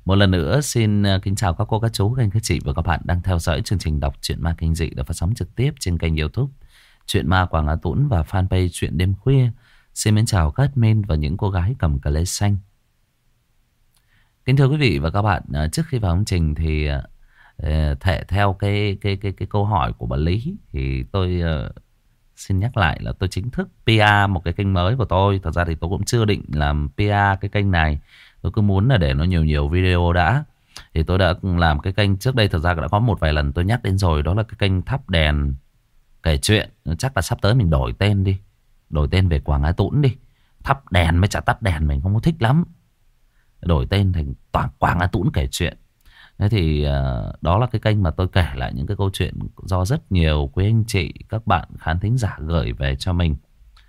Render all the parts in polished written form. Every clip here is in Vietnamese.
Một lần nữa xin kính chào các cô, các chú, các anh, các chị và các bạn đang theo dõi chương trình đọc truyện ma kinh dị được phát sóng trực tiếp trên kênh YouTube Truyện Ma Quảng Á Tũng và fanpage Truyện Đêm Khuya. Xin mến chào các admin và những cô gái cầm cà lê xanh. Kính thưa quý vị và các bạn, trước khi vào chương trình thì theo cái câu hỏi của bà Lý thì tôi xin nhắc lại là tôi chính thức PR một cái kênh mới của tôi. Thật ra thì tôi cũng chưa định làm PR cái kênh này. Tôi cứ muốn là để nó nhiều video đã. Thì tôi đã làm cái kênh trước đây, thật ra đã có một vài lần tôi nhắc đến rồi. Đó là cái kênh Thắp Đèn Kể Chuyện. Chắc là sắp tới mình đổi tên đi. Đổi tên về Quảng Á Tũng đi. Thắp Đèn mới chả tắt đèn mình không có thích lắm. Đổi tên thành toàn Quảng Á Tũng Kể Chuyện. Thế thì đó là cái kênh mà tôi kể lại những cái câu chuyện do rất nhiều quý anh chị, các bạn khán thính giả gửi về cho mình.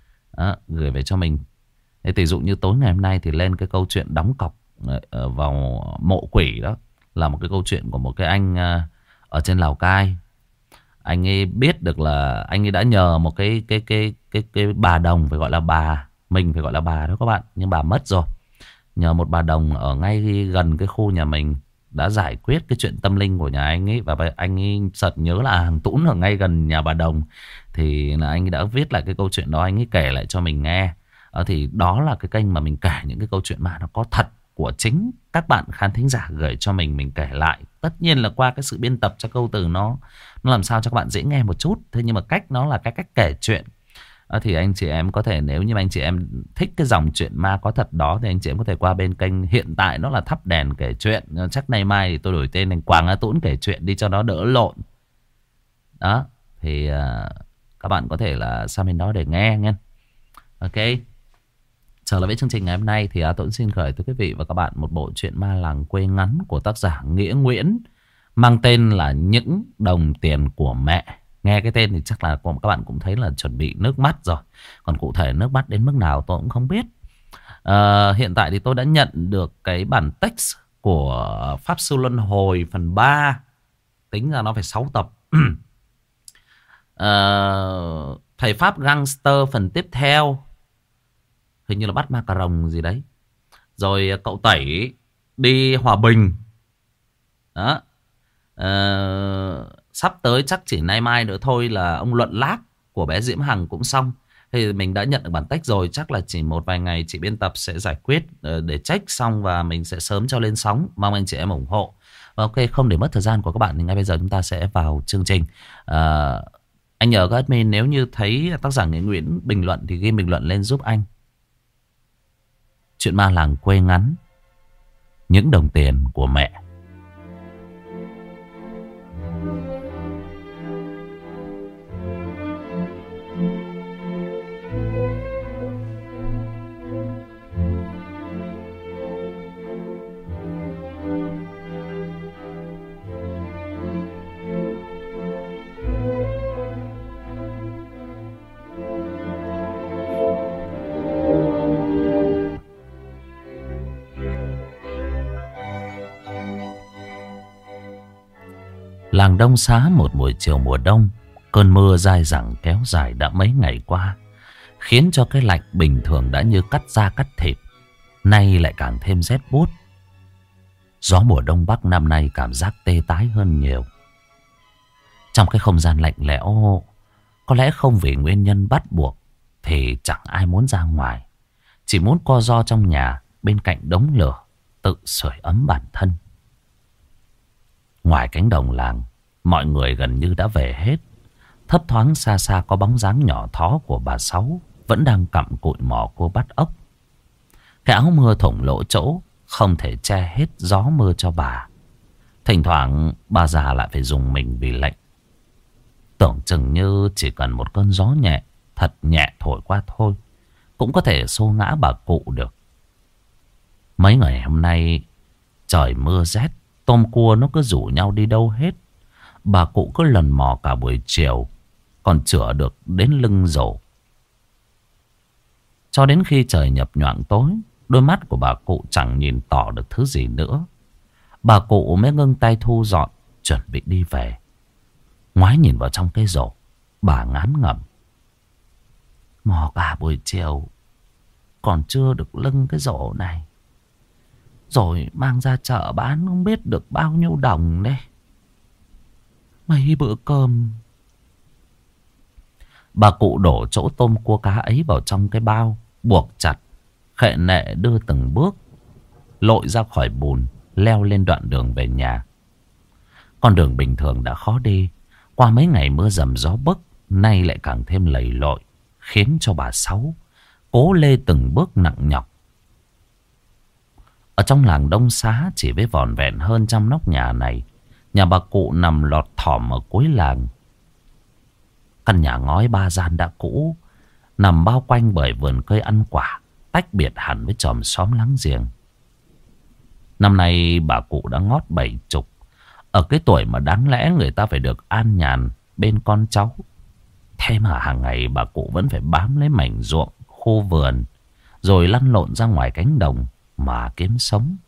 Gửi về cho mình. Thế tỷ dụ như tối ngày hôm nay thì lên cái câu chuyện đóng cọc vào mộ quỷ đó. Là một cái câu chuyện của một cái anh ở trên Lào Cai. Anh ấy biết được là anh ấy đã nhờ một cái bà đồng, phải gọi là bà. Mình phải gọi là bà đó các bạn. Nhưng bà mất rồi. Nhờ một bà đồng ở ngay gần cái khu nhà mình đã giải quyết cái chuyện tâm linh của nhà anh ấy. Và anh ấy chợt nhớ là hàng Tũng ở ngay gần nhà bà đồng. Thì là anh ấy đã viết lại cái câu chuyện đó, anh ấy kể lại cho mình nghe. Thì đó là cái kênh mà mình kể những cái câu chuyện mà nó có thật của chính các bạn khán thính giả gửi cho mình kể lại. Tất nhiên là qua cái sự biên tập cho câu từ nó làm sao cho các bạn dễ nghe một chút. Thế nhưng mà cách nó là cái cách kể chuyện. Thì anh chị em có thể, nếu như anh chị em thích cái dòng chuyện ma có thật đó, thì anh chị em có thể qua bên kênh hiện tại nó là Thắp Đèn Kể Chuyện. Chắc nay mai thì tôi đổi tên thành Quảng Á Tũng Kể Chuyện đi cho nó đỡ lộn. Đó, thì các bạn có thể là sang bên đó để nghe nghe. Ok. Trở lại với chương trình ngày hôm nay thì Tuấn xin gửi tới quý vị và các bạn một bộ truyện ma làng quê ngắn của tác giả Nghĩa Nguyễn, mang tên là Những Đồng Tiền Của Mẹ. Nghe cái tên thì chắc là các bạn cũng thấy là chuẩn bị nước mắt rồi. Còn cụ thể nước mắt đến mức nào tôi cũng không biết. Hiện tại thì tôi đã nhận được cái bản text của Pháp Sư Luân Hồi phần 3. Tính ra nó phải 6 tập. Thầy Pháp Gangster phần tiếp theo, hình như là bắt ma cà rồng gì đấy. Rồi cậu Tẩy đi Hòa Bình. Đó. Sắp tới chắc chỉ nay mai nữa thôi là ông Luận Lác của bé Diễm Hằng cũng xong. Thì mình đã nhận được bản text rồi. Chắc là chỉ một vài ngày chị biên tập sẽ giải quyết để check xong và mình sẽ sớm cho lên sóng. Mong anh chị em ủng hộ. Và ok, không để mất thời gian của các bạn thì ngay bây giờ chúng ta sẽ vào chương trình. Anh nhờ các admin nếu như thấy tác giả Nghĩa Nguyễn bình luận thì ghi bình luận lên giúp anh. Chuyện ma làng quê ngắn, Những Đồng Tiền Của Mẹ. Làng Đông Xá một buổi chiều mùa đông, cơn mưa dai dẳng kéo dài đã mấy ngày qua, khiến cho cái lạnh bình thường đã như cắt da cắt thịt, nay lại càng thêm rét buốt. Gió mùa đông bắc năm nay cảm giác tê tái hơn nhiều. Trong cái không gian lạnh lẽo, có lẽ không vì nguyên nhân bắt buộc thì chẳng ai muốn ra ngoài, chỉ muốn co ro trong nhà bên cạnh đống lửa, tự sưởi ấm bản thân. Ngoài cánh đồng làng, mọi người gần như đã về hết. Thấp thoáng xa xa có bóng dáng nhỏ thó của bà Sáu vẫn đang cặm cụi mò cua bắt ốc. Cái áo mưa thủng lỗ chỗ, không thể che hết gió mưa cho bà. Thỉnh thoảng bà già lại phải dùng mình vì lạnh. Tưởng chừng như chỉ cần một cơn gió nhẹ, thật nhẹ thổi qua thôi, cũng có thể xô ngã bà cụ được. Mấy ngày hôm nay trời mưa rét, tôm cua nó cứ rủ nhau đi đâu hết. Bà cụ cứ lần mò cả buổi chiều, còn chữa được đến lưng rổ. Cho đến khi trời nhập nhoạng tối, đôi mắt của bà cụ chẳng nhìn tỏ được thứ gì nữa. Bà cụ mới ngưng tay thu dọn, chuẩn bị đi về. Ngoái nhìn vào trong cái rổ, bà ngán ngẩm. Mò cả buổi chiều, còn chưa được lưng cái rổ này. rồi mang ra chợ bán không biết được bao nhiêu đồng đấy. Mấy bữa cơm. Bà cụ đổ chỗ tôm cua cá ấy vào trong cái bao, buộc chặt, khệ nệ đưa từng bước, lội ra khỏi bùn, leo lên đoạn đường về nhà. Con đường bình thường đã khó đi, qua mấy ngày mưa dầm gió bấc, nay lại càng thêm lầy lội, khiến cho bà Sáu cố lê từng bước nặng nhọc. Ở trong làng Đông Xá, chỉ với vỏn vẹn hơn trăm nóc nhà này, nhà bà cụ nằm lọt thỏm ở cuối làng. Căn nhà ngói ba gian đã cũ, nằm bao quanh bởi vườn cây ăn quả, tách biệt hẳn với chòm xóm láng giềng. Năm nay bà cụ đã ngót 70, ở cái tuổi mà đáng lẽ người ta phải được an nhàn bên con cháu. Thế mà hàng ngày bà cụ vẫn phải bám lấy mảnh ruộng, khu vườn, rồi lăn lộn ra ngoài cánh đồng mà kiếm sống.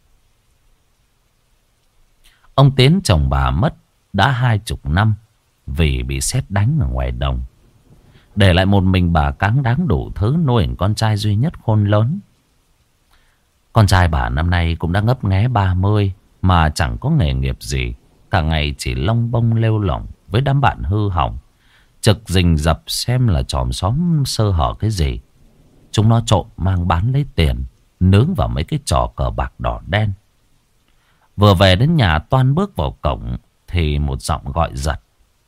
Ông Tiến chồng bà mất đã 20 năm vì bị sét đánh ở ngoài đồng, để lại một mình bà cáng đáng đủ thứ nuôi con trai duy nhất khôn lớn. Con trai bà năm nay cũng đã ngấp nghé 30 mà chẳng có nghề nghiệp gì, cả ngày chỉ lông bông lêu lỏng với đám bạn hư hỏng, trực rình rập xem là chòm xóm sơ hở cái gì. Chúng nó trộm mang bán lấy tiền, nướng vào mấy cái trò cờ bạc đỏ đen. Vừa về đến nhà toan bước vào cổng thì một giọng gọi giật: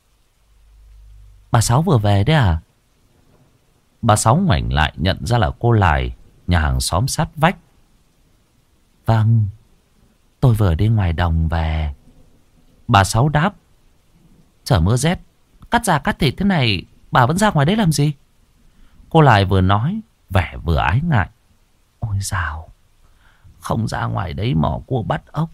"Bà Sáu vừa về đấy à?" Bà Sáu ngoảnh lại nhận ra là cô Lài, nhà hàng xóm sát vách. "Vâng, tôi vừa đi ngoài đồng về." Bà Sáu đáp. "Trời mưa rét, cắt da cắt thịt thế này, bà vẫn ra ngoài đấy làm gì?" Cô Lài vừa nói, vẻ vừa ái ngại. "Ôi dào, không ra ngoài đấy mò cua bắt ốc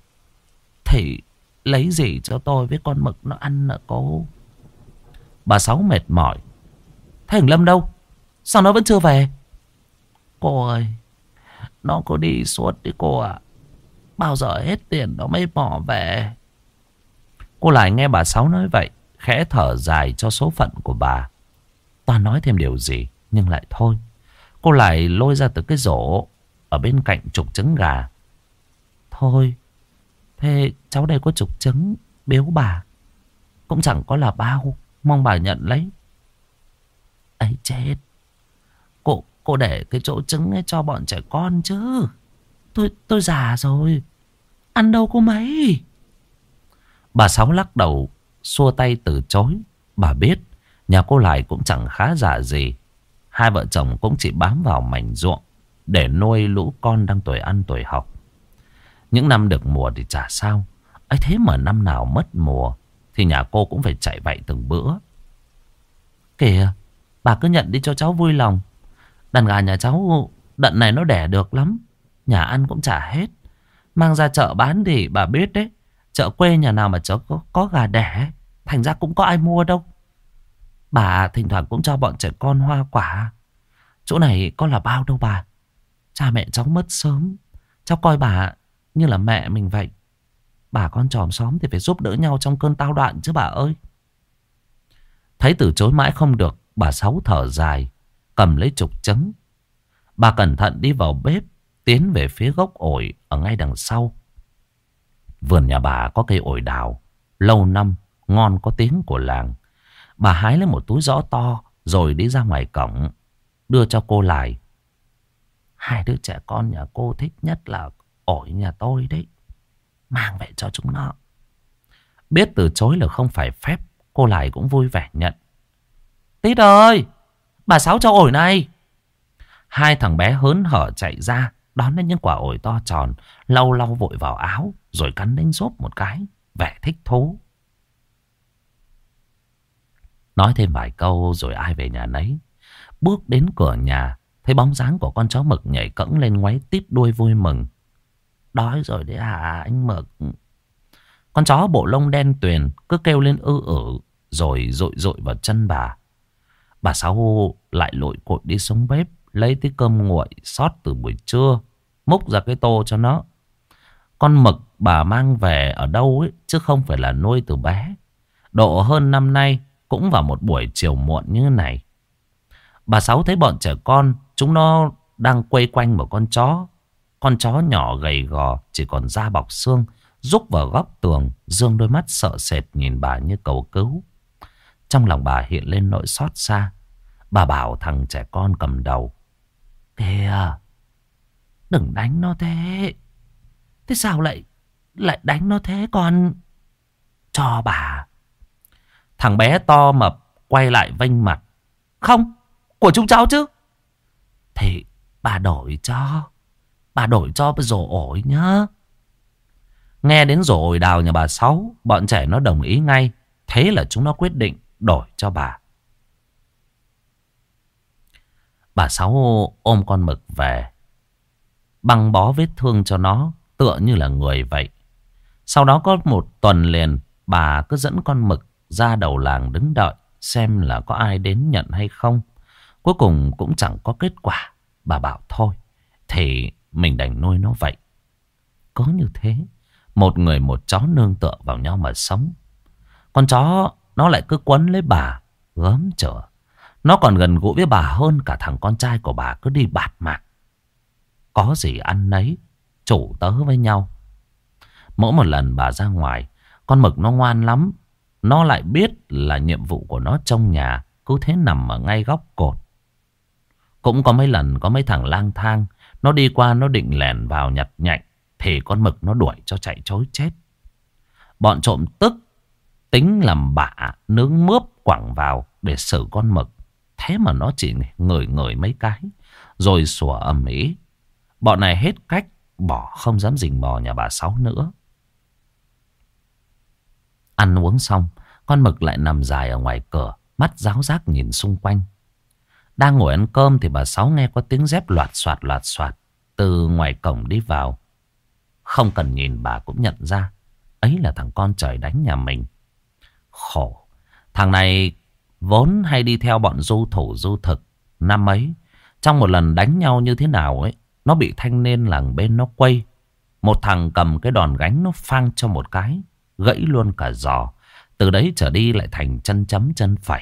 thì lấy gì cho tôi với con mực nó ăn nè cô." Bà Sáu mệt mỏi. "Thế thằng Lâm đâu? Sao nó vẫn chưa về?" "Cô ơi, nó có đi suốt đi cô ạ. Bao giờ hết tiền nó mới bỏ về." Cô lại nghe bà Sáu nói vậy, khẽ thở dài cho số phận của bà. Toàn nói thêm điều gì nhưng lại thôi. Cô lại lôi ra từ cái rổ ở bên cạnh chục trứng gà. "Thôi, thế cháu đây có chục trứng biếu bà, cũng chẳng có là bao, mong bà nhận lấy." "Ấy chết, cô để cái chỗ trứng ấy cho bọn trẻ con chứ. Tôi già rồi, ăn đâu có mấy." Bà Sáu lắc đầu xua tay từ chối. Bà biết nhà cô Lại cũng chẳng khá giả gì. Hai vợ chồng cũng chỉ bám vào mảnh ruộng để nuôi lũ con đang tuổi ăn tuổi học. Những năm được mùa thì chả sao, ấy thế mà năm nào mất mùa thì nhà cô cũng phải chạy vậy từng bữa. "Kìa, bà cứ nhận đi cho cháu vui lòng. Đàn gà nhà cháu đợt này nó đẻ được lắm, nhà ăn cũng chả hết. Mang ra chợ bán thì bà biết đấy, chợ quê nhà nào mà cháu có gà đẻ, thành ra cũng có ai mua đâu. Bà thỉnh thoảng cũng cho bọn trẻ con hoa quả. Chỗ này có là bao đâu bà. Cha mẹ cháu mất sớm, cháu coi bà như là mẹ mình vậy. Bà con chòm xóm thì phải giúp đỡ nhau trong cơn tao đoạn chứ bà ơi." Thấy từ chối mãi không được, bà Sáu thở dài, cầm lấy chục trứng. Bà cẩn thận đi vào bếp, tiến về phía gốc ổi ở ngay đằng sau. Vườn nhà bà có cây ổi đào lâu năm, ngon có tiếng của làng. Bà hái lấy một túi giõ to rồi đi ra ngoài cổng, đưa cho cô Lài. "Hai đứa trẻ con nhà cô thích nhất là ổi nhà tôi đấy, mang về cho chúng nó." Biết từ chối là không phải phép, cô Lài cũng vui vẻ nhận. "Tít ơi, bà Sáu cho ổi này." Hai thằng bé hớn hở chạy ra đón lấy những quả ổi to tròn, lau lau vội vào áo rồi cắn đánh rốp một cái, vẻ thích thú. Nói thêm vài câu rồi ai về nhà nấy. Bước đến cửa nhà, thấy bóng dáng của con chó Mực nhảy cẫng lên ngoáy tít đuôi vui mừng. "Đói rồi đấy hả anh Mực?" Con chó bộ lông đen tuyền cứ kêu lên rồi dội dội vào chân bà. Bà Sáu lại lội cội đi xuống bếp, lấy tí cơm nguội sót từ buổi trưa, múc ra cái tô cho nó. Con Mực bà mang về ở đâu ấy, chứ không phải là nuôi từ bé. Độ hơn năm nay cũng vào một buổi chiều muộn như này. Bà Sáu thấy bọn trẻ con chúng nó đang quây quanh một con chó. Con chó nhỏ gầy gò, chỉ còn da bọc xương, rúc vào góc tường, dương đôi mắt sợ sệt nhìn bà như cầu cứu. Trong lòng bà hiện lên nỗi xót xa. Bà bảo thằng trẻ con cầm đầu: kìa, đừng đánh nó thế. Thế sao lại đánh nó thế con? Cho bà. Thằng bé to mập quay lại vênh mặt: không, của chúng cháu chứ. Thì bà đổi cho. Bà đổi cho rổ ổi nhá. Nghe đến rổ ổi đào nhà bà Sáu, bọn trẻ nó đồng ý ngay. Thế là chúng nó quyết định đổi cho bà. Bà Sáu ôm con mực về, băng bó vết thương cho nó tựa như là người vậy. Sau đó có một tuần liền, bà cứ dẫn con mực ra đầu làng đứng đợi xem là có ai đến nhận hay không. Cuối cùng cũng chẳng có kết quả. Bà bảo thôi, thì mình đành nuôi nó vậy. Có như thế, một người một chó nương tựa vào nhau mà sống. Con chó nó lại cứ quấn lấy bà, gớm chở. Nó còn gần gũi với bà hơn cả thằng con trai của bà cứ đi bạt mạng. Có gì ăn nấy, chủ tớ với nhau. Mỗi một lần bà ra ngoài, con mực nó ngoan lắm. Nó lại biết là nhiệm vụ của nó trong nhà, cứ thế nằm ở ngay góc cột. Cũng có mấy lần có mấy thằng lang thang, nó đi qua nó định lèn vào nhặt nhạnh, thì con mực nó đuổi cho chạy trối chết. Bọn trộm tức tính làm bạ nướng mướp quẳng vào để xử con mực. Thế mà nó chỉ ngửi ngửi mấy cái rồi sủa ầm ĩ. Bọn này hết cách, bỏ không dám rình mò nhà bà Sáu nữa. Ăn uống xong, con mực lại nằm dài ở ngoài cửa, mắt ráo rác nhìn xung quanh. Đang ngồi ăn cơm thì bà Sáu nghe có tiếng dép loạt xoạt từ ngoài cổng đi vào. Không cần nhìn bà cũng nhận ra, ấy là thằng con trời đánh nhà mình. Khổ, thằng này vốn hay đi theo bọn du thủ du thực. Năm ấy, trong một lần đánh nhau như thế nào ấy, nó bị thanh niên làng bên nó quây. Một thằng cầm cái đòn gánh nó phang cho một cái, gãy luôn cả giò. Từ đấy trở đi lại thành chân chấm chân phẩy.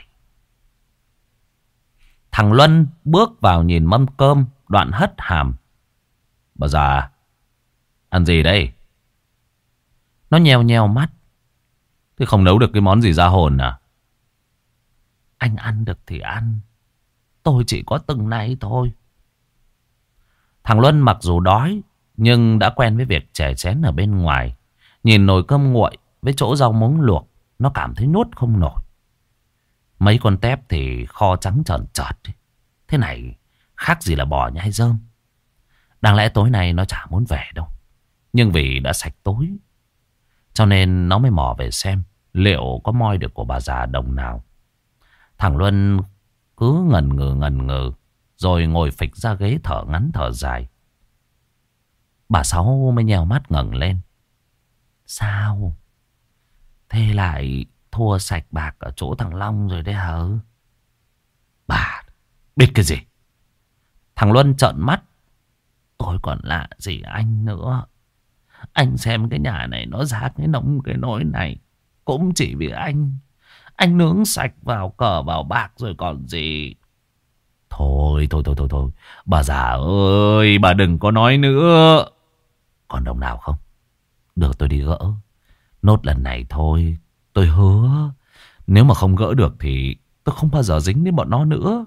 Thằng Luân bước vào nhìn mâm cơm, đoạn hất hàm: bà già, ăn gì đây? Nó nheo nheo mắt: thế không nấu được cái món gì ra hồn à? Anh ăn được thì ăn, tôi chỉ có từng này thôi. Thằng Luân mặc dù đói, nhưng đã quen với việc chè chén ở bên ngoài. Nhìn nồi cơm nguội với chỗ rau muống luộc, nó cảm thấy nuốt không nổi. Mấy con tép thì kho trắng tròn trọt. Thế này khác gì là bò nhai rơm. Đáng lẽ tối nay nó chả muốn về đâu, nhưng vì đã sạch tối, cho nên nó mới mò về xem liệu có moi được của bà già đồng nào. Thằng Luân cứ ngần ngừ, rồi ngồi phịch ra ghế thở ngắn thở dài. Bà Sáu mới nheo mắt ngẩng lên: sao? Thế lại thua sạch bạc ở chỗ thằng Long rồi đấy hả? Bà biết cái gì? Thằng Luân trợn mắt: tôi còn lạ gì anh nữa. Anh xem cái nhà này nó giá cái nông cái nỗi này cũng chỉ vì anh. Anh nướng sạch vào cờ vào bạc rồi còn gì. Thôi. Bà già ơi, bà đừng có nói nữa. Còn đồng nào không? Được, tôi đi gỡ. Nốt lần này thôi, tôi hứa. Nếu mà không gỡ được thì tôi không bao giờ dính đến bọn nó nữa.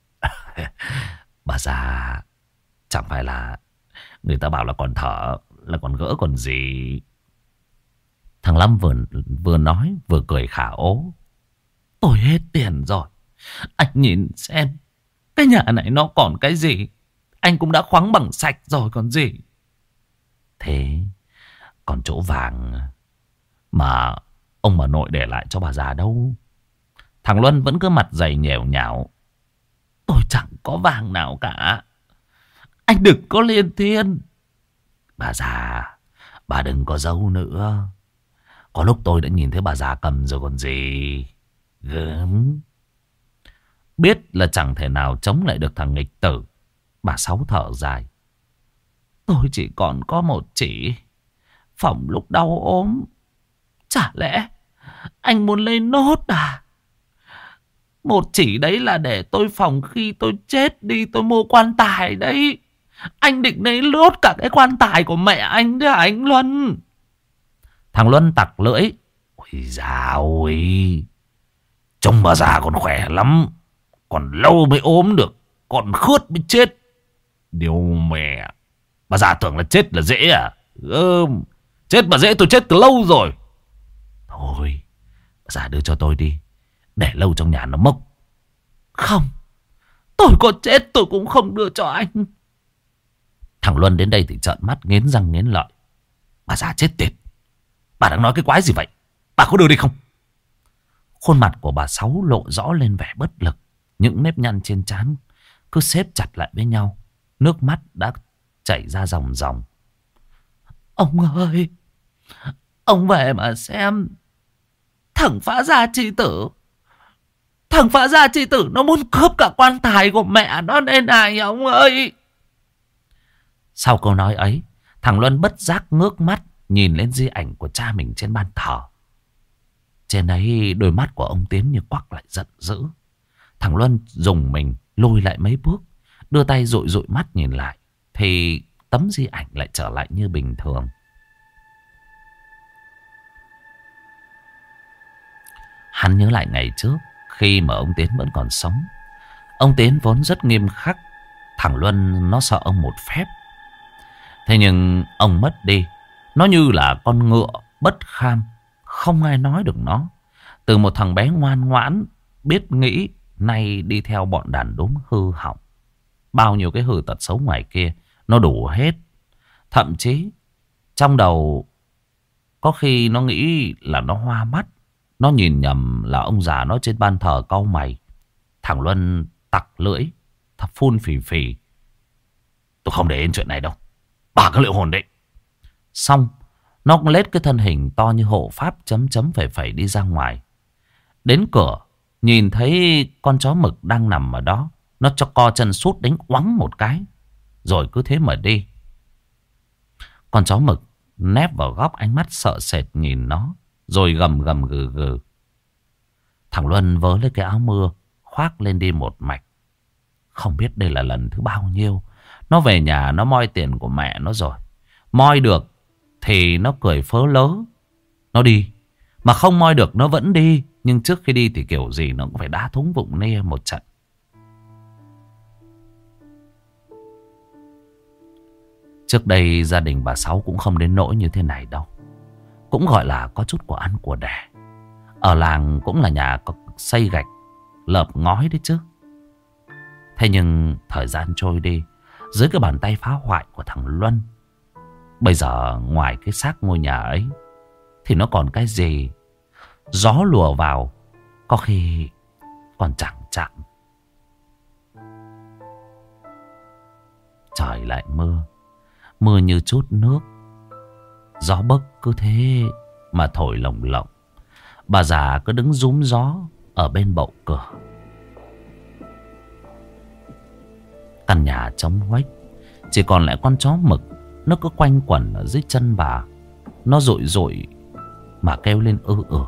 Bà già, chẳng phải là người ta bảo là còn thở là còn gỡ còn gì. Thằng Lâm vừa nói vừa cười khả ố: tôi hết tiền rồi. Anh nhìn xem, cái nhà này nó còn cái gì. Anh cũng đã khoáng bằng sạch rồi còn gì. Thế còn chỗ vàng mà ông bà nội để lại cho bà già đâu? Thằng Luân vẫn cứ mặt dày nhèo nhão: tôi chẳng có vàng nào cả. Anh đừng có liên thiên. Bà già, bà đừng có giấu nữa. Có lúc tôi đã nhìn thấy bà già cầm rồi còn gì. Gớm. Biết là chẳng thể nào chống lại được thằng nghịch tử, bà Sáu thở dài: tôi chỉ còn có một chỉ. Phòng lúc đau ốm, chả lẽ anh muốn lấy nốt à? Một chỉ đấy là để tôi phòng khi tôi chết đi tôi mua quan tài đấy. Anh định lấy lốt cả cái quan tài của mẹ anh đấy hả anh Luân? Thằng Luân tặc lưỡi. Ôi dào ôi, trông bà già còn khỏe lắm, còn lâu mới ốm được, còn khướt mới chết. Điều mẹ, bà già tưởng là chết là dễ à? Chết mà dễ, tôi chết từ lâu rồi. Thôi, bà già đưa cho tôi đi, để lâu trong nhà nó mốc. Không, tôi có chết tôi cũng không đưa cho anh. Thằng Luân đến đây thì trợn mắt nghiến răng nghiến lợi. Bà già chết tiệt, bà đang nói cái quái gì vậy? Bà có đưa đi không? Khuôn mặt của bà Sáu lộ rõ lên vẻ bất lực. Những nếp nhăn trên trán cứ xếp chặt lại với nhau. Nước mắt đã chảy ra ròng ròng. Ông ơi, ông về mà xem. Thằng Phá Gia Chi Tử, thằng Phá Gia Chi Tử nó muốn cướp cả quan tài của mẹ nó đây này ông ơi. Sau câu nói ấy, thằng Luân bất giác ngước mắt nhìn lên di ảnh của cha mình trên ban thờ. Trên ấy đôi mắt của ông Tiến như quắc lại giận dữ. Thằng Luân dùng mình lùi lại mấy bước, đưa tay dụi dụi mắt nhìn lại, thì tấm di ảnh lại trở lại như bình thường. Hắn nhớ lại ngày trước khi mà ông Tiến vẫn còn sống. Ông Tiến vốn rất nghiêm khắc. Thằng Luân nó sợ ông một phép. Thế nhưng ông mất đi, nó như là con ngựa bất kham, không ai nói được nó. Từ một thằng bé ngoan ngoãn, biết nghĩ, nay đi theo bọn đàn đốm hư hỏng. Bao nhiêu cái hư tật xấu ngoài kia nó đủ hết. Thậm chí trong đầu có khi nó nghĩ là nó hoa mắt. Nó nhìn nhầm là ông già nó trên ban thờ cau mày. Thằng Luân tặc lưỡi, thật phun phì phì. Tôi không để yên chuyện này đâu, bà cái liệu hồn đấy. Xong nó cũng lết cái thân hình to như hộ pháp chấm chấm phẩy phẩy đi ra ngoài. Đến cửa nhìn thấy con chó mực đang nằm ở đó, nó cho co chân sút đánh oắng một cái, rồi cứ thế mà đi. Con chó mực nép vào góc, ánh mắt sợ sệt nhìn nó, rồi gầm gầm gừ gừ. Thằng Luân vớ lấy cái áo mưa khoác lên đi một mạch. Không biết đây là lần thứ bao nhiêu nó về nhà nó moi tiền của mẹ nó rồi. Moi được thì nó cười phớ lớ, nó đi. Mà không moi được nó vẫn đi. Nhưng trước khi đi thì kiểu gì nó cũng phải đá thúng vụng nia một trận. Trước đây gia đình bà Sáu cũng không đến nỗi như thế này đâu. Cũng gọi là có chút của ăn của đẻ. Ở làng cũng là nhà có xây gạch lợp ngói đấy chứ. Thế nhưng thời gian trôi đi, dưới cái bàn tay phá hoại của thằng Luân, bây giờ ngoài cái xác ngôi nhà ấy thì nó còn cái gì? Gió lùa vào có khi còn chẳng chạm. Trời lại mưa, mưa như chút nước. Gió bấc cứ thế mà thổi lồng lộng. Bà già cứ đứng rúm gió ở bên bậu cửa. Căn nhà trống huếch, chỉ còn lại con chó mực. Nó cứ quanh quẩn ở dưới chân bà. Nó rội rội mà kêu lên ư ử.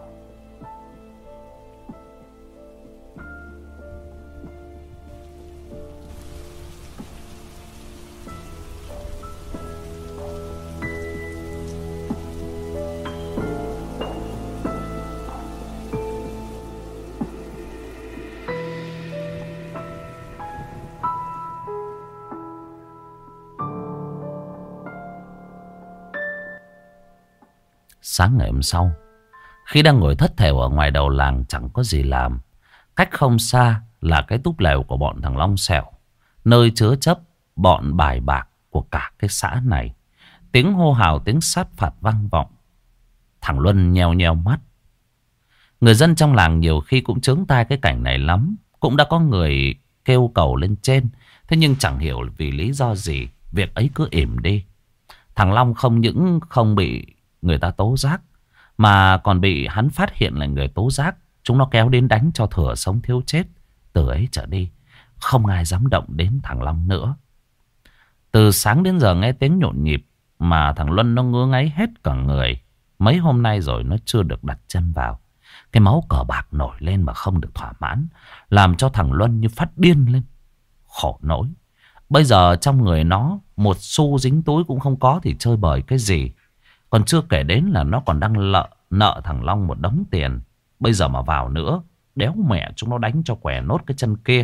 Sáng ngày hôm sau, khi đang ngồi thất thểu ở ngoài đầu làng chẳng có gì làm, cách không xa là cái túp lều của bọn thằng Long Sẹo, nơi chứa chấp bọn bài bạc của cả cái xã này. Tiếng hô hào, tiếng sát phạt vang vọng. Thằng Luân nheo nheo mắt. Người dân trong làng nhiều khi cũng chướng tai cái cảnh này lắm. Cũng đã có người kêu cầu lên trên. Thế nhưng chẳng hiểu vì lý do gì, việc ấy cứ ỉm đi. Thằng Long không những không bị người ta tố giác, mà còn bị hắn phát hiện là người tố giác. Chúng nó kéo đến đánh cho thừa sống thiếu chết. Từ ấy trở đi, không ai dám động đến thằng Long nữa. Từ sáng đến giờ nghe tiếng nhộn nhịp mà thằng Luân nó ngứa ngáy hết cả người. Mấy hôm nay rồi nó chưa được đặt chân vào. Cái máu cờ bạc nổi lên mà không được thỏa mãn, làm cho thằng Luân như phát điên lên. Khổ nỗi, Bây giờ trong người nó một xu dính túi cũng không có thì chơi bời cái gì. Còn chưa kể đến là nó còn đang nợ thằng Long một đống tiền. Bây giờ mà vào nữa, đéo mẹ chúng nó đánh cho què nốt cái chân kia.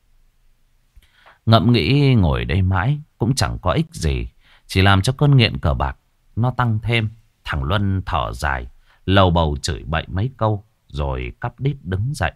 Ngẫm nghĩ ngồi đây mãi cũng chẳng có ích gì. Chỉ làm cho cơn nghiện cờ bạc nó tăng thêm. Thằng Luân thở dài, lầu bầu chửi bậy mấy câu rồi cắp đít đứng dậy.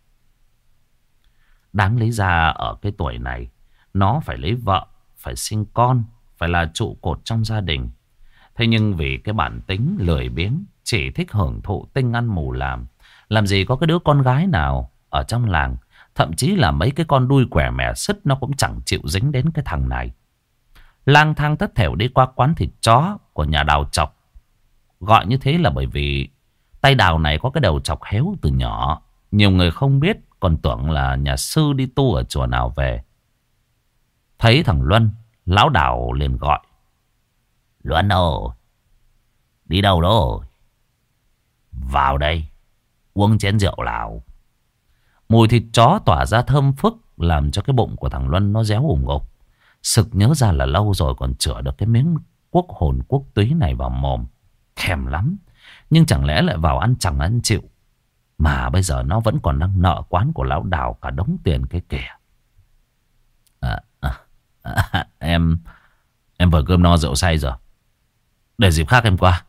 Đáng lý ra ở cái tuổi này nó phải lấy vợ, phải sinh con, phải là trụ cột trong gia đình. Thế nhưng vì cái bản tính lười biếng, chỉ thích hưởng thụ tinh ăn mù làm gì có cái đứa con gái nào ở trong làng. Thậm chí là mấy cái con đuôi quẻ mẻ sứt nó cũng chẳng chịu dính đến cái thằng này. Lang thang thất thểu đi qua quán thịt chó của nhà Đào Chọc. Gọi như thế là bởi vì tay Đào này có cái đầu chọc héo từ nhỏ. Nhiều người không biết, còn tưởng là nhà sư đi tu ở chùa nào về. Thấy thằng Luân, lão Đào liền gọi: Luân ơi, đi đâu đó? Vào đây, uống chén rượu nào. Mùi thịt chó tỏa ra thơm phức, làm cho cái bụng của thằng Luân nó réo ủng ục. Sực nhớ ra là lâu rồi còn chữa được cái miếng quốc hồn quốc túy này vào mồm. Thèm lắm, nhưng chẳng lẽ lại vào ăn chẳng ăn chịu. Mà bây giờ nó vẫn còn đang nợ quán của lão Đào cả đống tiền cái kìa. Em vừa cơm no rượu say rồi, để dịp khác em qua.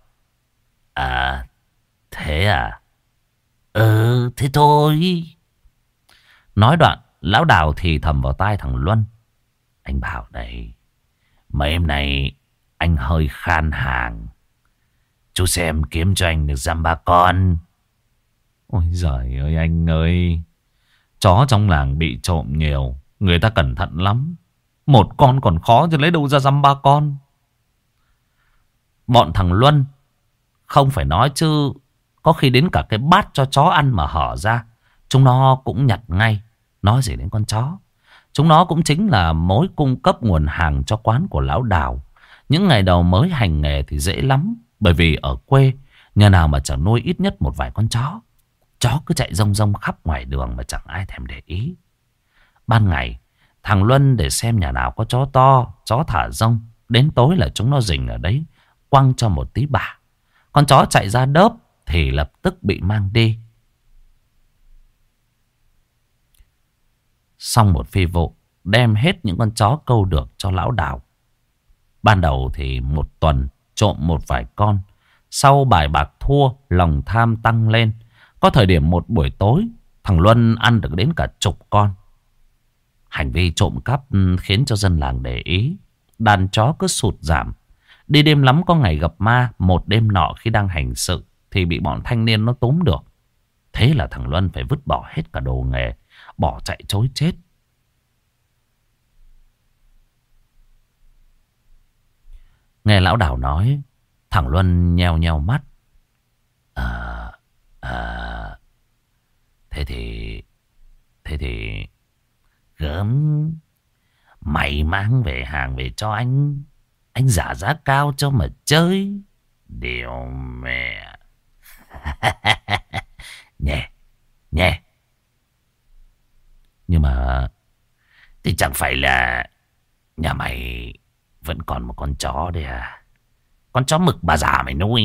Thế à? Thế thôi. Nói đoạn, lão Đào thì thầm vào tai thằng Luân: Anh bảo này, mấy em này anh hơi khan hàng. Chú xem kiếm cho anh được dăm ba con. Ôi giời ơi anh ơi, chó trong làng bị trộm nhiều, người ta cẩn thận lắm. Một con còn khó chứ lấy đâu ra dăm ba con. Bọn thằng Luân không phải nói chứ, có khi đến cả cái bát cho chó ăn mà hở ra, chúng nó cũng nhặt ngay. Nói gì đến con chó, chúng nó cũng chính là mối cung cấp nguồn hàng cho quán của lão Đào. Những ngày đầu mới hành nghề thì dễ lắm, bởi vì ở quê nhà nào mà chẳng nuôi ít nhất một vài con chó. Chó cứ chạy rông rông khắp ngoài đường mà chẳng ai thèm để ý. Ban ngày thằng Luân để xem nhà nào có chó to, chó thả rông. Đến tối là chúng nó rình ở đấy, quăng cho một tí bả. Con chó chạy ra đớp thì lập tức bị mang đi. Xong một phi vụ, đem hết những con chó câu được cho lão Đào. Ban đầu thì một tuần trộm một vài con. Sau bài bạc thua, lòng tham tăng lên. Có thời điểm một buổi tối, thằng Luân ăn được đến cả chục con. Hành vi trộm cắp khiến cho dân làng để ý. Đàn chó cứ sụt giảm. Đi đêm lắm có ngày gặp ma. Một đêm nọ khi đang hành sự thì bị bọn thanh niên nó túm được. Thế là thằng Luân phải vứt bỏ hết cả đồ nghề, bỏ chạy trối chết. Nghe lão Đào nói, thằng Luân nheo nheo mắt. Thế thì gớm, mày mang về hàng về cho anh giả giá cao cho mà chơi. Điều mẹ. Nhẹ nhẹ. Nhưng mà thì chẳng phải là nhà mày vẫn còn một con chó đấy à? Con chó mực bà già mày nuôi.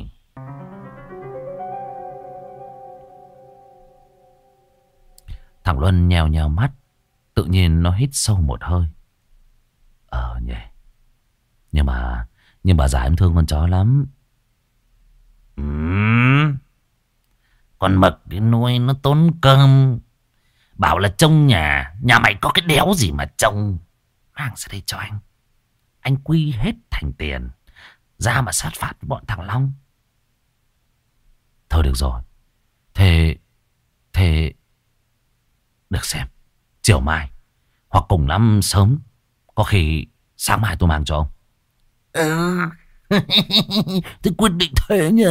Thằng Luân nheo nheo mắt. Tự nhiên nó hít sâu một hơi. Nhỉ. Nhưng bà già em thương con chó lắm. Con mực đi nuôi nó tốn cơm. Bảo là trông nhà mày có cái đéo gì mà trông. Mang ra đây cho anh. Anh quy hết thành tiền, ra mà sát phạt với bọn thằng Long. Thôi được rồi. Thế được xem, chiều mai hoặc cùng lắm sớm, có khi sáng mai tôi mang cho ông. Tôi quyết định thế nhá.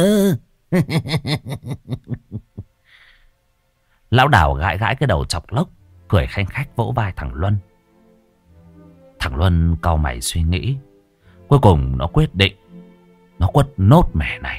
Lão Đào gãi gãi cái đầu chọc lốc, cười khanh khách vỗ vai thằng Luân. Thằng Luân cau mày suy nghĩ. Cuối cùng nó quyết định, nó quất nốt mẻ này.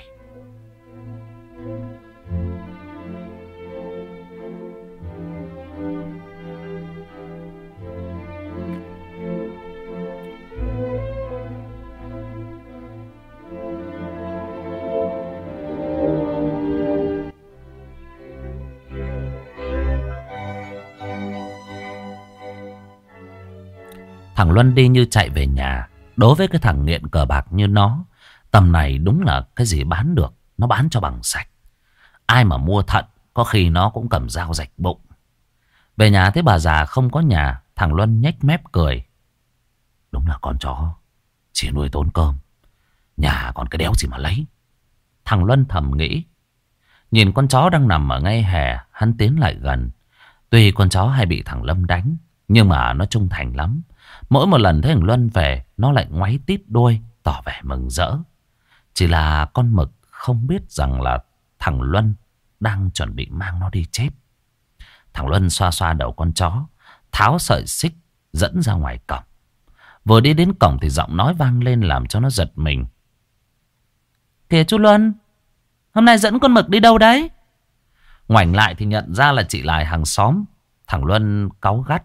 Thằng Luân đi như chạy về nhà. Đối với cái thằng nghiện cờ bạc như nó, tầm này đúng là cái gì bán được nó bán cho bằng sạch. Ai mà mua thận có khi nó cũng cầm dao rạch bụng. Về nhà thấy bà già không có nhà, thằng Luân nhếch mép cười. Đúng là con chó chỉ nuôi tốn cơm, nhà còn cái đéo gì mà lấy. Thằng Luân thầm nghĩ. Nhìn con chó đang nằm ở ngay hè, hắn tiến lại gần. Tuy con chó hay bị thằng Lâm đánh, nhưng mà nó trung thành lắm. Mỗi một lần thấy thằng Luân về, nó lại ngoáy tít đuôi, tỏ vẻ mừng rỡ. Chỉ là con mực không biết rằng là thằng Luân đang chuẩn bị mang nó đi chết. Thằng Luân xoa xoa đầu con chó, tháo sợi xích dẫn ra ngoài cổng. Vừa đi đến cổng thì giọng nói vang lên làm cho nó giật mình. Kìa chú Luân, hôm nay dẫn con mực đi đâu đấy? Ngoảnh lại thì nhận ra là chị Lài hàng xóm. Thằng Luân cáu gắt.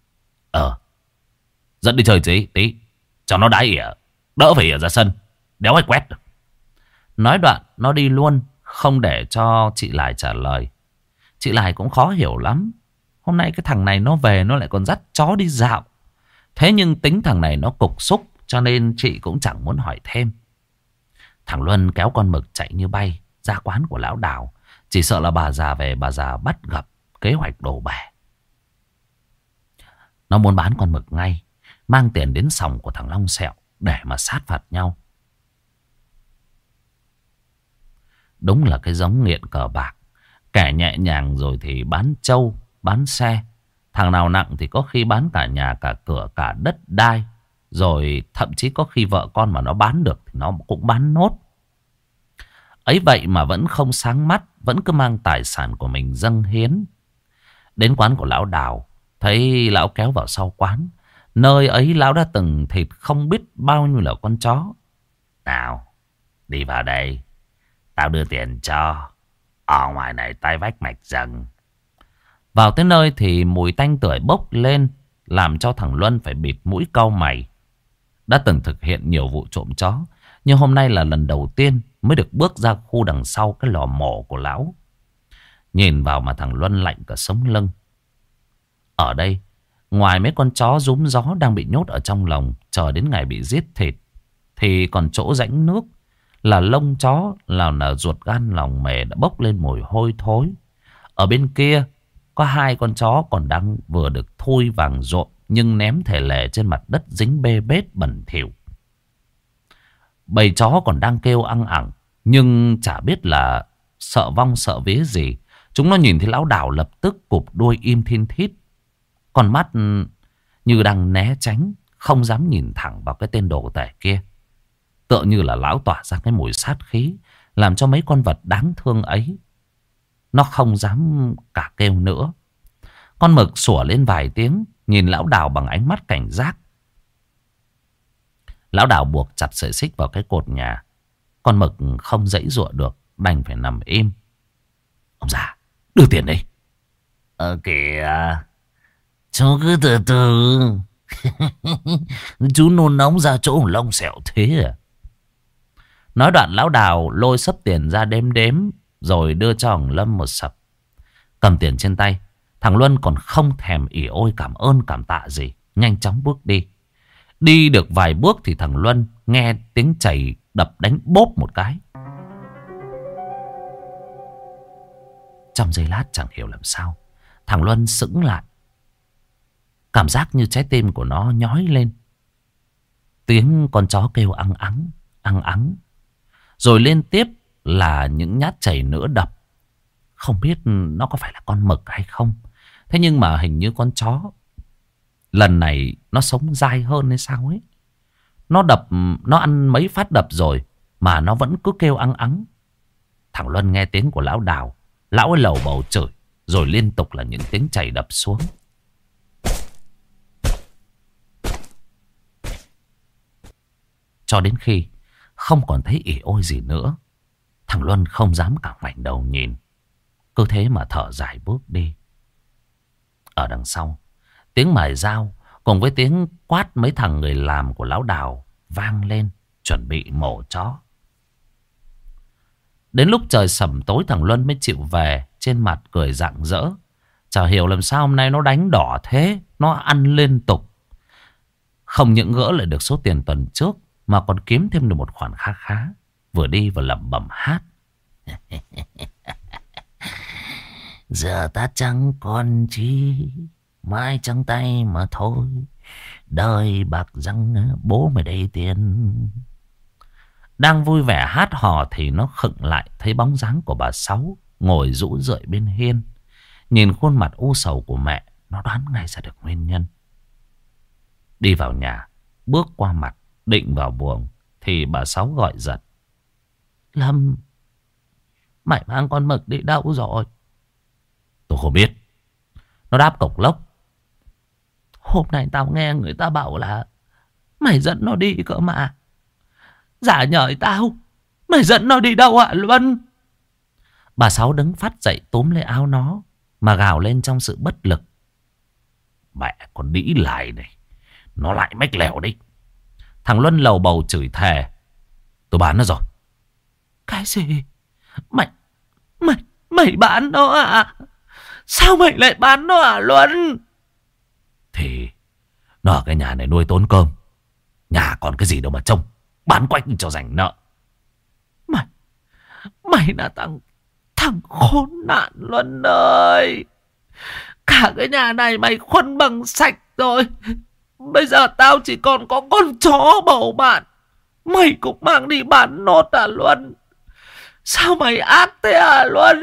Dẫn đi chơi tí cho nó đái ỉa, đỡ phải ỉa ra sân, đéo ai quét được. Nói đoạn nó đi luôn, không để cho chị Lài trả lời. Chị Lài cũng khó hiểu lắm. Hôm nay cái thằng này nó về nó lại còn dắt chó đi dạo. Thế nhưng tính thằng này nó cục xúc, cho nên chị cũng chẳng muốn hỏi thêm. Thằng Luân kéo con mực chạy như bay ra quán của lão Đào. Chỉ sợ là bà già về, bà già bắt gặp kế hoạch đổ bể. Nó muốn bán con mực ngay, mang tiền đến sòng của thằng Long Sẹo để mà sát phạt nhau. Đúng là cái giống nghiện cờ bạc. Kẻ nhẹ nhàng rồi thì bán trâu, bán xe. Thằng nào nặng thì có khi bán cả nhà, cả cửa, cả đất đai. Rồi thậm chí có khi vợ con mà nó bán được thì nó cũng bán nốt. Ấy vậy mà vẫn không sáng mắt, vẫn cứ mang tài sản của mình dâng hiến. Đến quán của lão Đào, thấy lão kéo vào sau quán. Nơi ấy lão đã từng thịt không biết bao nhiêu là con chó. Nào, đi vào đây, tao đưa tiền cho. Ở ngoài này tai vách mạch rừng. Vào tới nơi thì mùi tanh tưởi bốc lên, làm cho thằng Luân phải bịt mũi cau mày. Đã từng thực hiện nhiều vụ trộm chó, nhưng hôm nay là lần đầu tiên mới được bước ra khu đằng sau cái lò mổ của lão. Nhìn vào mà thằng Luân lạnh cả sống lưng. Ở đây, ngoài mấy con chó rúm gió đang bị nhốt ở trong lồng chờ đến ngày bị giết thịt, thì còn chỗ rãnh nước là lông chó, là ruột gan lòng mề đã bốc lên mùi hôi thối. Ở bên kia có hai con chó còn đang vừa được thui vàng rộm, nhưng ném thể lệ trên mặt đất dính bê bết bẩn thỉu. Bầy chó còn đang kêu ăng ẳng, nhưng chả biết là sợ vong sợ vía gì. Chúng nó nhìn thấy lão Đào lập tức cụp đuôi im thin thít, con mắt như đang né tránh, không dám nhìn thẳng vào cái tên đồ tể kia. Tựa như là lão tỏa ra cái mùi sát khí, làm cho mấy con vật đáng thương ấy nó không dám cả kêu nữa. Con mực sủa lên vài tiếng, nhìn lão Đào bằng ánh mắt cảnh giác. Lão Đào buộc chặt sợi xích vào cái cột nhà. Con mực không giãy giụa được, đành phải nằm im. Ông già, đưa tiền đi. Kìa, chú cứ từ từ. Chú nôn nóng ra chỗ Long Sẹo thế à? Nói đoạn lão Đào lôi xấp tiền ra đếm đếm, rồi đưa cho ông Lâm một sập. Cầm tiền trên tay, thằng Luân còn không thèm ỉ ôi cảm ơn cảm tạ gì, nhanh chóng bước đi. Đi được vài bước thì thằng Luân nghe tiếng chày đập đánh bốp một cái. Trong giây lát chẳng hiểu làm sao, thằng Luân sững lại. Cảm giác như trái tim của nó nhói lên. Tiếng con chó kêu ăng ắng, ăng ắng. Rồi liên tiếp là những nhát chày nữa đập. Không biết nó có phải là con mực hay không. Thế nhưng mà hình như con chó lần này nó sống dai hơn hay sao ấy. Nó đập, nó ăn mấy phát đập rồi mà nó vẫn cứ kêu ăng ắng. Thằng Luân nghe tiếng của lão Đào, lão ấy lầu bầu chửi, rồi liên tục là những tiếng chày đập xuống. Cho đến khi không còn thấy ỉ ôi gì nữa, thằng Luân không dám cả ngoảnh đầu nhìn, cứ thế mà thở dài bước đi. Ở đằng sau, tiếng mài dao cùng với tiếng quát mấy thằng người làm của lão Đào vang lên, chuẩn bị mổ chó. Đến lúc trời sẩm tối, thằng Luân mới chịu về, trên mặt cười rạng rỡ. Chả hiểu làm sao hôm nay nó đánh đỏ thế, nó ăn liên tục. Không những gỡ lại được số tiền tuần trước mà còn kiếm thêm được một khoản khá khá. Vừa đi vừa lẩm bẩm hát. Giờ ta chẳng còn chi, mai trong tay mà thôi. Đời bạc răng bố mày đầy tiền. Đang vui vẻ hát hò thì nó khựng lại thấy bóng dáng của bà Sáu ngồi rũ rượi bên hiên. Nhìn khuôn mặt u sầu của mẹ, nó đoán ngay ra được nguyên nhân. Đi vào nhà, bước qua mặt, định vào buồng thì bà Sáu gọi giật. Lâm, mày mang con mực đi đâu rồi? Tôi không biết. Nó đáp cộc lốc. Hôm nay tao nghe người ta bảo là mày dẫn nó đi cơ mà. Giả nhời tao, mày dẫn nó đi đâu ạ Luân? Bà Sáu đứng phát dậy túm lấy áo nó mà gào lên trong sự bất lực. Mẹ con đĩ lại này, nó lại mách lèo đấy. Thằng Luân lầu bầu chửi thề. Tôi bán nó rồi. Cái gì? Mày bán nó à? Sao mày lại bán nó à Luân? Thì nó ở cái nhà này nuôi tốn cơm. Nhà còn cái gì đâu mà trông. Bán quách cho rảnh nợ. Mày là thằng khốn nạn Luân ơi. Cả cái nhà này mày khuân bằng sạch rồi. Bây giờ tao chỉ còn có con chó bầu bạn. Mày cũng mang đi bán nốt à Luân? Sao mày ác thế à Luân?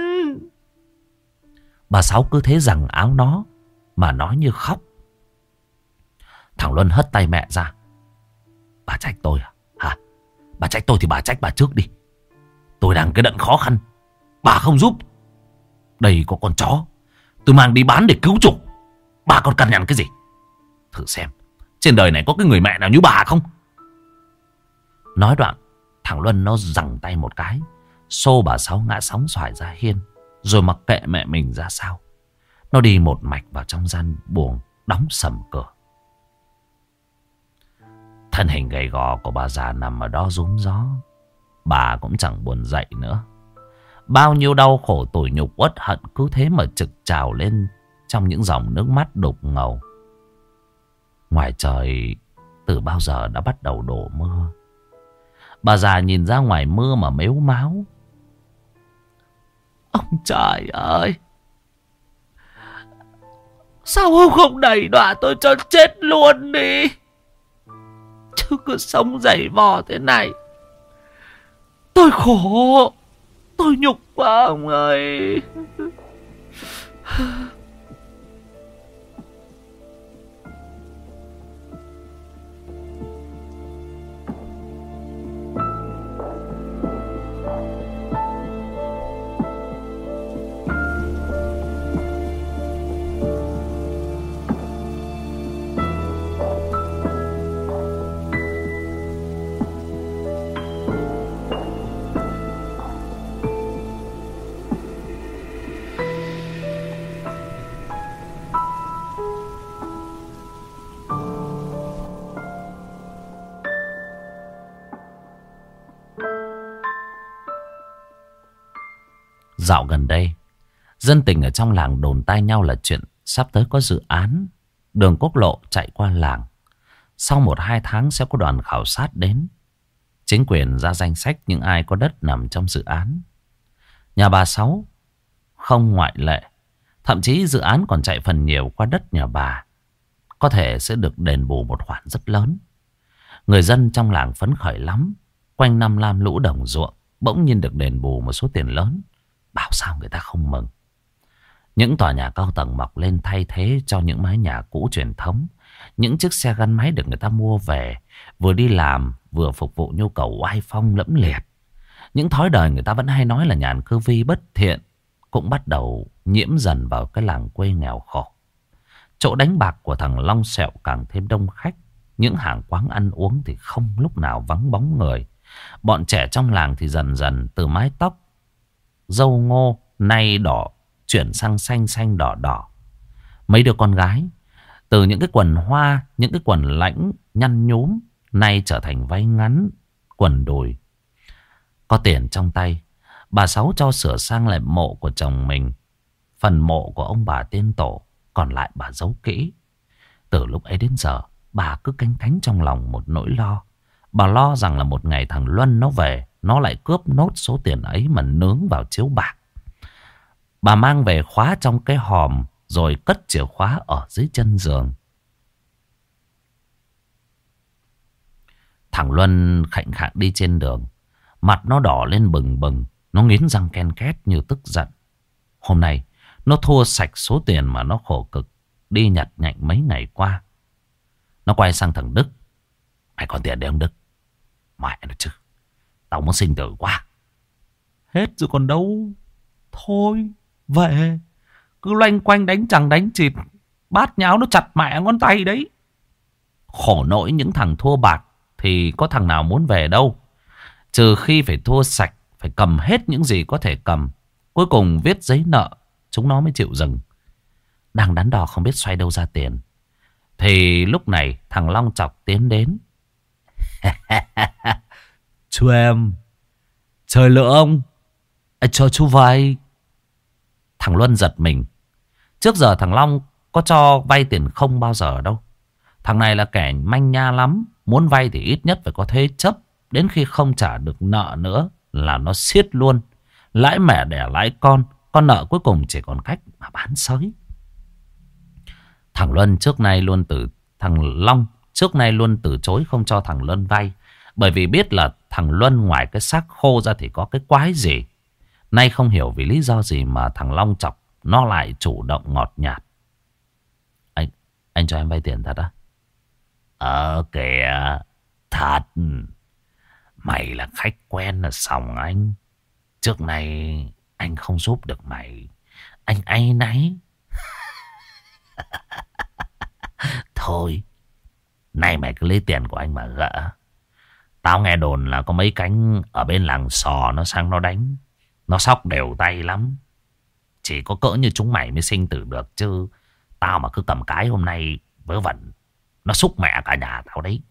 Bà Sáu cứ thế giằng áo nó mà nói như khóc. Thằng Luân hất tay mẹ ra. Bà trách tôi à? Hả? Bà trách tôi thì bà trách bà trước đi. Tôi đang cái đận khó khăn, bà không giúp. Đây có con chó tôi mang đi bán để cứu chủ, bà còn cằn nhằn cái gì? Thử xem trên đời này có cái người mẹ nào như bà không? Nói đoạn, thằng Luân nó giằng tay một cái, xô bà Sáu ngã sóng xoài ra hiên, rồi mặc kệ mẹ mình ra sao. Nó đi một mạch vào trong gian buồng, đóng sầm cửa. Thân hình gầy gò của bà già nằm ở đó rúm gió. Bà cũng chẳng buồn dậy nữa. Bao nhiêu đau khổ tủi nhục uất hận cứ thế mà trực trào lên trong những dòng nước mắt đục ngầu. Ngoài trời từ bao giờ đã bắt đầu đổ mưa. Bà già nhìn ra ngoài mưa mà mếu máo. Ông trời ơi, sao ông không đẩy đọa tôi cho chết luôn đi? Chứ cứ sống dày vò thế này tôi khổ, tôi nhục quá ông ơi. Dạo gần đây, dân tình ở trong làng đồn tai nhau là chuyện sắp tới có dự án đường quốc lộ chạy qua làng. Sau 1-2 tháng sẽ có đoàn khảo sát đến. Chính quyền ra danh sách những ai có đất nằm trong dự án. Nhà bà Sáu không ngoại lệ. Thậm chí dự án còn chạy phần nhiều qua đất nhà bà. Có thể sẽ được đền bù một khoản rất lớn. Người dân trong làng phấn khởi lắm. Quanh năm lam lũ đồng ruộng, bỗng nhiên được đền bù một số tiền lớn. Bảo sao người ta không mừng. Những tòa nhà cao tầng mọc lên thay thế cho những mái nhà cũ truyền thống. Những chiếc xe gắn máy được người ta mua về, vừa đi làm vừa phục vụ nhu cầu oai phong lẫm liệt. Những thói đời người ta vẫn hay nói là nhàn cư vi bất thiện cũng bắt đầu nhiễm dần vào cái làng quê nghèo khổ. Chỗ đánh bạc của thằng Long Sẹo càng thêm đông khách. Những hàng quán ăn uống thì không lúc nào vắng bóng người. Bọn trẻ trong làng thì dần dần từ mái tóc dâu ngô nay đỏ chuyển sang xanh xanh đỏ đỏ. Mấy đứa con gái từ những cái quần hoa, những cái quần lãnh nhăn nhúm nay trở thành váy ngắn, quần đùi. Có tiền trong tay, bà Sáu cho sửa sang lại mộ của chồng mình. Phần mộ của ông bà tiên tổ còn lại bà giấu kỹ. Từ lúc ấy đến giờ bà cứ canh cánh trong lòng một nỗi lo. Bà lo rằng là một ngày thằng Luân nó về, nó lại cướp nốt số tiền ấy mà nướng vào chiếu bạc. Bà mang về khóa trong cái hòm, rồi cất chìa khóa ở dưới chân giường. Thằng Luân khạnh khạng đi trên đường. Mặt nó đỏ lên bừng bừng. Nó nghiến răng ken két như tức giận. Hôm nay nó thua sạch số tiền mà nó khổ cực đi nhặt nhạnh mấy ngày qua. Nó quay sang thằng Đức. Mày còn tiền đấy không Đức? Mẹ nó chứ, tao muốn sinh tử quá. Hết rồi còn đâu. Thôi về. Cứ loanh quanh đánh chằng đánh chịt, bát nháo nó chặt mẹ ngón tay đấy. Khổ nỗi những thằng thua bạc thì có thằng nào muốn về đâu. Trừ khi phải thua sạch, phải cầm hết những gì có thể cầm. Cuối cùng viết giấy nợ, chúng nó mới chịu dừng. Đang đắn đo không biết xoay đâu ra tiền, thì lúc này thằng Long Chọc tiến đến. Chú em, trời lỡ ông, cho chú vay. Thằng Luân giật mình. Trước giờ thằng Long có cho vay tiền không bao giờ đâu. Thằng này là kẻ manh nha lắm. Muốn vay thì ít nhất phải có thế chấp. Đến khi không trả được nợ nữa là nó siết luôn. Lãi mẹ đẻ lãi con. Con nợ cuối cùng chỉ còn cách mà bán sới. Thằng Long trước nay luôn từ chối không cho thằng Luân vay. Bởi vì biết là thằng Luân ngoài cái xác khô ra thì có cái quái gì. Nay không hiểu vì lý do gì mà thằng Long Chọc nó lại chủ động ngọt nhạt. Anh cho em vay tiền thật á? Kìa, thật. Mày là khách quen là xong anh. Trước này anh không giúp được mày, anh áy náy. Thôi, nay mày cứ lấy tiền của anh mà gỡ. Tao nghe đồn là có mấy cánh ở bên làng Sò nó sang nó đánh. Nó xóc đều tay lắm. Chỉ có cỡ như chúng mày mới sinh tử được. Chứ tao mà cứ cầm cái hôm nay vớ vẩn, nó xúc mẹ cả nhà tao đấy.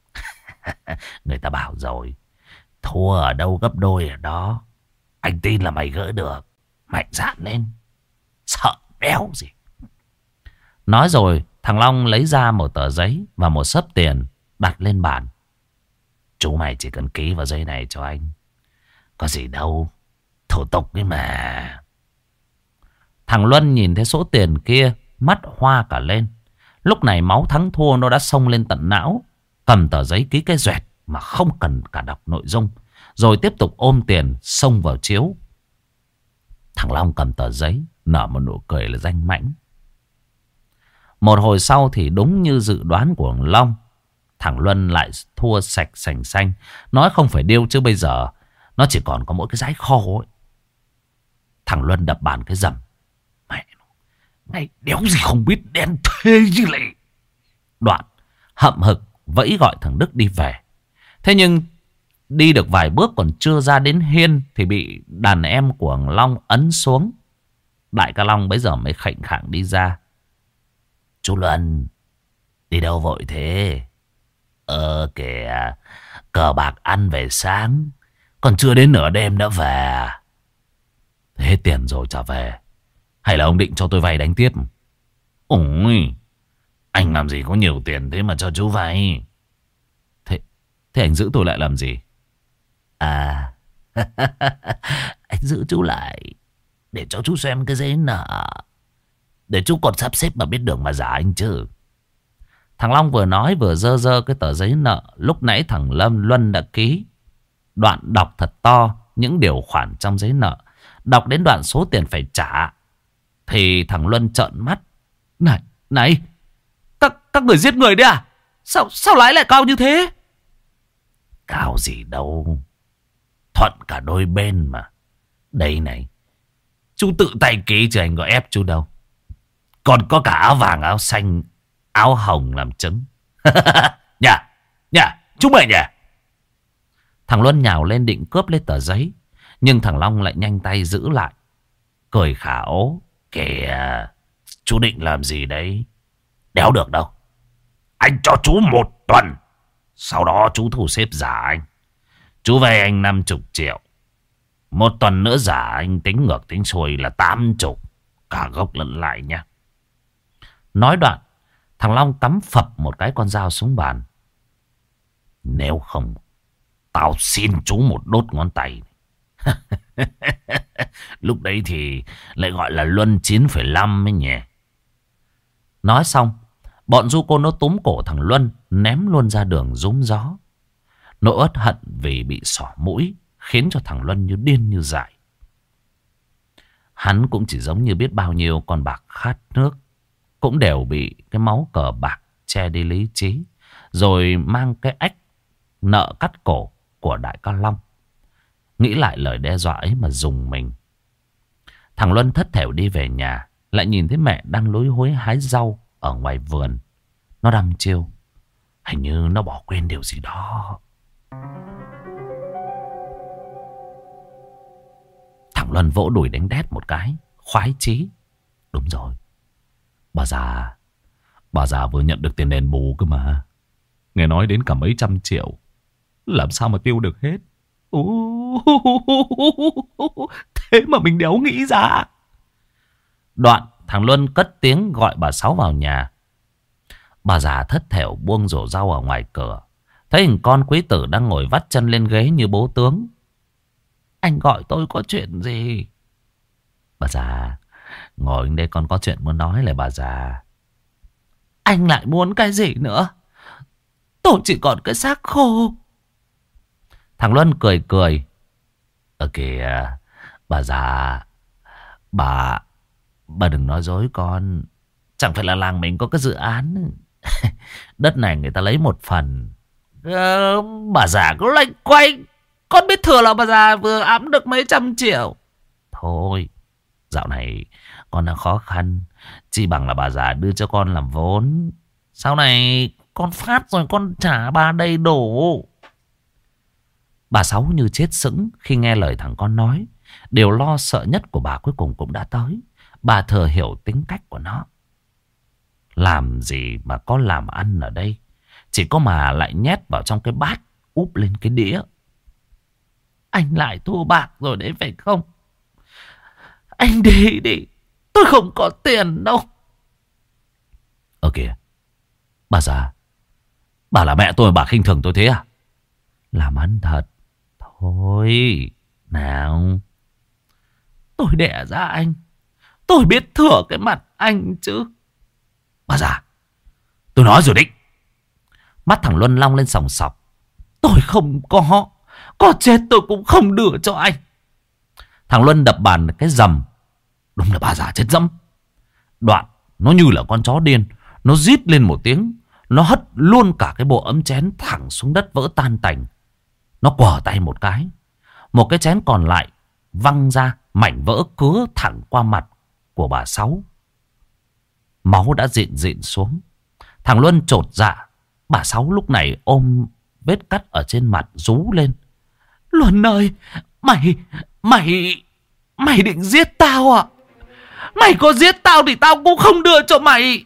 Người ta bảo rồi, thua ở đâu gấp đôi ở đó. Anh tin là mày gỡ được. Mạnh dạn lên, sợ đéo gì. Nói rồi thằng Long lấy ra một tờ giấy và một xấp tiền đặt lên bàn. Chú mày chỉ cần ký vào giấy này cho anh. Có gì đâu, thủ tục ấy mà. Thằng Luân nhìn thấy số tiền kia, mắt hoa cả lên. Lúc này máu thắng thua nó đã xông lên tận não. Cầm tờ giấy ký cái doẹt mà không cần cả đọc nội dung. Rồi tiếp tục ôm tiền xông vào chiếu. Thằng Long cầm tờ giấy, nở một nụ cười là danh mãnh. Một hồi sau thì đúng như dự đoán của thằng Long, thằng Luân lại thua sạch sành xanh. Nói không phải điêu chứ bây giờ nó chỉ còn có mỗi cái dái kho ấy. Thằng Luân đập bàn cái rầm. Mẹ nó, ngay đéo gì không biết đen thê như lệ. Đoạn hậm hực vẫy gọi thằng Đức đi về. Thế nhưng đi được vài bước còn chưa ra đến hiên thì bị đàn em của thằng Long ấn xuống. Đại ca Long bấy giờ mới khệnh khạng đi ra. Chú Luân, đi đâu vội thế? Kìa, cờ bạc ăn về sáng, còn chưa đến nửa đêm đã về. Thế hết tiền rồi trả về, hay là ông định cho tôi vay đánh tiếp? Ôi, anh làm gì có nhiều tiền thế mà cho chú vay? Thế anh giữ tôi lại làm gì? À, anh giữ chú lại để cho chú xem cái giấy nợ, để chú còn sắp xếp mà biết đường mà giả anh chứ. Thằng Long vừa nói vừa dơ dơ cái tờ giấy nợ lúc nãy thằng Luân đã ký. Đoạn đọc thật to những điều khoản trong giấy nợ. Đọc đến đoạn số tiền phải trả thì thằng Luân trợn mắt. Này, các người giết người đấy à? Sao lãi lại cao như thế? Cao gì đâu, thuận cả đôi bên mà. Đây này, chú tự tay ký chứ anh có ép chú đâu. Còn có cả áo vàng, áo xanh, áo hồng làm chứng. Nhà, chú mày nhà. Thằng Luân nhào lên định cướp lấy tờ giấy, nhưng thằng Long lại nhanh tay giữ lại, cười khả ố. Kìa, chú định làm gì đấy? Đéo được đâu. Anh cho chú 1 tuần, sau đó chú thu xếp giả anh. Chú vay anh 50 triệu. 1 tuần nữa giả anh tính ngược tính xuôi là 80, cả gốc lẫn lại nha. Nói đoạn, Thằng Long cắm phập một cái con dao xuống bàn. Nếu không, tao xin chú một đốt ngón tay. Lúc đấy thì lại gọi là luân 9,5 ấy nhỉ. Nói xong, bọn du côn nó túm cổ thằng Luân, ném luôn ra đường rúm gió. Nỗi uất hận vì bị xỏ mũi khiến cho thằng Luân như điên như dại. Hắn cũng chỉ giống như biết bao nhiêu con bạc khát nước, cũng đều bị cái máu cờ bạc che đi lý trí, rồi mang cái ách nợ cắt cổ của Đại ca Long. Nghĩ lại lời đe dọa ấy mà rùng mình. Thằng Luân thất thểu đi về nhà, lại nhìn thấy mẹ đang lúi húi hái rau ở ngoài vườn. Nó đăm chiêu, hình như nó bỏ quên điều gì đó. Thằng Luân vỗ đùi đánh đét một cái, khoái chí. Đúng rồi, bà già vừa nhận được tiền đền bù cơ mà. Nghe nói đến cả mấy trăm triệu, làm sao mà tiêu được hết. Thế mà mình đéo nghĩ ra. Đoạn thằng Luân cất tiếng gọi bà Sáu vào nhà. Bà già thất thểu buông rổ rau ở ngoài cửa, thấy hình con quý tử đang ngồi vắt chân lên ghế như bố tướng. Anh gọi tôi có chuyện gì? Bà già, ngồi đây con có chuyện muốn nói lại bà già. Anh lại muốn cái gì nữa? Tôi chỉ còn cái xác khô. Thằng Luân cười cười. Kìa, bà già, bà đừng nói dối con. Chẳng phải là làng mình có cái dự án đất này người ta lấy một phần. Bà già cứ lanh quanh. Con biết thừa là bà già vừa ẵm được mấy trăm triệu. Thôi, dạo này con đang khó khăn, chỉ bằng là bà già đưa cho con làm vốn. Sau này con phát rồi con trả bà đầy đủ. Bà Sáu như chết sững khi nghe lời thằng con nói. Điều lo sợ nhất của bà cuối cùng cũng đã tới. Bà thừa hiểu tính cách của nó. Làm gì mà có làm ăn ở đây, chỉ có mà lại nhét vào trong cái bát, úp lên cái đĩa. Anh lại thua bạc rồi đấy phải không? Anh đi, tôi không có tiền đâu. Kìa, bà già, bà là mẹ tôi, bà khinh thường tôi thế à? Làm ăn thật. Thôi, nào. Tôi đẻ ra anh, tôi biết thừa cái mặt anh chứ. Bà già, tôi nói rồi đấy. Mắt thằng Luân long lên sòng sọc. Tôi không có chết tôi cũng không đưa cho anh. Thằng Luân đập bàn cái rầm. Đúng là bà già chết dẫm. Đoạn nó như là con chó điên, nó rít lên một tiếng. Nó hất luôn cả cái bộ ấm chén thẳng xuống đất vỡ tan tành. Nó quở tay một cái, một cái chén còn lại văng ra, mảnh vỡ cứa thẳng qua mặt của bà Sáu. Máu đã dịn xuống. Thằng Luân chột dạ. Bà Sáu lúc này ôm vết cắt ở trên mặt rú lên. Luân ơi, mày định giết tao à? Mày có giết tao thì tao cũng không đưa cho mày.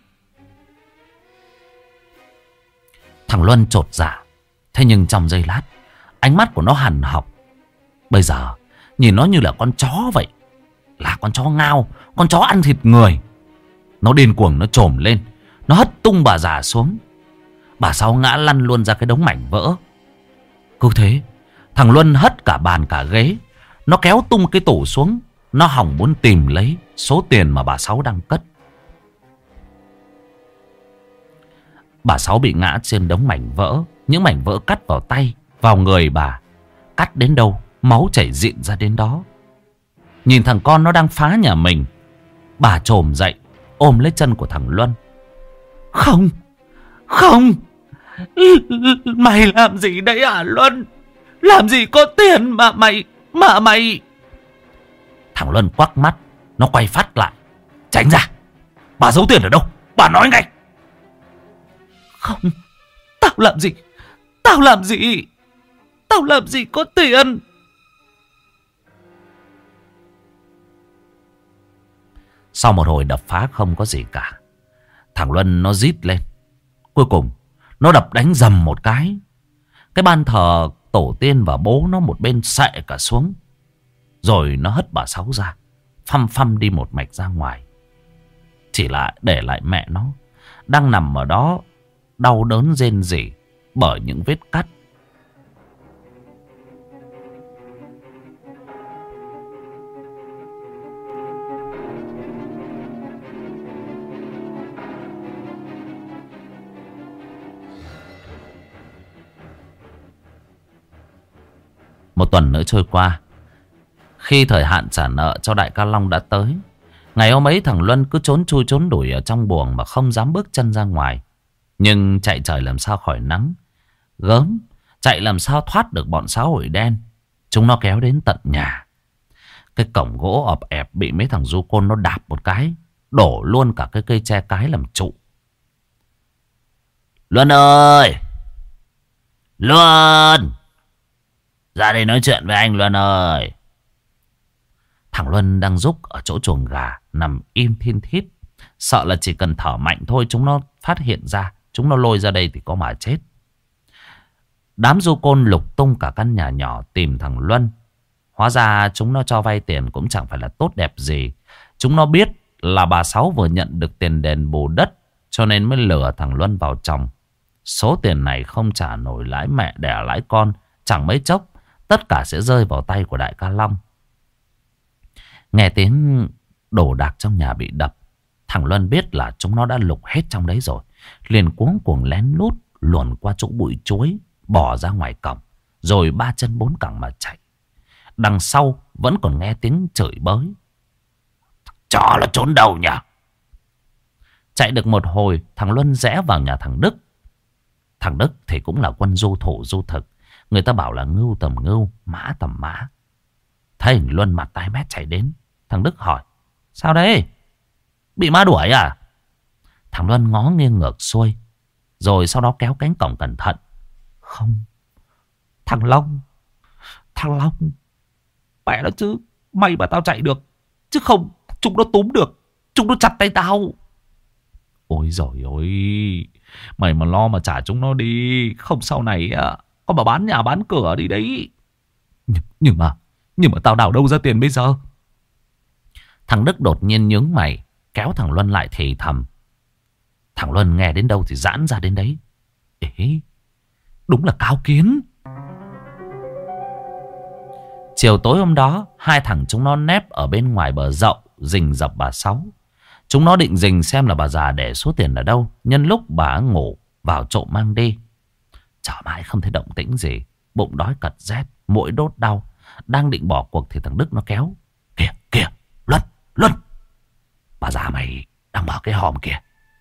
Thằng Luân chột dạ. Thế nhưng trong giây lát, ánh mắt của nó hằn học. Bây giờ nhìn nó như là con chó vậy. Là con chó ngao, con chó ăn thịt người. Nó điên cuồng, nó trồm lên, nó hất tung bà già xuống. Bà Sáu ngã lăn luôn ra cái đống mảnh vỡ. Cứ thế thằng Luân hất cả bàn cả ghế. Nó kéo tung cái tủ xuống. Nó hỏng muốn tìm lấy số tiền mà bà Sáu đang cất. Bà Sáu bị ngã trên đống mảnh vỡ. Những mảnh vỡ cắt vào tay, vào người bà. Cắt đến đâu máu chảy rịn ra đến đó. Nhìn thằng con nó đang phá nhà mình, bà trồm dậy ôm lấy chân của thằng Luân. Không, mày làm gì đấy hả Luân? Làm gì có tiền mà mày... Thằng Luân quắc mắt, nó quay phát lại. Tránh ra, bà giấu tiền ở đâu? Bà nói ngay. Không, tao làm gì có tiền. Sau một hồi đập phá không có gì cả, thằng Luân nó rít lên. Cuối cùng nó đập đánh dầm một cái. Cái ban thờ tổ tiên và bố nó một bên xệ cả xuống. Rồi nó hất bà Sáu ra, phăm phăm đi một mạch ra ngoài. Chỉ là để lại mẹ nó đang nằm ở đó đau đớn rên rỉ bởi những vết cắt. Một tuần nữa trôi qua, khi thời hạn trả nợ cho đại ca Long đã tới, ngày hôm ấy thằng Luân cứ trốn chui trốn đuổi ở trong buồng mà không dám bước chân ra ngoài. Nhưng chạy trời làm sao khỏi nắng gớm, chạy làm sao thoát được bọn xã hội đen. Chúng nó kéo đến tận nhà. Cái cổng gỗ ọp ẹp bị mấy thằng du côn nó đạp một cái, đổ luôn cả cái cây tre cái làm trụ. Luân ơi! Luân! Ra đây nói chuyện với anh Luân ơi! Thằng Luân đang rúc ở chỗ chuồng gà, nằm im thiên thít. Sợ là chỉ cần thở mạnh thôi chúng nó phát hiện ra, chúng nó lôi ra đây thì có mà chết. Đám du côn lục tung cả căn nhà nhỏ tìm thằng Luân. Hóa ra chúng nó cho vay tiền cũng chẳng phải là tốt đẹp gì. Chúng nó biết là bà Sáu vừa nhận được tiền đền bù đất, cho nên mới lừa thằng Luân vào chồng. Số tiền này không trả nổi lãi mẹ đẻ lãi con, chẳng mấy chốc tất cả sẽ rơi vào tay của đại ca Long. Nghe tiếng đồ đạc trong nhà bị đập, thằng Luân biết là chúng nó đã lục hết trong đấy rồi. Liền cuống cuồng lén lút luồn qua chỗ bụi chuối, bỏ ra ngoài cổng, rồi ba chân bốn cẳng mà chạy. Đằng sau vẫn còn nghe tiếng chửi bới. Chó là trốn đâu nhỉ? Chạy được một hồi, thằng Luân rẽ vào nhà thằng Đức. Thằng Đức thì cũng là quân du thủ du thực. Người ta bảo là ngưu tầm ngưu, mã tầm mã. Thấy thằng Luân mặt tái mét chạy đến, thằng Đức hỏi: sao đấy? Bị ma đuổi à? Thằng Luân ngó nghiêng ngược xuôi, rồi sau đó kéo cánh cổng cẩn thận. Không, thằng Long, mẹ nó chứ, may mà tao chạy được, chứ không chúng nó túm được, chúng nó chặt tay tao. Ôi giời ơi, mày mà lo mà trả chúng nó đi, không sau này có mà bán nhà bán cửa đi đấy. Nhưng mà tao đào đâu ra tiền bây giờ? Thằng Đức đột nhiên nhướng mày, kéo thằng Luân lại thì thầm. Thằng Luân nghe đến đâu thì giãn ra đến đấy. Ê, đúng là Cao Kiến. Chiều tối hôm đó, hai thằng chúng nó nép ở bên ngoài bờ dậu, rình rập bà Sáu. Chúng nó định rình xem là bà già để số tiền ở đâu, nhân lúc bà ngủ vào trộm mang đi. Chờ mãi không thấy động tĩnh gì, bụng đói cật rét, mũi đốt đau. Đang định bỏ cuộc thì thằng Đức nó kéo. Kìa, Luân, bà già mày đang mở cái hòm kìa.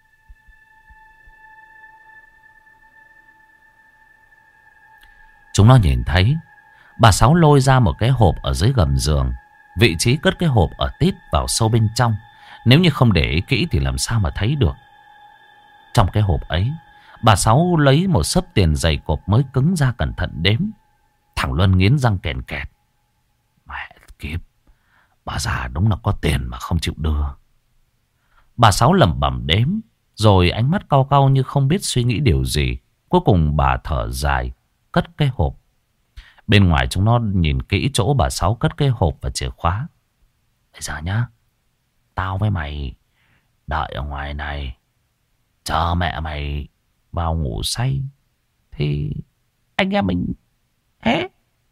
Chúng nó nhìn thấy bà Sáu lôi ra một cái hộp ở dưới gầm giường. Vị trí cất cái hộp ở tít vào sâu bên trong. Nếu như không để ý kỹ thì làm sao mà thấy được. Trong cái hộp ấy, bà Sáu lấy một xấp tiền dày cộp mới cứng ra cẩn thận đếm. Thằng Luân nghiến răng kèn kẹt. Mẹ kiếp, bà già đúng là có tiền mà không chịu đưa. Bà Sáu lẩm bẩm đếm, rồi ánh mắt cau cau như không biết suy nghĩ điều gì. Cuối cùng bà thở dài, cất cái hộp. Bên ngoài chúng nó nhìn kỹ chỗ bà Sáu cất cái hộp và chìa khóa. Bây giờ nhá, tao với mày đợi ở ngoài này, chờ mẹ mày vào ngủ say thì anh em mình hết.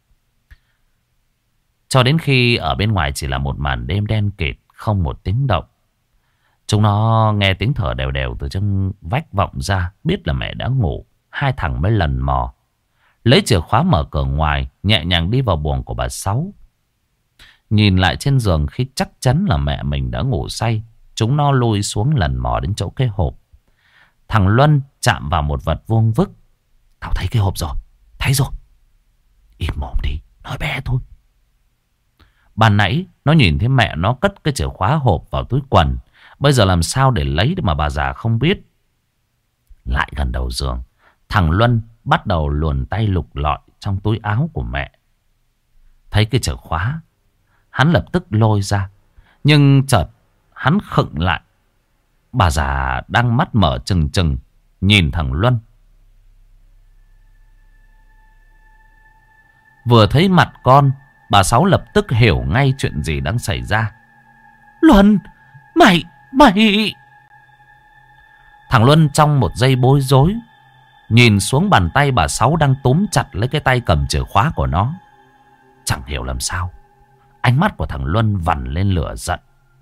Cho đến khi ở bên ngoài chỉ là một màn đêm đen kịt, không một tiếng động. Chúng nó nghe tiếng thở đều đều từ trong vách vọng ra, biết là mẹ đã ngủ. Hai thằng mới lần mò lấy chìa khóa mở cửa ngoài, nhẹ nhàng đi vào buồng của bà Sáu. Nhìn lại trên giường khi chắc chắn là mẹ mình đã ngủ say, chúng nó lùi xuống lần mò đến chỗ cái hộp. Thằng Luân chạm vào một vật vuông vức. Tao thấy cái hộp rồi, thấy rồi. Im mồm đi, nói bé thôi. Ban nãy nó nhìn thấy mẹ nó cất cái chìa khóa hộp vào túi quần. Bây giờ làm sao để lấy mà bà già không biết. Lại gần đầu giường, thằng Luân bắt đầu luồn tay lục lọi trong túi áo của mẹ. Thấy cái chìa khóa, hắn lập tức lôi ra. Nhưng chợt hắn khựng lại. Bà già đang mắt mở trừng trừng nhìn thằng Luân. Vừa thấy mặt con, bà Sáu lập tức hiểu ngay chuyện gì đang xảy ra. Luân, mày... Thằng Luân trong một giây bối rối nhìn xuống bàn tay bà Sáu đang túm chặt lấy cái tay cầm chìa khóa của nó. Chẳng hiểu làm sao ánh mắt của thằng Luân vằn lên lửa giận.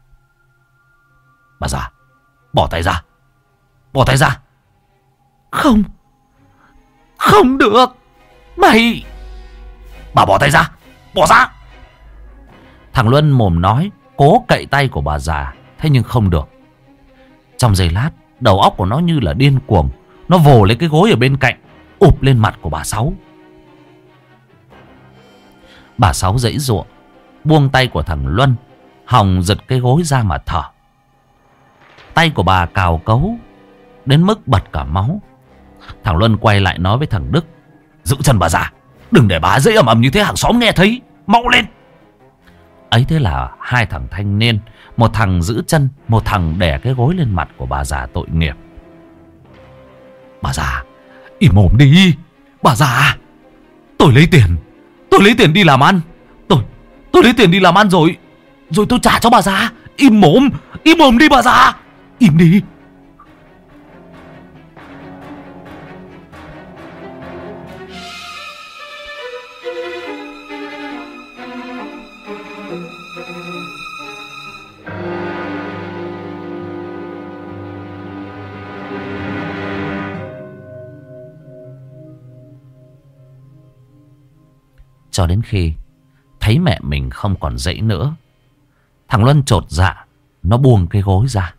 Bà già, bỏ tay ra. Bỏ tay ra. Không. Không được. Mày. Bà bỏ tay ra. Bỏ ra. Thằng Luân mồm nói, cố cậy tay của bà già. Thế nhưng không được. Trong giây lát, đầu óc của nó như là điên cuồng. Nó vồ lấy cái gối ở bên cạnh, ụp lên mặt của bà Sáu. Bà Sáu giãy giụa, buông tay của thằng Luân, hòng giật cái gối ra mà thở. Tay của bà cào cấu đến mức bật cả máu. Thằng Luân quay lại nói với thằng Đức: giữ chân bà già, đừng để bà dễ ầm ầm như thế hàng xóm nghe thấy. Mau lên. Ấy thế là hai thằng thanh niên, một thằng giữ chân, một thằng đè cái gối lên mặt của bà già tội nghiệp. Bà già, im mồm đi. Bà già, tôi lấy tiền đi làm ăn. Tôi lấy tiền đi làm ăn rồi tôi trả cho bà già. Im mồm đi bà già. Im đi. Cho đến khi thấy mẹ mình không còn dãy nữa, thằng Luân chột dạ, nó buông cái gối ra.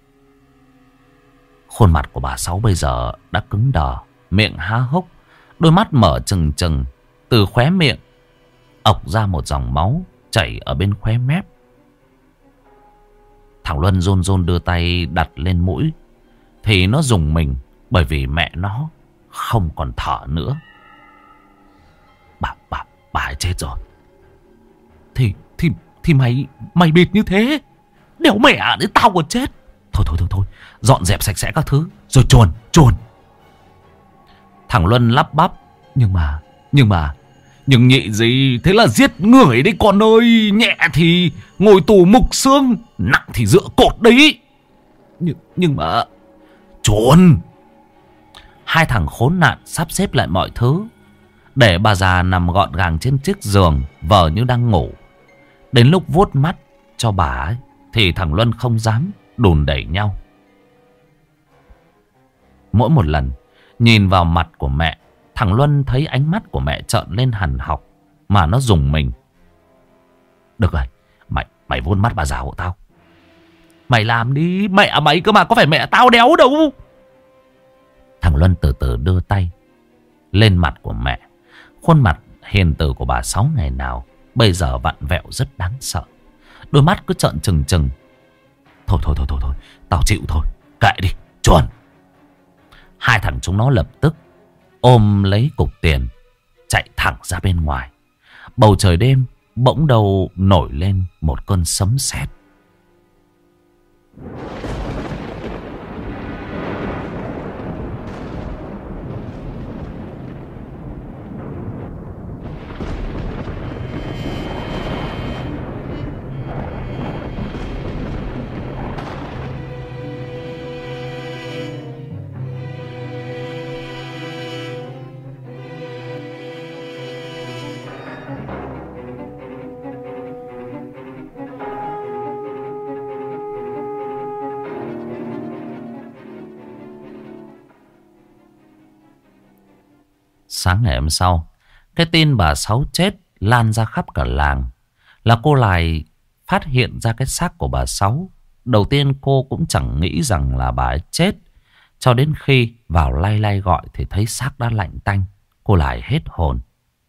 Khuôn mặt của bà Sáu bây giờ đã cứng đờ, miệng há hốc, đôi mắt mở trừng trừng. Từ khóe miệng ọc ra một dòng máu chảy ở bên khóe mép. Thằng Luân run run đưa tay đặt lên mũi thì nó rùng mình, bởi vì mẹ nó không còn thở nữa. Bà ấy chết rồi. Thì mày bịt như thế, đéo mẹ đến tao còn chết. Thôi, dọn dẹp sạch sẽ các thứ rồi chuồn. Thằng Luân lắp bắp: Nhưng nhị gì, thế là giết người đấy con ơi. Nhẹ thì ngồi tù mục xương, nặng thì dựa cột đấy. Nhưng mà chuồn. Hai thằng khốn nạn sắp xếp lại mọi thứ, để bà già nằm gọn gàng trên chiếc giường, vờ như đang ngủ. Đến lúc vuốt mắt cho bà ấy thì thằng Luân không dám đùn đẩy nhau. Mỗi một lần nhìn vào mặt của mẹ, thằng Luân thấy ánh mắt của mẹ trợn lên hằn học, mà nó rùng mình. Được rồi, mày vuốt mắt bà già hộ tao. Mày làm đi, mẹ mày cơ mà, có phải mẹ tao đéo đâu. Thằng Luân từ từ đưa tay lên mặt của mẹ. Khuôn mặt hiền từ của bà Sáu ngày nào bây giờ vặn vẹo rất đáng sợ. Đôi mắt cứ trợn trừng trừng. Thôi, tao chịu thôi, kệ đi, chuồn. Hai thằng chúng nó lập tức ôm lấy cục tiền, chạy thẳng ra bên ngoài. Bầu trời đêm bỗng đầu nổi lên một cơn sấm sét. Sáng ngày hôm sau, cái tin bà Sáu chết lan ra khắp cả làng. Là cô Lài phát hiện ra cái xác của bà Sáu. Đầu tiên cô cũng chẳng nghĩ rằng là bà ấy chết, cho đến khi vào lay lay gọi thì thấy xác đã lạnh tanh. Cô Lài hết hồn.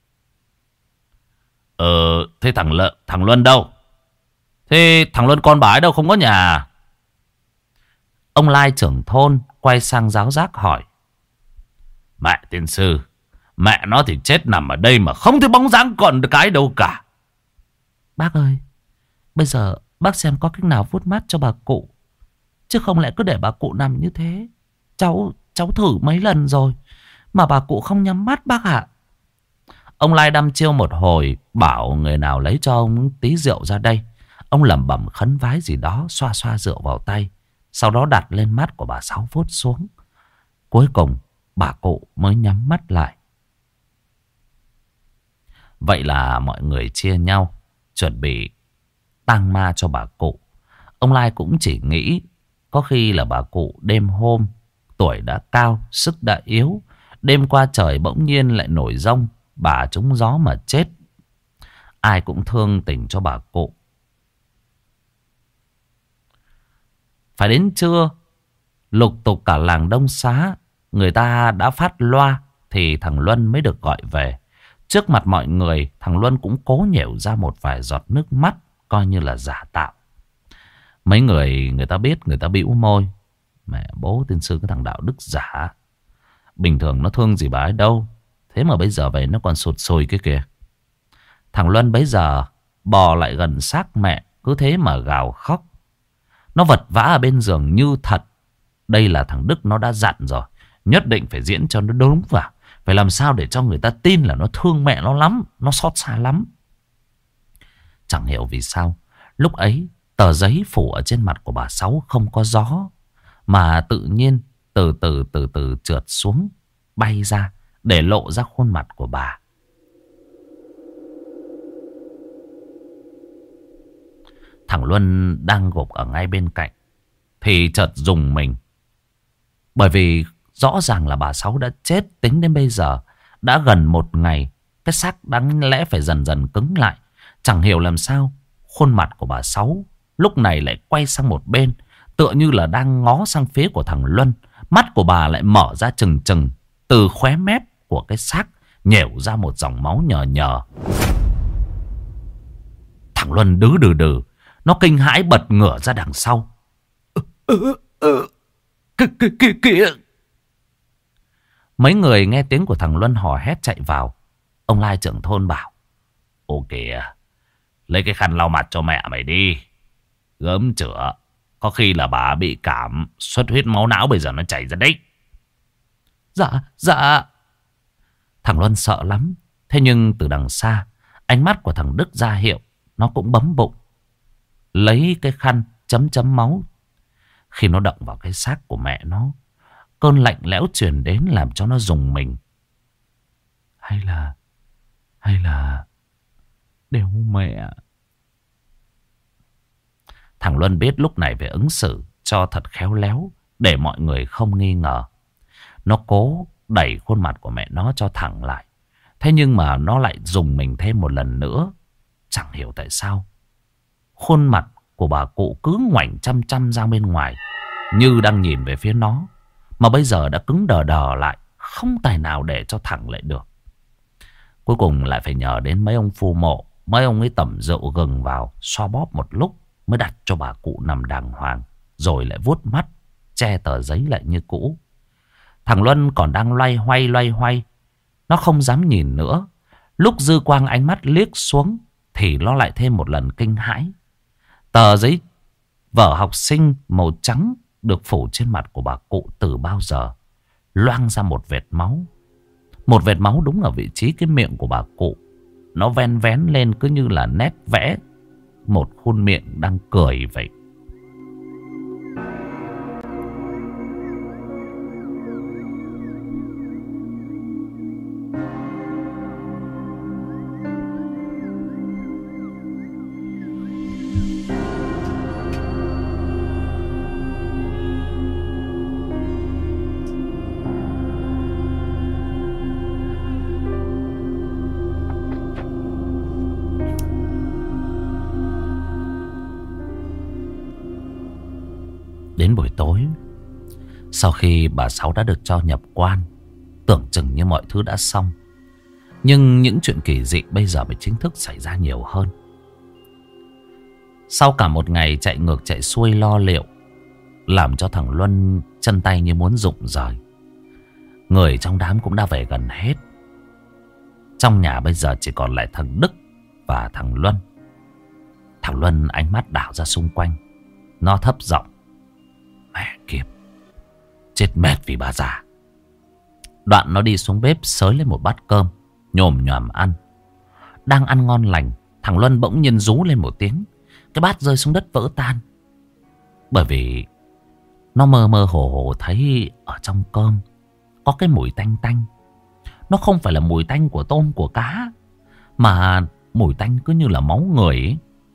Thế thằng Luân đâu? Thế thằng Luân con bà ấy đâu, không có nhà? Ông Lai trưởng thôn quay sang giáo giác hỏi. Mẹ tiên sư, mẹ nó thì chết nằm ở đây mà không thấy bóng dáng còn cái đâu cả. Bác ơi, bây giờ bác xem có cách nào vuốt mắt cho bà cụ, chứ không lẽ cứ để bà cụ nằm như thế. Cháu thử mấy lần rồi mà bà cụ không nhắm mắt bác ạ. Ông Lai đăm chiêu một hồi, bảo người nào lấy cho ông tí rượu ra đây. Ông lẩm bẩm khấn vái gì đó, xoa xoa rượu vào tay, Sau đó đặt lên mắt của bà Sáu vuốt xuống. Cuối cùng bà cụ mới nhắm mắt lại. Vậy là mọi người chia nhau chuẩn bị tang ma cho bà cụ. Ông Lai cũng chỉ nghĩ có khi là bà cụ đêm hôm tuổi đã cao, sức đã yếu, đêm qua trời bỗng nhiên lại nổi giông, bà trúng gió mà chết. Ai cũng thương tình cho bà cụ. Phải đến trưa, lục tục cả làng Đông Xá, người ta đã phát loa thì thằng Luân mới được gọi về. Trước mặt mọi người, thằng Luân cũng cố nhểu ra một vài giọt nước mắt, coi như là giả tạo. Mấy người ta biết, người ta bĩu môi. Mẹ bố tiên sư cái thằng đạo đức giả. Bình thường nó thương gì bà ấy đâu. Thế mà bây giờ về nó còn sụt sùi cái kìa. Thằng Luân bấy giờ bò lại gần xác mẹ, cứ thế mà gào khóc. Nó vật vã ở bên giường như thật. Đây là thằng Đức nó đã dặn rồi. Nhất định phải diễn cho nó đúng vào. Phải làm sao để cho người ta tin là nó thương mẹ nó lắm. Nó xót xa lắm. Chẳng hiểu vì sao lúc ấy tờ giấy phủ ở trên mặt của bà Sáu không có gió, mà tự nhiên từ từ trượt xuống, bay ra để lộ ra khuôn mặt của bà. Thằng Luân đang gục ở ngay bên cạnh thì chợt rùng mình. Bởi vì rõ ràng là bà Sáu đã chết. Tính đến bây giờ đã gần 1 ngày. Cái xác đáng lẽ phải dần dần cứng lại. Chẳng hiểu làm sao khuôn mặt của bà Sáu lúc này lại quay sang một bên, tựa như là đang ngó sang phía của thằng Luân. Mắt của bà lại mở ra trừng trừng. Từ khóe mép của cái xác nhểu ra một dòng máu nhờ nhờ. Thằng Luân đứ đừ. Nó kinh hãi bật ngửa ra đằng sau. Kìa. Mấy người nghe tiếng của thằng Luân hò hét chạy vào. Ông Lai trưởng thôn bảo: Ô kìa, lấy cái khăn lau mặt cho mẹ mày đi. Gớm chữa. Có khi là bà bị cảm, xuất huyết máu não bây giờ nó chảy ra đấy. Dạ. Thằng Luân sợ lắm. Thế nhưng từ đằng xa, ánh mắt của thằng Đức ra hiệu. Nó cũng bấm bụng lấy cái khăn chấm máu. Khi nó động vào cái xác của mẹ nó, cơn lạnh lẽo truyền đến làm cho nó rùng mình. Hay là đều mẹ. Thằng Luân biết lúc này phải ứng xử cho thật khéo léo để mọi người không nghi ngờ. Nó cố đẩy khuôn mặt của mẹ nó cho thẳng lại. Thế nhưng mà nó lại rùng mình thêm một lần nữa. Chẳng hiểu tại sao khuôn mặt của bà cụ cứ ngoảnh chăm ra bên ngoài, như đang nhìn về phía nó, mà bây giờ đã cứng đờ lại, không tài nào để cho thẳng lại được. Cuối cùng lại phải nhờ đến mấy ông phu mộ. Mấy ông ấy tẩm rượu gừng vào, xoa bóp một lúc mới đặt cho bà cụ nằm đàng hoàng. Rồi lại vuốt mắt, che tờ giấy lại như cũ. Thằng Luân còn đang loay hoay. Nó không dám nhìn nữa. Lúc dư quang ánh mắt liếc xuống thì nó lại thêm một lần kinh hãi. Tờ giấy vở học sinh màu trắng được phủ trên mặt của bà cụ từ bao giờ loang ra một vệt máu. Một vệt máu đúng ở vị trí cái miệng của bà cụ. Nó ven vén lên cứ như là nét vẽ một khuôn miệng đang cười vậy. Đến buổi tối, sau khi bà Sáu đã được cho nhập quan, tưởng chừng như mọi thứ đã xong. Nhưng những chuyện kỳ dị bây giờ mới chính thức xảy ra nhiều hơn. Sau cả một ngày chạy ngược chạy xuôi lo liệu, làm cho thằng Luân chân tay như muốn rụng rời. Người trong đám cũng đã về gần hết. Trong nhà bây giờ chỉ còn lại thằng Đức và thằng Luân. Thằng Luân ánh mắt đảo ra xung quanh. Nó thấp giọng: Mẹ kiếp, chết mệt vì bà già. Đoạn nó đi xuống bếp xới lên một bát cơm, nhồm nhòm ăn. Đang ăn ngon lành, thằng Luân bỗng nhiên rú lên một tiếng. Cái bát rơi xuống đất vỡ tan. Bởi vì Nó mơ mơ hồ hồ thấy ở trong cơm có cái mùi tanh tanh. Nó không phải là mùi tanh của tôm của cá, mà mùi tanh cứ như là máu người ấy.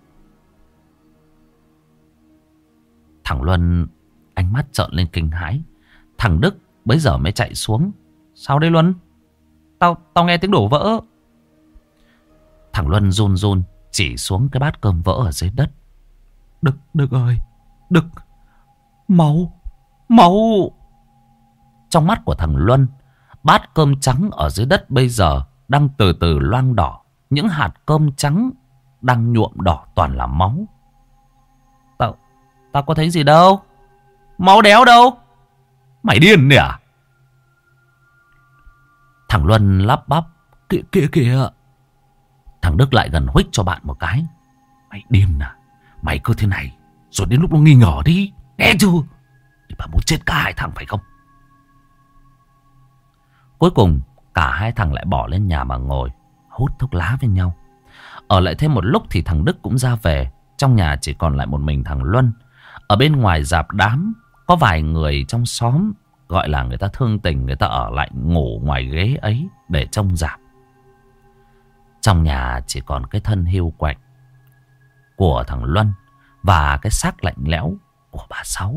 Thằng Luân ánh mắt trợn lên kinh hãi. Thằng Đức bấy giờ mới chạy xuống. Sao đây Luân? Tao nghe tiếng đổ vỡ. Thằng Luân run run chỉ xuống cái bát cơm vỡ ở dưới đất. Đức ơi, Đức, máu. Trong mắt của thằng Luân, bát cơm trắng ở dưới đất bây giờ đang từ từ loang đỏ. Những hạt cơm trắng đang nhuộm đỏ toàn là máu. Tao có thấy gì đâu. Máu đéo đâu. Mày điên nè à? Thằng Luân lắp bắp. Kìa. Thằng Đức lại gần huých cho bạn một cái. Mày điên à? Mày cứ thế này rồi đến lúc nó nghi ngờ đi. Nghe chưa? Thì bà muốn chết cả hai thằng phải không? Cuối cùng cả hai thằng lại bỏ lên nhà mà ngồi hút thuốc lá với nhau. Ở lại thêm một lúc thì thằng Đức cũng ra về. Trong nhà chỉ còn lại một mình thằng Luân. Ở bên ngoài rạp đám có vài người trong xóm, gọi là người ta thương tình, người ta ở lại ngủ ngoài ghế ấy để trông rạp. Trong nhà chỉ còn cái thân hiu quạnh của thằng Luân và cái xác lạnh lẽo của bà Sáu.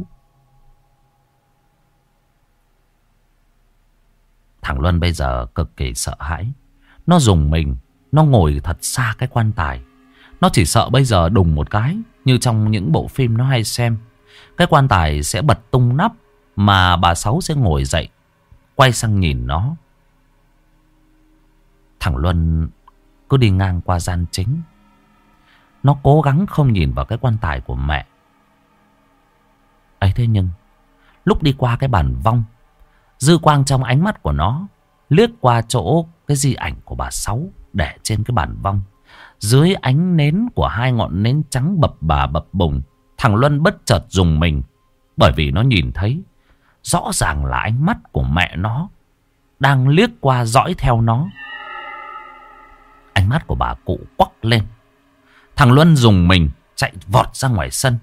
Thằng Luân bây giờ cực kỳ sợ hãi. Nó rùng mình. Nó ngồi thật xa cái quan tài. Nó chỉ sợ bây giờ đùng một cái, như trong những bộ phim nó hay xem, cái quan tài sẽ bật tung nắp, mà bà Sáu sẽ ngồi dậy quay sang nhìn nó. Thằng Luân cứ đi ngang qua gian chính. Nó cố gắng không nhìn vào cái quan tài của mẹ ấy. Thế nhưng lúc đi qua cái bàn vong, dư quang trong ánh mắt của nó liếc qua chỗ cái di ảnh của bà Sáu để trên cái bàn vong. Dưới ánh nến của hai ngọn nến trắng bập bà bập bùng, thằng Luân bất chợt rùng mình. Bởi vì nó nhìn thấy rõ ràng là ánh mắt của mẹ nó đang liếc qua dõi theo nó. Ánh mắt của bà cụ quắc lên. Thằng Luân rùng mình chạy vọt ra ngoài sân.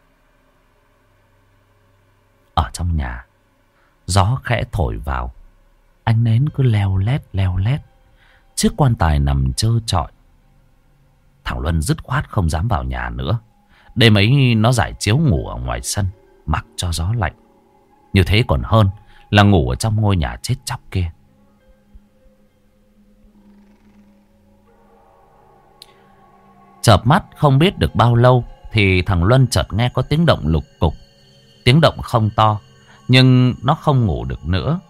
Ở trong nhà, gió khẽ thổi vào, ánh nến cứ leo lét. Chiếc quan tài nằm trơ trọi. Thằng Luân dứt khoát không dám vào nhà nữa. Đêm ấy nó giải chiếu ngủ ở ngoài sân, mặc cho gió lạnh. Như thế còn hơn là ngủ ở trong ngôi nhà chết chóc kia. Chợp mắt không biết được bao lâu thì thằng Luân chợt nghe có tiếng động lục cục. Tiếng động không to, nhưng nó không ngủ được nữa.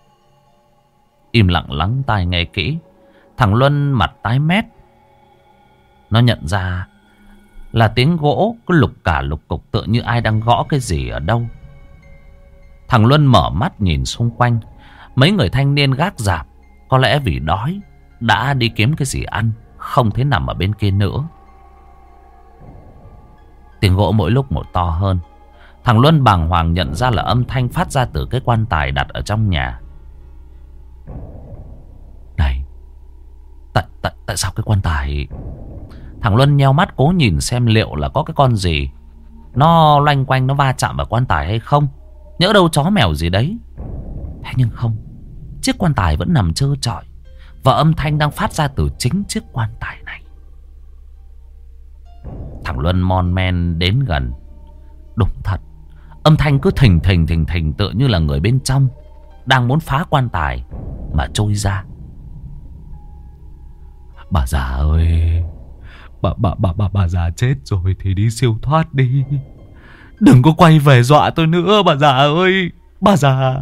Im lặng lắng tai nghe kỹ. Thằng Luân mặt tái mét. Nó nhận ra là tiếng gỗ cứ lục cả lục cục, tựa như ai đang gõ cái gì ở đâu. Thằng Luân mở mắt nhìn xung quanh. Mấy người thanh niên gác rạp có lẽ vì đói đã đi kiếm cái gì ăn, không thấy nằm ở bên kia nữa. Tiếng gỗ mỗi lúc một to hơn. Thằng Luân bàng hoàng nhận ra là âm thanh phát ra từ cái quan tài đặt ở trong nhà. Này, tại sao cái quan tài... Thằng Luân nheo mắt cố nhìn xem liệu là có cái con gì nó loanh quanh, nó va chạm vào quan tài hay không. Nhỡ đâu chó mèo gì đấy. Thế nhưng không. Chiếc quan tài vẫn nằm trơ trọi, và âm thanh đang phát ra từ chính chiếc quan tài này. Thằng Luân mon men đến gần. Đúng thật, âm thanh cứ thình thình tựa như là người bên trong đang muốn phá quan tài mà trôi ra. Bà già ơi, bà già chết rồi thì đi siêu thoát đi. Đừng có quay về dọa tôi nữa bà già ơi, bà già.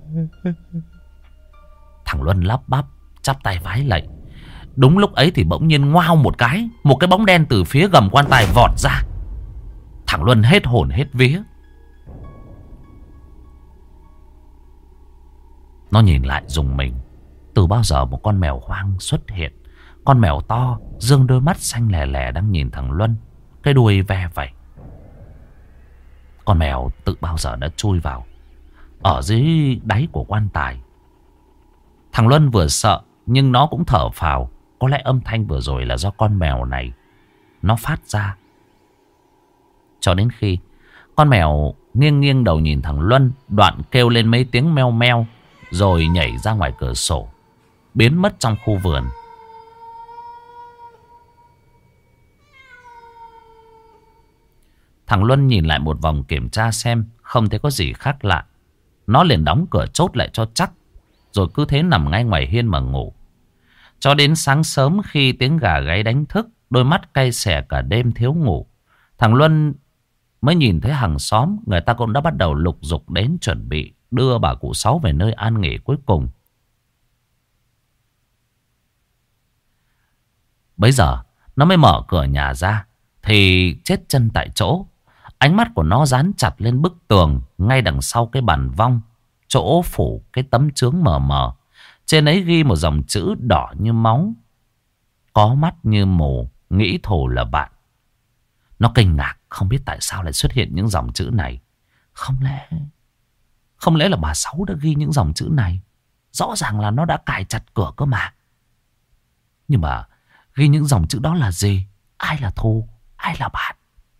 Thằng Luân lắp bắp chắp tay vái lạy. Đúng lúc ấy thì bỗng nhiên ngoao một cái, một cái bóng đen từ phía gầm quan tài vọt ra. Thằng Luân hết hồn hết vía. Nó nhìn lại rùng mình. Từ bao giờ một con mèo hoang xuất hiện. Con mèo to dương đôi mắt xanh lè lè đang nhìn thằng Luân, cái đuôi ve vẩy. Con mèo tự bao giờ đã chui vào ở dưới đáy của quan tài. Thằng Luân vừa sợ nhưng nó cũng thở phào. Có lẽ âm thanh vừa rồi là do con mèo này nó phát ra. Cho đến khi con mèo nghiêng nghiêng đầu nhìn thằng Luân, đoạn kêu lên mấy tiếng meo meo, rồi nhảy ra ngoài cửa sổ, biến mất trong khu vườn. Thằng Luân nhìn lại một vòng kiểm tra xem không thấy có gì khác lạ. Nó liền đóng cửa chốt lại cho chắc, rồi cứ thế nằm ngay ngoài hiên mà ngủ. Cho đến sáng sớm khi tiếng gà gáy đánh thức, đôi mắt cay xè cả đêm thiếu ngủ, thằng Luân mới nhìn thấy hàng xóm, người ta cũng đã bắt đầu lục dục đến chuẩn bị đưa bà cụ Sáu về nơi an nghỉ cuối cùng. Bấy giờ nó mới mở cửa nhà ra thì chết chân tại chỗ. Ánh mắt của nó dán chặt lên bức tường ngay đằng sau cái bàn vong, chỗ phủ cái tấm chướng mờ mờ. Trên ấy ghi một dòng chữ đỏ như máu: có mắt như mù, nghĩ thù là bạn. Nó kinh ngạc không biết tại sao lại xuất hiện những dòng chữ này. Không lẽ là bà Sáu đã ghi những dòng chữ này? Rõ ràng là nó đã cài chặt cửa cơ mà. Nhưng mà ghi những dòng chữ đó là gì? Ai là thù, ai là bạn?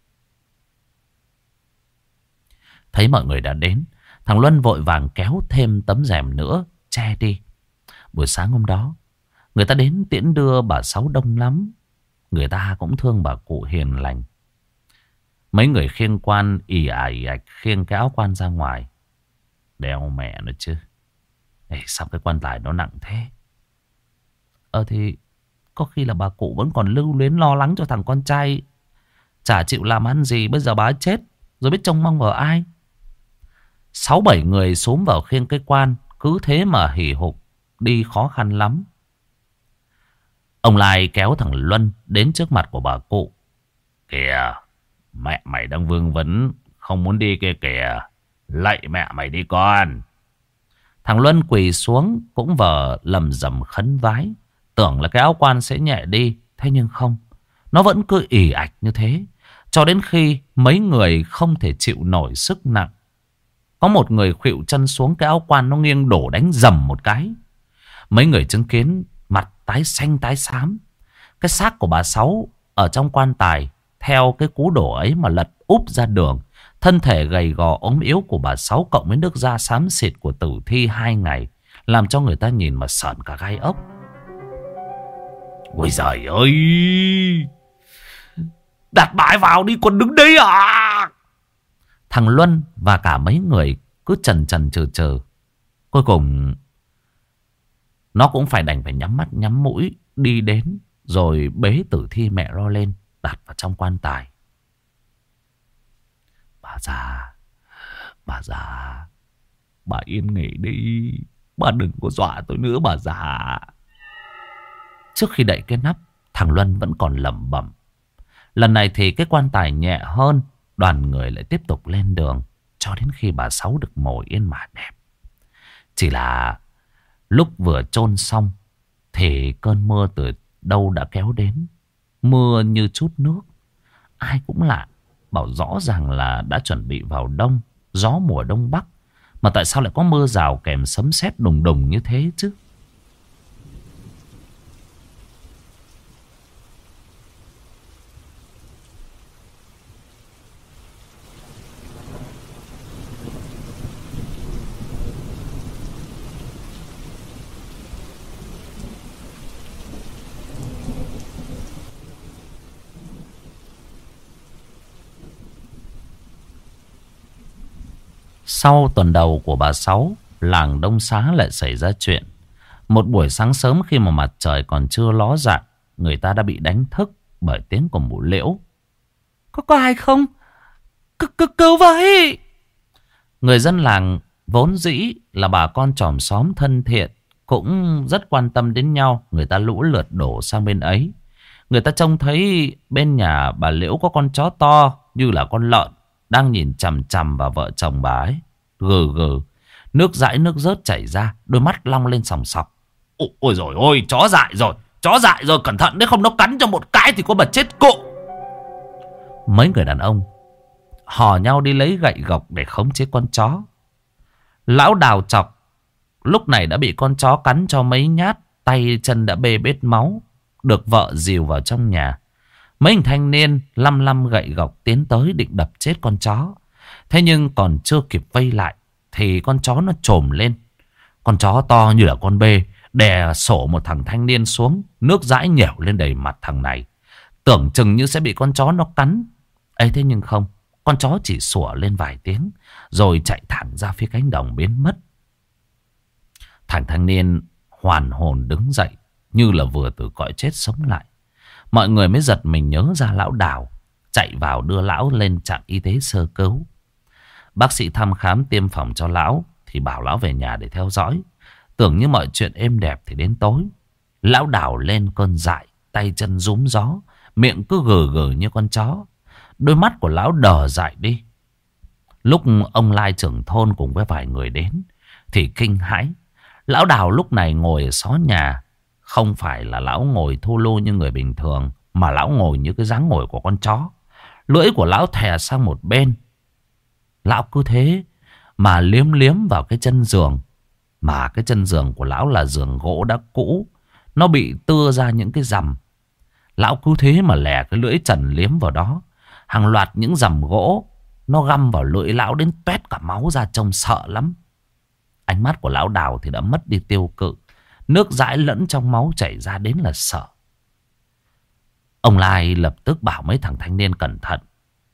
Thấy mọi người đã đến, thằng Luân vội vàng kéo thêm tấm rèm nữa che đi. Buổi sáng hôm đó, người ta đến tiễn đưa bà Sáu đông lắm. Người ta cũng thương bà cụ hiền lành. Mấy người khiêng quan ì ạch khiêng cái áo quan ra ngoài. Đeo mẹ nó chứ. Ê, sao cái quan tài nó nặng thế? Thì có khi là bà cụ vẫn còn lưu luyến lo lắng cho thằng con trai. Chả chịu làm ăn gì, bây giờ bà ấy chết rồi biết trông mong vào ai. 6-7 người xúm vào khiêng cái quan, cứ thế mà hì hục đi khó khăn lắm. Ông Lai kéo thằng Luân đến trước mặt của bà cụ. Kìa, mẹ mày đang vương vấn không muốn đi kia kìa. Lạy mẹ mày đi con. Thằng Luân quỳ xuống cũng vờ lầm rầm khấn vái, tưởng là cái áo quan sẽ nhẹ đi. Thế nhưng không, nó vẫn cứ ì ạch như thế, cho đến khi mấy người không thể chịu nổi sức nặng. Có một người khuỵu chân xuống, cái áo quan nó nghiêng đổ đánh dầm một cái. Mấy người chứng kiến mặt tái xanh tái xám. Cái xác của bà Sáu ở trong quan tài theo cái cú đổ ấy mà lật úp ra đường. Thân thể gầy gò ốm yếu của bà Sáu cộng với nước da xám xịt của tử thi 2 ngày làm cho người ta nhìn mà sởn cả gai ốc. Ôi giời ơi! Đặt bãi vào đi, còn đứng đấy à? Thằng Luân và cả mấy người cứ chần chừ. Cuối cùng nó cũng phải đành phải nhắm mắt nhắm mũi đi đến, rồi bế tử thi mẹ Ro lên đặt vào trong quan tài. Bà già, bà yên nghỉ đi, bà đừng có dọa tôi nữa bà già. Trước khi đậy cái nắp, thằng Luân vẫn còn lẩm bẩm. Lần này thì cái quan tài nhẹ hơn, đoàn người lại tiếp tục lên đường cho đến khi bà Sáu được mồ yên mà đẹp. Chỉ là lúc vừa chôn xong thì cơn mưa từ đâu đã kéo đến. Mưa như chút nước. Ai cũng lạ, bảo rõ ràng là đã chuẩn bị vào đông, gió mùa đông bắc, mà tại sao lại có mưa rào kèm sấm sét đùng đùng như thế chứ? Sau tuần đầu của bà Sáu, làng Đông Xá lại xảy ra chuyện. Một buổi sáng sớm khi mà mặt trời còn chưa ló dạng, người ta đã bị đánh thức bởi tiếng của mụ Liễu. Có ai không? Cứu với! Người dân làng vốn dĩ là bà con chòm xóm thân thiện, cũng rất quan tâm đến nhau. Người ta lũ lượt đổ sang bên ấy. Người ta trông thấy bên nhà bà Liễu có con chó to như là con lợn đang nhìn chằm chằm vào vợ chồng bà ấy. Gừ gừ, nước dãi nước rớt chảy ra, đôi mắt long lên sòng sọc. Ôi dồi ôi, chó dại rồi, cẩn thận đấy, không nó cắn cho một cái thì có mà chết cụ. Mấy người đàn ông hò nhau đi lấy gậy gộc để khống chế con chó. Lão Đào Chọc lúc này đã bị con chó cắn cho mấy nhát, tay chân đã bê bết máu, được vợ dìu vào trong nhà. Mấy anh thanh niên lăm lăm gậy gộc tiến tới định đập chết con chó. Thế nhưng còn chưa kịp vây lại thì con chó nó trồm lên. Con chó to như là con bê, đè sổ một thằng thanh niên xuống. Nước dãi nhẻo lên đầy mặt thằng này. Tưởng chừng như sẽ bị con chó nó cắn. Ấy thế nhưng không. Con chó chỉ sủa lên vài tiếng rồi chạy thẳng ra phía cánh đồng biến mất. Thằng thanh niên hoàn hồn đứng dậy như là vừa từ cõi chết sống lại. Mọi người mới giật mình nhớ ra lão Đào, chạy vào đưa lão lên trạm y tế sơ cứu. Bác sĩ thăm khám tiêm phòng cho lão thì bảo lão về nhà để theo dõi. Tưởng như mọi chuyện êm đẹp thì đến tối lão Đào lên cơn dại, tay chân rúm gió, miệng cứ gừ gừ như con chó. Đôi mắt của lão đờ dại đi. Lúc ông Lai trưởng thôn cùng với vài người đến thì kinh hãi. Lão Đào lúc này ngồi ở xó nhà. Không phải là lão ngồi thu lu như người bình thường, mà lão ngồi như cái dáng ngồi của con chó. Lưỡi của lão thè sang một bên. Lão cứ thế mà liếm liếm vào cái chân giường. Mà cái chân giường của lão là giường gỗ đã cũ, nó bị tưa ra những cái rằm. Lão cứ thế mà lè cái lưỡi trần liếm vào đó. Hàng loạt những rằm gỗ nó găm vào lưỡi lão đến toét cả máu ra, trông sợ lắm. Ánh mắt của lão Đào thì đã mất đi tiêu cự. Nước dãi lẫn trong máu chảy ra đến là sợ. Ông Lai lập tức bảo mấy thằng thanh niên cẩn thận.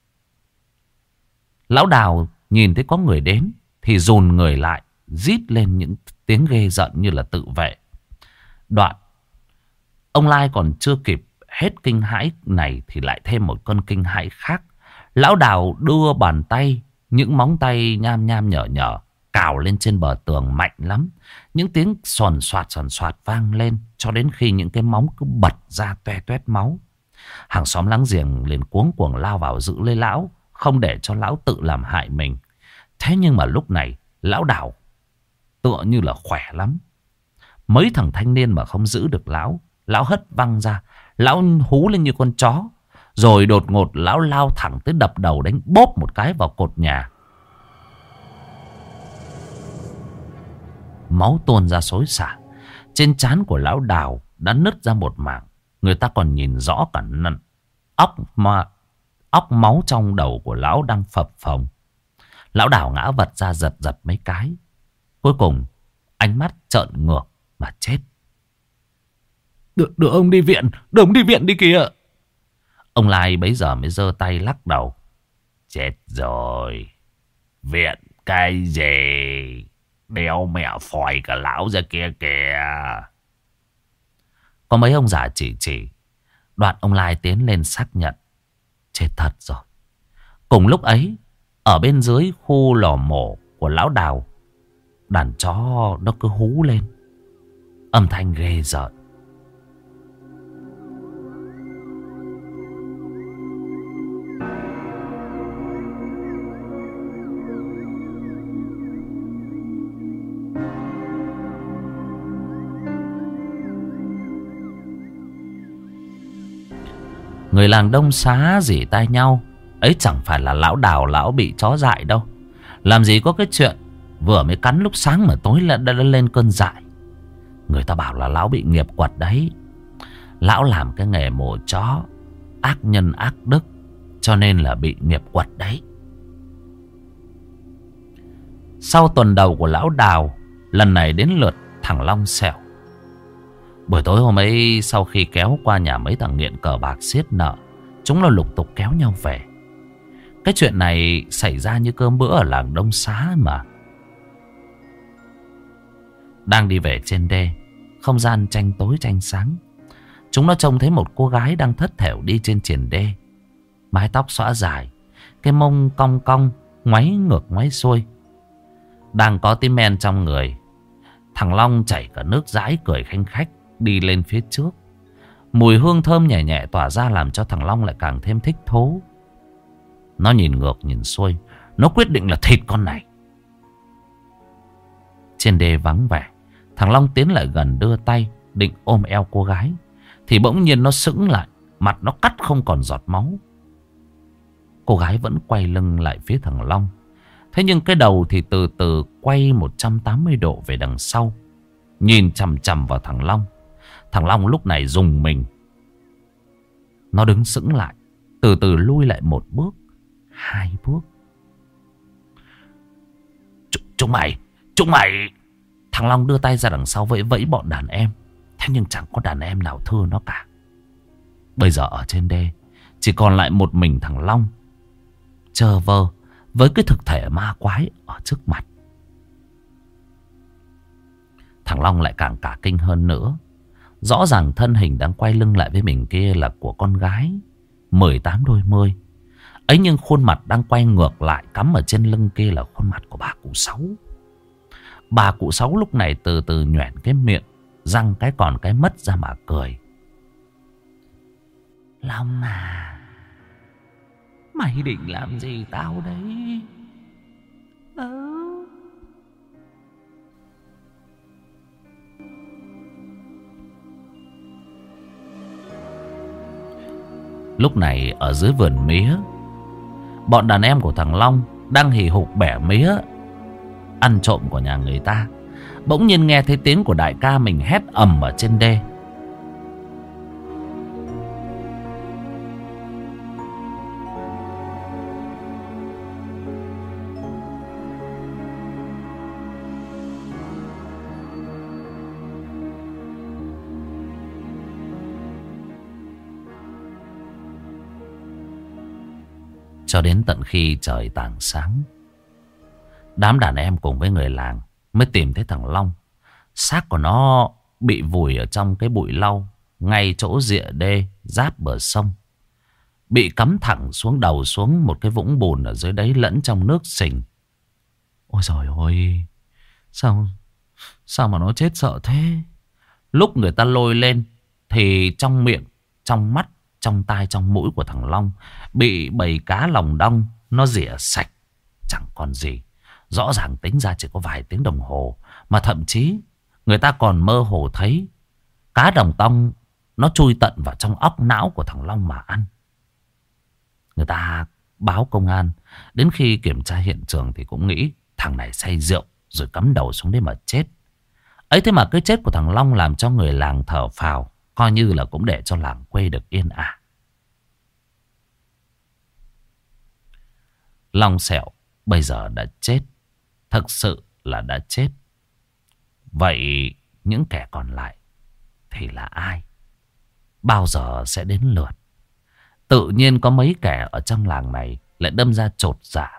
Lão Đào nhìn thấy có người đến thì dồn người lại, rít lên những tiếng ghê giận như là tự vệ. Đoạn ông Lai còn chưa kịp hết kinh hãi này thì lại thêm một cơn kinh hãi khác. Lão Đào đưa bàn tay, những móng tay nham nham nhở nhở, cào lên trên bờ tường mạnh lắm. Những tiếng xoàn xoạt vang lên cho đến khi những cái móng cứ bật ra toe toét máu. Hàng xóm láng giềng liền cuống cuồng lao vào giữ lấy lão, không để cho lão tự làm hại mình. Thế nhưng mà lúc này lão Đào tựa như là khỏe lắm. Mấy thằng thanh niên mà không giữ được lão, lão hất văng ra. Lão hú lên như con chó. Rồi đột ngột lão lao thẳng tới đập đầu đánh bóp một cái vào cột nhà. Máu tuôn ra xối xả. Trên trán của lão Đào đã nứt ra một mảng. Người ta còn nhìn rõ cả óc máu trong đầu của lão đang phập phồng. Lão Đào ngã vật ra giật giật mấy cái. Cuối cùng ánh mắt trợn ngược mà chết. Đưa ông đi viện, đưa ông đi viện đi kìa. Ông Lai bấy giờ mới giơ tay lắc đầu. Chết rồi. Viện cái gì? Đéo mẹ phòi cả lão ra kia kìa. Có mấy ông già chỉ. Đoạn ông Lai tiến lên xác nhận. Chết thật rồi. Cùng lúc ấy, ở bên dưới khu lò mổ của lão Đào, đàn chó nó cứ hú lên. Âm thanh ghê rợn. Người làng Đông Xá rỉ tai nhau. Ấy chẳng phải là lão Đào lão bị chó dại đâu. Làm gì có cái chuyện vừa mới cắn lúc sáng mà tối đã lên cơn dại. Người ta bảo là lão bị nghiệp quật đấy. Lão làm cái nghề mổ chó ác nhân ác đức, cho nên là bị nghiệp quật đấy. Sau tuần đầu của lão Đào, lần này đến lượt thằng Long Sẹo. Buổi tối hôm ấy, sau khi kéo qua nhà mấy thằng nghiện cờ bạc xiết nợ, chúng nó lục tục kéo nhau về. Cái chuyện này xảy ra như cơm bữa ở làng Đông Xá mà. Đang đi về trên đê, không gian tranh tối tranh sáng, chúng nó trông thấy một cô gái đang thất thểu đi trên triền đê. Mái tóc xõa dài, cái mông cong cong, ngoáy ngược ngoáy xuôi, đang có tí men trong người. Thằng Long chảy cả nước dãi cười khanh khách đi lên phía trước. Mùi hương thơm nhẹ nhẹ tỏa ra làm cho thằng Long lại càng thêm thích thú. Nó nhìn ngược nhìn xuôi, nó quyết định là thịt con này. Trên đê vắng vẻ, thằng Long tiến lại gần đưa tay định ôm eo cô gái, thì bỗng nhiên nó sững lại, mặt nó cắt không còn giọt máu. Cô gái vẫn quay lưng lại phía thằng Long. Thế nhưng cái đầu thì từ từ quay 180 độ về đằng sau, nhìn chằm chằm vào thằng Long. Thằng Long lúc này rùng mình. Nó đứng sững lại, từ từ lui lại một bước, hai bước. Chúng mày. Thằng Long đưa tay ra đằng sau vẫy vẫy bọn đàn em. Thế nhưng chẳng có đàn em nào thưa nó cả. Bây giờ ở trên đê chỉ còn lại một mình thằng Long, chơ vơ với cái thực thể ma quái ở trước mặt. Thằng Long lại càng cả kinh hơn nữa. Rõ ràng thân hình đang quay lưng lại với mình kia là của con gái 18 đôi mươi. Ấy nhưng khuôn mặt đang quay ngược lại cắm ở trên lưng kia là khuôn mặt của bà cụ Sáu. Bà cụ Sáu lúc này từ từ nhoẻn cái miệng, răng cái còn cái mất ra mà cười. Long à, mày định làm gì tao đấy? Lúc này ở dưới vườn mía, bọn đàn em của thằng Long đang hì hục bẻ mía ăn trộm của nhà người ta. Bỗng nhiên nghe thấy tiếng của đại ca mình hét ầm ở trên đê. Cho đến tận khi trời tảng sáng, đám đàn em cùng với người làng mới tìm thấy thằng Long. Xác của nó bị vùi ở trong cái bụi lau ngay chỗ rìa đê giáp bờ sông. Bị cắm thẳng xuống đầu xuống một cái vũng bùn ở dưới đấy lẫn trong nước sình. Ôi giời ơi, sao mà nó chết sợ thế? Lúc người ta lôi lên thì trong miệng, trong mắt, trong tai, trong mũi của thằng Long bị bầy cá lòng đong nó rỉa sạch, chẳng còn gì. Rõ ràng tính ra chỉ có vài tiếng đồng hồ, mà thậm chí người ta còn mơ hồ thấy cá đồng tong nó chui tận vào trong óc não của thằng Long mà ăn. Người ta báo công an, đến khi kiểm tra hiện trường thì cũng nghĩ thằng này say rượu rồi cắm đầu xuống đấy mà chết. Ấy thế mà cái chết của thằng Long làm cho người làng thở phào, coi như là cũng để cho làng quê được yên ả. Long Sẹo bây giờ đã chết, thực sự là đã chết. Vậy những kẻ còn lại thì là ai? Bao giờ sẽ đến lượt? Tự nhiên có mấy kẻ ở trong làng này lại đâm ra chột dạ.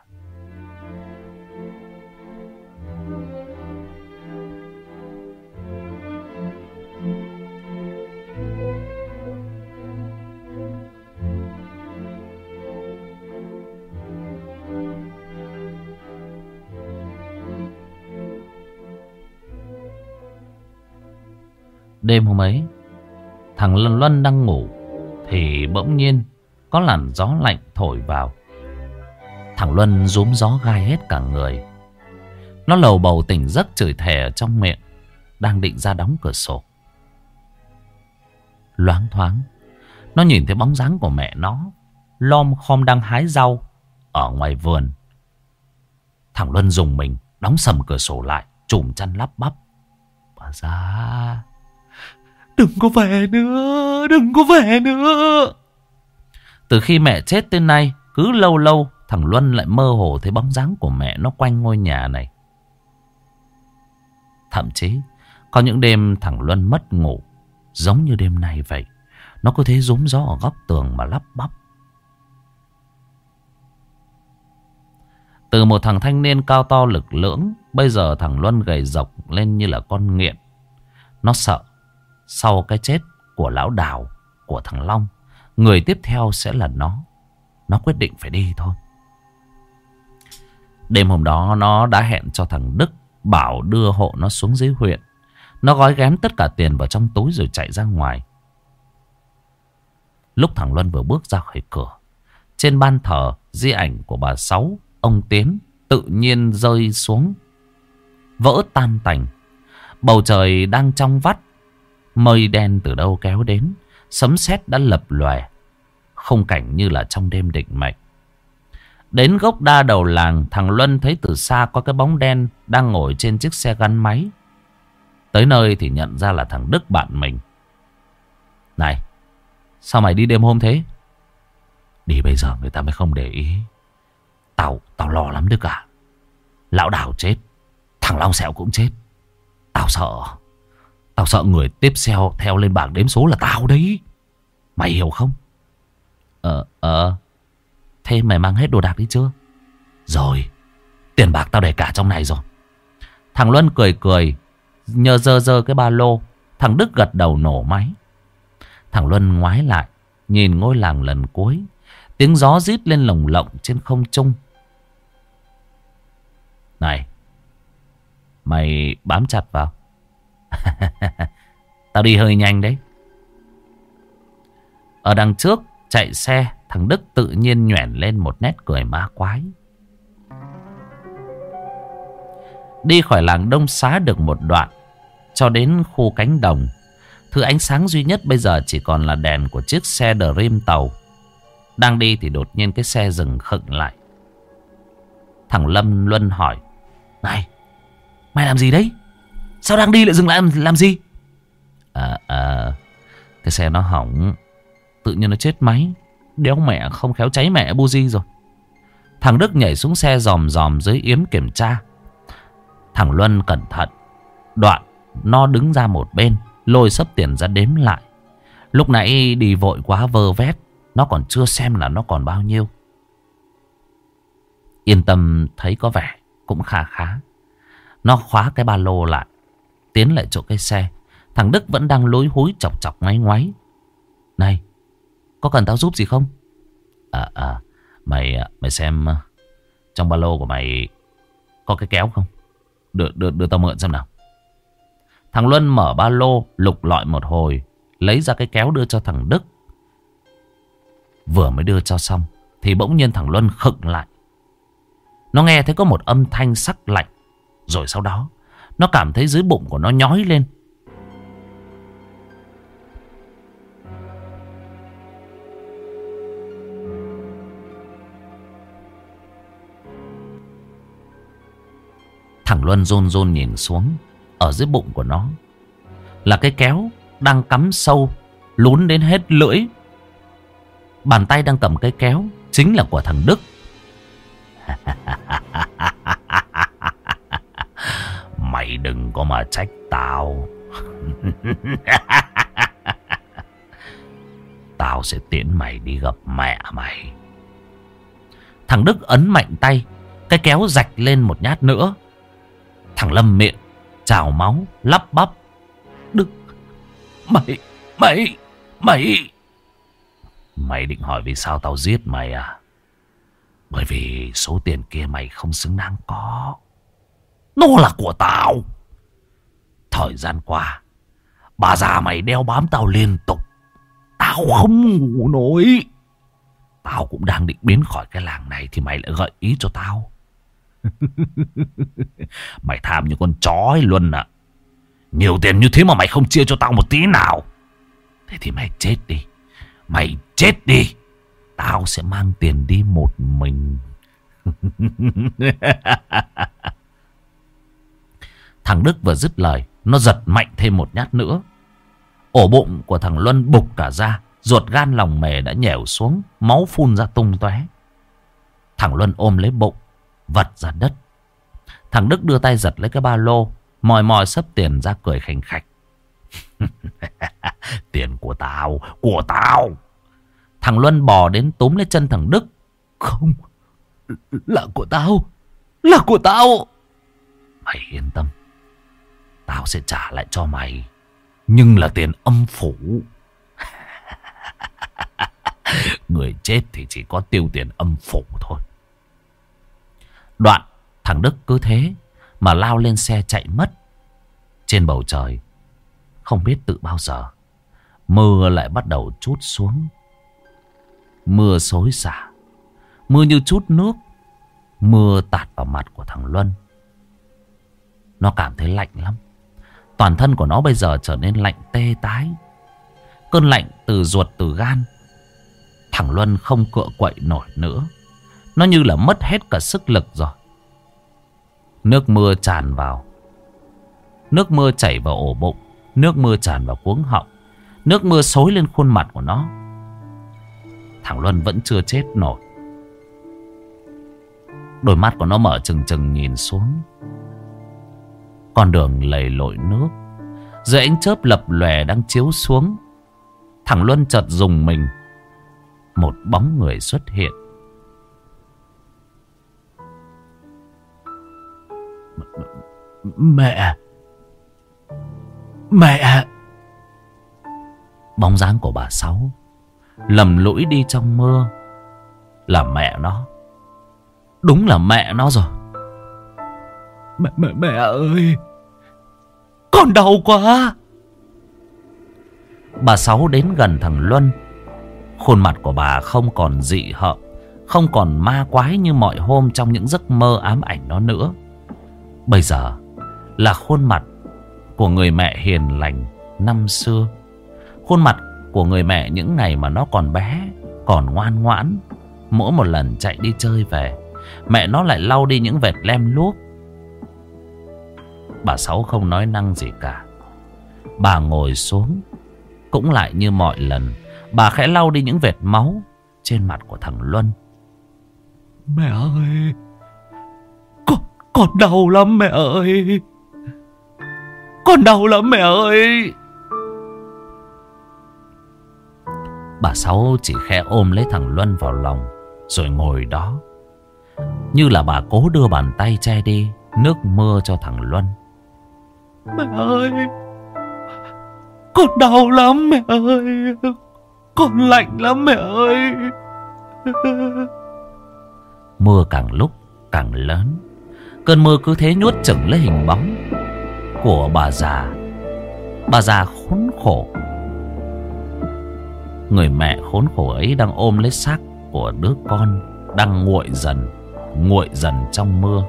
Đêm hôm ấy, thằng Luân đang ngủ thì bỗng nhiên có làn gió lạnh thổi vào. Thằng Luân rúm gió gai hết cả người. Nó lầu bầu tỉnh giấc chửi thề ở trong miệng, đang định ra đóng cửa sổ. Loáng thoáng nó nhìn thấy bóng dáng của mẹ nó lom khom đang hái rau ở ngoài vườn. Thằng Luân dùng mình đóng sầm cửa sổ lại, chùm chăn lắp bắp. Bà già, đừng có về nữa, đừng có về nữa. Từ khi mẹ chết tới nay, cứ lâu lâu thằng Luân lại mơ hồ thấy bóng dáng của mẹ nó quanh ngôi nhà này. Thậm chí có những đêm thằng Luân mất ngủ, giống như đêm nay vậy. Nó cứ thế rúm gió ở góc tường mà lắp bắp. Từ một thằng thanh niên cao to lực lưỡng, bây giờ thằng Luân gầy rộc lên như là con nghiện. Nó sợ sau cái chết của lão Đào, của thằng Long, người tiếp theo sẽ là nó. Nó quyết định phải đi thôi. Đêm hôm đó nó đã hẹn cho thằng Đức bảo đưa hộ nó xuống dưới huyện. Nó gói ghém tất cả tiền vào trong túi rồi chạy ra ngoài. Lúc thằng Luân vừa bước ra khỏi cửa, trên ban thờ di ảnh của bà Sáu, ông Tiến tự nhiên rơi xuống, vỡ tan tành. Bầu trời đang trong vắt, mây đen từ đâu kéo đến, sấm sét đã lập lòe, khung cảnh như là trong đêm định mệnh. Đến gốc đa đầu làng, thằng Luân thấy từ xa có cái bóng đen đang ngồi trên chiếc xe gắn máy. Tới nơi thì nhận ra là thằng Đức bạn mình. Này, sao mày đi đêm hôm thế? Đi bây giờ người ta mới không để ý. Tao lo lắm Đức à. Lão Đào chết, Thằng Long Sẹo cũng chết. Tao sợ người tiếp theo lên bảng đếm số là tao đấy. Mày hiểu không? Thế mày mang hết đồ đạc đi chưa? Rồi. Tiền bạc tao để cả trong này rồi. Thằng Luân cười nhờ dơ cái ba lô. Thằng Đức gật đầu nổ máy. Thằng Luân ngoái lại, nhìn ngôi làng lần cuối. Tiếng gió rít lên lồng lộng trên không trung. Này, mày bám chặt vào. Tao đi hơi nhanh đấy. Ở đằng trước chạy xe, thằng Đức tự nhiên nhoẻn lên một nét cười ma quái. Đi khỏi làng Đông Xá được một đoạn, cho đến khu cánh đồng. Thứ ánh sáng duy nhất bây giờ chỉ còn là đèn của chiếc xe Dream tàu. Đang đi thì đột nhiên cái xe dừng khựng lại. Thằng Lâm Luân hỏi: Này, mày làm gì đấy? Sao đang đi lại dừng lại làm gì? Cái xe nó hỏng, tự nhiên nó chết máy. Đéo mẹ, không khéo cháy mẹ buji rồi. Thằng Đức nhảy xuống xe dòm dưới yếm kiểm tra. Thằng Luân cẩn thận. Đoạn nó đứng ra một bên, lôi xấp tiền ra đếm lại. Lúc nãy đi vội quá vơ vét, nó còn chưa xem là nó còn bao nhiêu. Yên tâm thấy có vẻ cũng khá. Nó khóa cái ba lô lại, tiến lại chỗ cái xe. Thằng Đức vẫn đang lối húi chọc ngoáy. Này, có cần tao giúp gì không? Mày xem trong ba lô của mày có cái kéo không? Đưa tao mượn xem nào. Thằng Luân mở ba lô, lục lọi một hồi, lấy ra cái kéo đưa cho thằng Đức. Vừa mới đưa cho xong thì bỗng nhiên thằng Luân khựng lại. Nó nghe thấy có một âm thanh sắc lạnh. Rồi sau đó nó cảm thấy dưới bụng của nó nhói lên. Thằng Luân run nhìn xuống. Ở dưới bụng của nó là cái kéo đang cắm sâu, lún đến hết lưỡi. Bàn tay đang cầm cái kéo chính là của thằng Đức. Mày đừng có mà trách tao. Tao sẽ tiễn mày đi gặp mẹ mày. Thằng Đức ấn mạnh tay, cái kéo rạch lên một nhát nữa. Thằng Lâm miệng trào máu, lắp bắp: Đức, Mày định hỏi vì sao tao giết mày à? Bởi vì số tiền kia mày không xứng đáng có. Nó là của tao. Thời gian qua bà già mày đeo bám tao liên tục. Tao không ngủ nổi. Tao cũng đang định biến khỏi cái làng này thì mày lại gợi ý cho tao. Mày tham như con chó ấy Luân ạ. Nhiều tiền như thế mà mày không chia cho tao một tí nào. Thế thì mày chết đi. Mày chết đi. Tao sẽ mang tiền đi một mình. Thằng Đức vừa dứt lời, nó giật mạnh thêm một nhát nữa. Ổ bụng của thằng Luân bục cả ra. Ruột gan lòng mề đã nhèo xuống, máu phun ra tung tóe. Thằng Luân ôm lấy bụng, vật ra đất. Thằng Đức đưa tay giật lấy cái ba lô, mòi xấp tiền ra cười khành khạch. Tiền của tao, của tao. Thằng Luân bò đến túm lấy chân thằng Đức. Không, là của tao, là của tao. Mày yên tâm, tao sẽ trả lại cho mày, nhưng là tiền âm phủ. Người chết thì chỉ có tiêu tiền âm phủ thôi. Đoạn thằng Đức cứ thế mà lao lên xe chạy mất. Trên bầu trời không biết từ bao giờ mưa lại bắt đầu trút xuống. Mưa xối xả, mưa như trút nước. Mưa tạt vào mặt của thằng Luân. Nó cảm thấy lạnh lắm. Toàn thân của nó bây giờ trở nên lạnh tê tái. Cơn lạnh từ ruột từ gan. Thằng Luân không cựa quậy nổi nữa. Nó như là mất hết cả sức lực rồi. Nước mưa tràn vào. Nước mưa chảy vào ổ bụng. Nước mưa tràn vào cuống họng. Nước mưa xối lên khuôn mặt của nó. Thằng Luân vẫn chưa chết nổi. Đôi mắt của nó mở trừng trừng nhìn xuống. Con đường lầy lội nước. Dưới ánh chớp lập lòe đang chiếu xuống, thằng Luân chợt rùng mình. Một bóng người xuất hiện. Mẹ! Mẹ! Bóng dáng của bà Sáu lầm lũi đi trong mưa. Là mẹ nó. Đúng là mẹ nó rồi. Mẹ ơi! Con đau quá! Bà Sáu đến gần thằng Luân. Khuôn mặt của bà không còn dị hợm, không còn ma quái như mọi hôm trong những giấc mơ ám ảnh nó nữa. Bây giờ là khuôn mặt của người mẹ hiền lành năm xưa. Khuôn mặt của người mẹ những ngày mà nó còn bé, còn ngoan ngoãn. Mỗi một lần chạy đi chơi về, mẹ nó lại lau đi những vệt lem luốc. Bà Sáu không nói năng gì cả. Bà ngồi xuống, cũng lại như mọi lần. Bà khẽ lau đi những vệt máu trên mặt của thằng Luân. Mẹ ơi! Con đau lắm mẹ ơi! Con đau lắm mẹ ơi! Bà Sáu chỉ khẽ ôm lấy thằng Luân vào lòng, rồi ngồi đó, như là bà cố đưa bàn tay che đi nước mưa cho thằng Luân. Mẹ ơi! Con đau lắm mẹ ơi! Con lạnh lắm mẹ ơi! Mưa càng lúc càng lớn. Cơn mưa cứ thế nuốt chửng lấy hình bóng của bà già. Bà già khốn khổ. Người mẹ khốn khổ ấy đang ôm lấy xác của đứa con đang nguội dần trong mưa.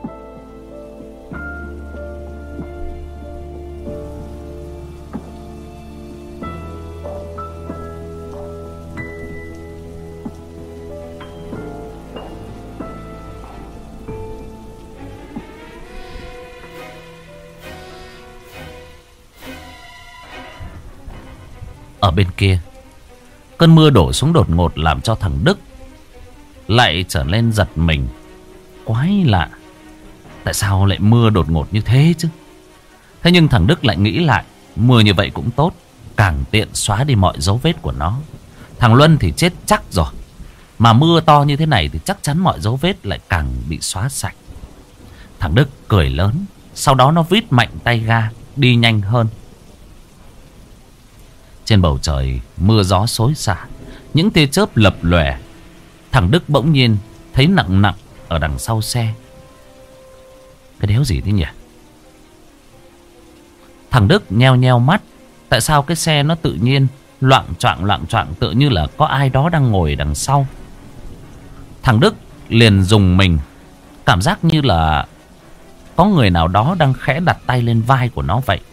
Ở bên kia, cơn mưa đổ xuống đột ngột làm cho thằng Đức lại trở nên giật mình. Quái lạ, tại sao lại mưa đột ngột như thế chứ? Thế nhưng thằng Đức lại nghĩ lại, mưa như vậy cũng tốt, càng tiện xóa đi mọi dấu vết của nó. Thằng Luân thì chết chắc rồi, mà mưa to như thế này thì chắc chắn mọi dấu vết lại càng bị xóa sạch. Thằng Đức cười lớn, sau đó nó vít mạnh tay ga đi nhanh hơn. Trên bầu trời mưa gió xối xả, những tia chớp lập lòe. Thằng Đức bỗng nhiên thấy nặng nặng ở đằng sau xe. Cái đéo gì thế nhỉ? Thằng Đức nheo nheo mắt. Tại sao cái xe nó tự nhiên loạng choạng tựa như là có ai đó đang ngồi đằng sau. Thằng Đức liền rùng mình, cảm giác như là có người nào đó đang khẽ đặt tay lên vai của nó vậy.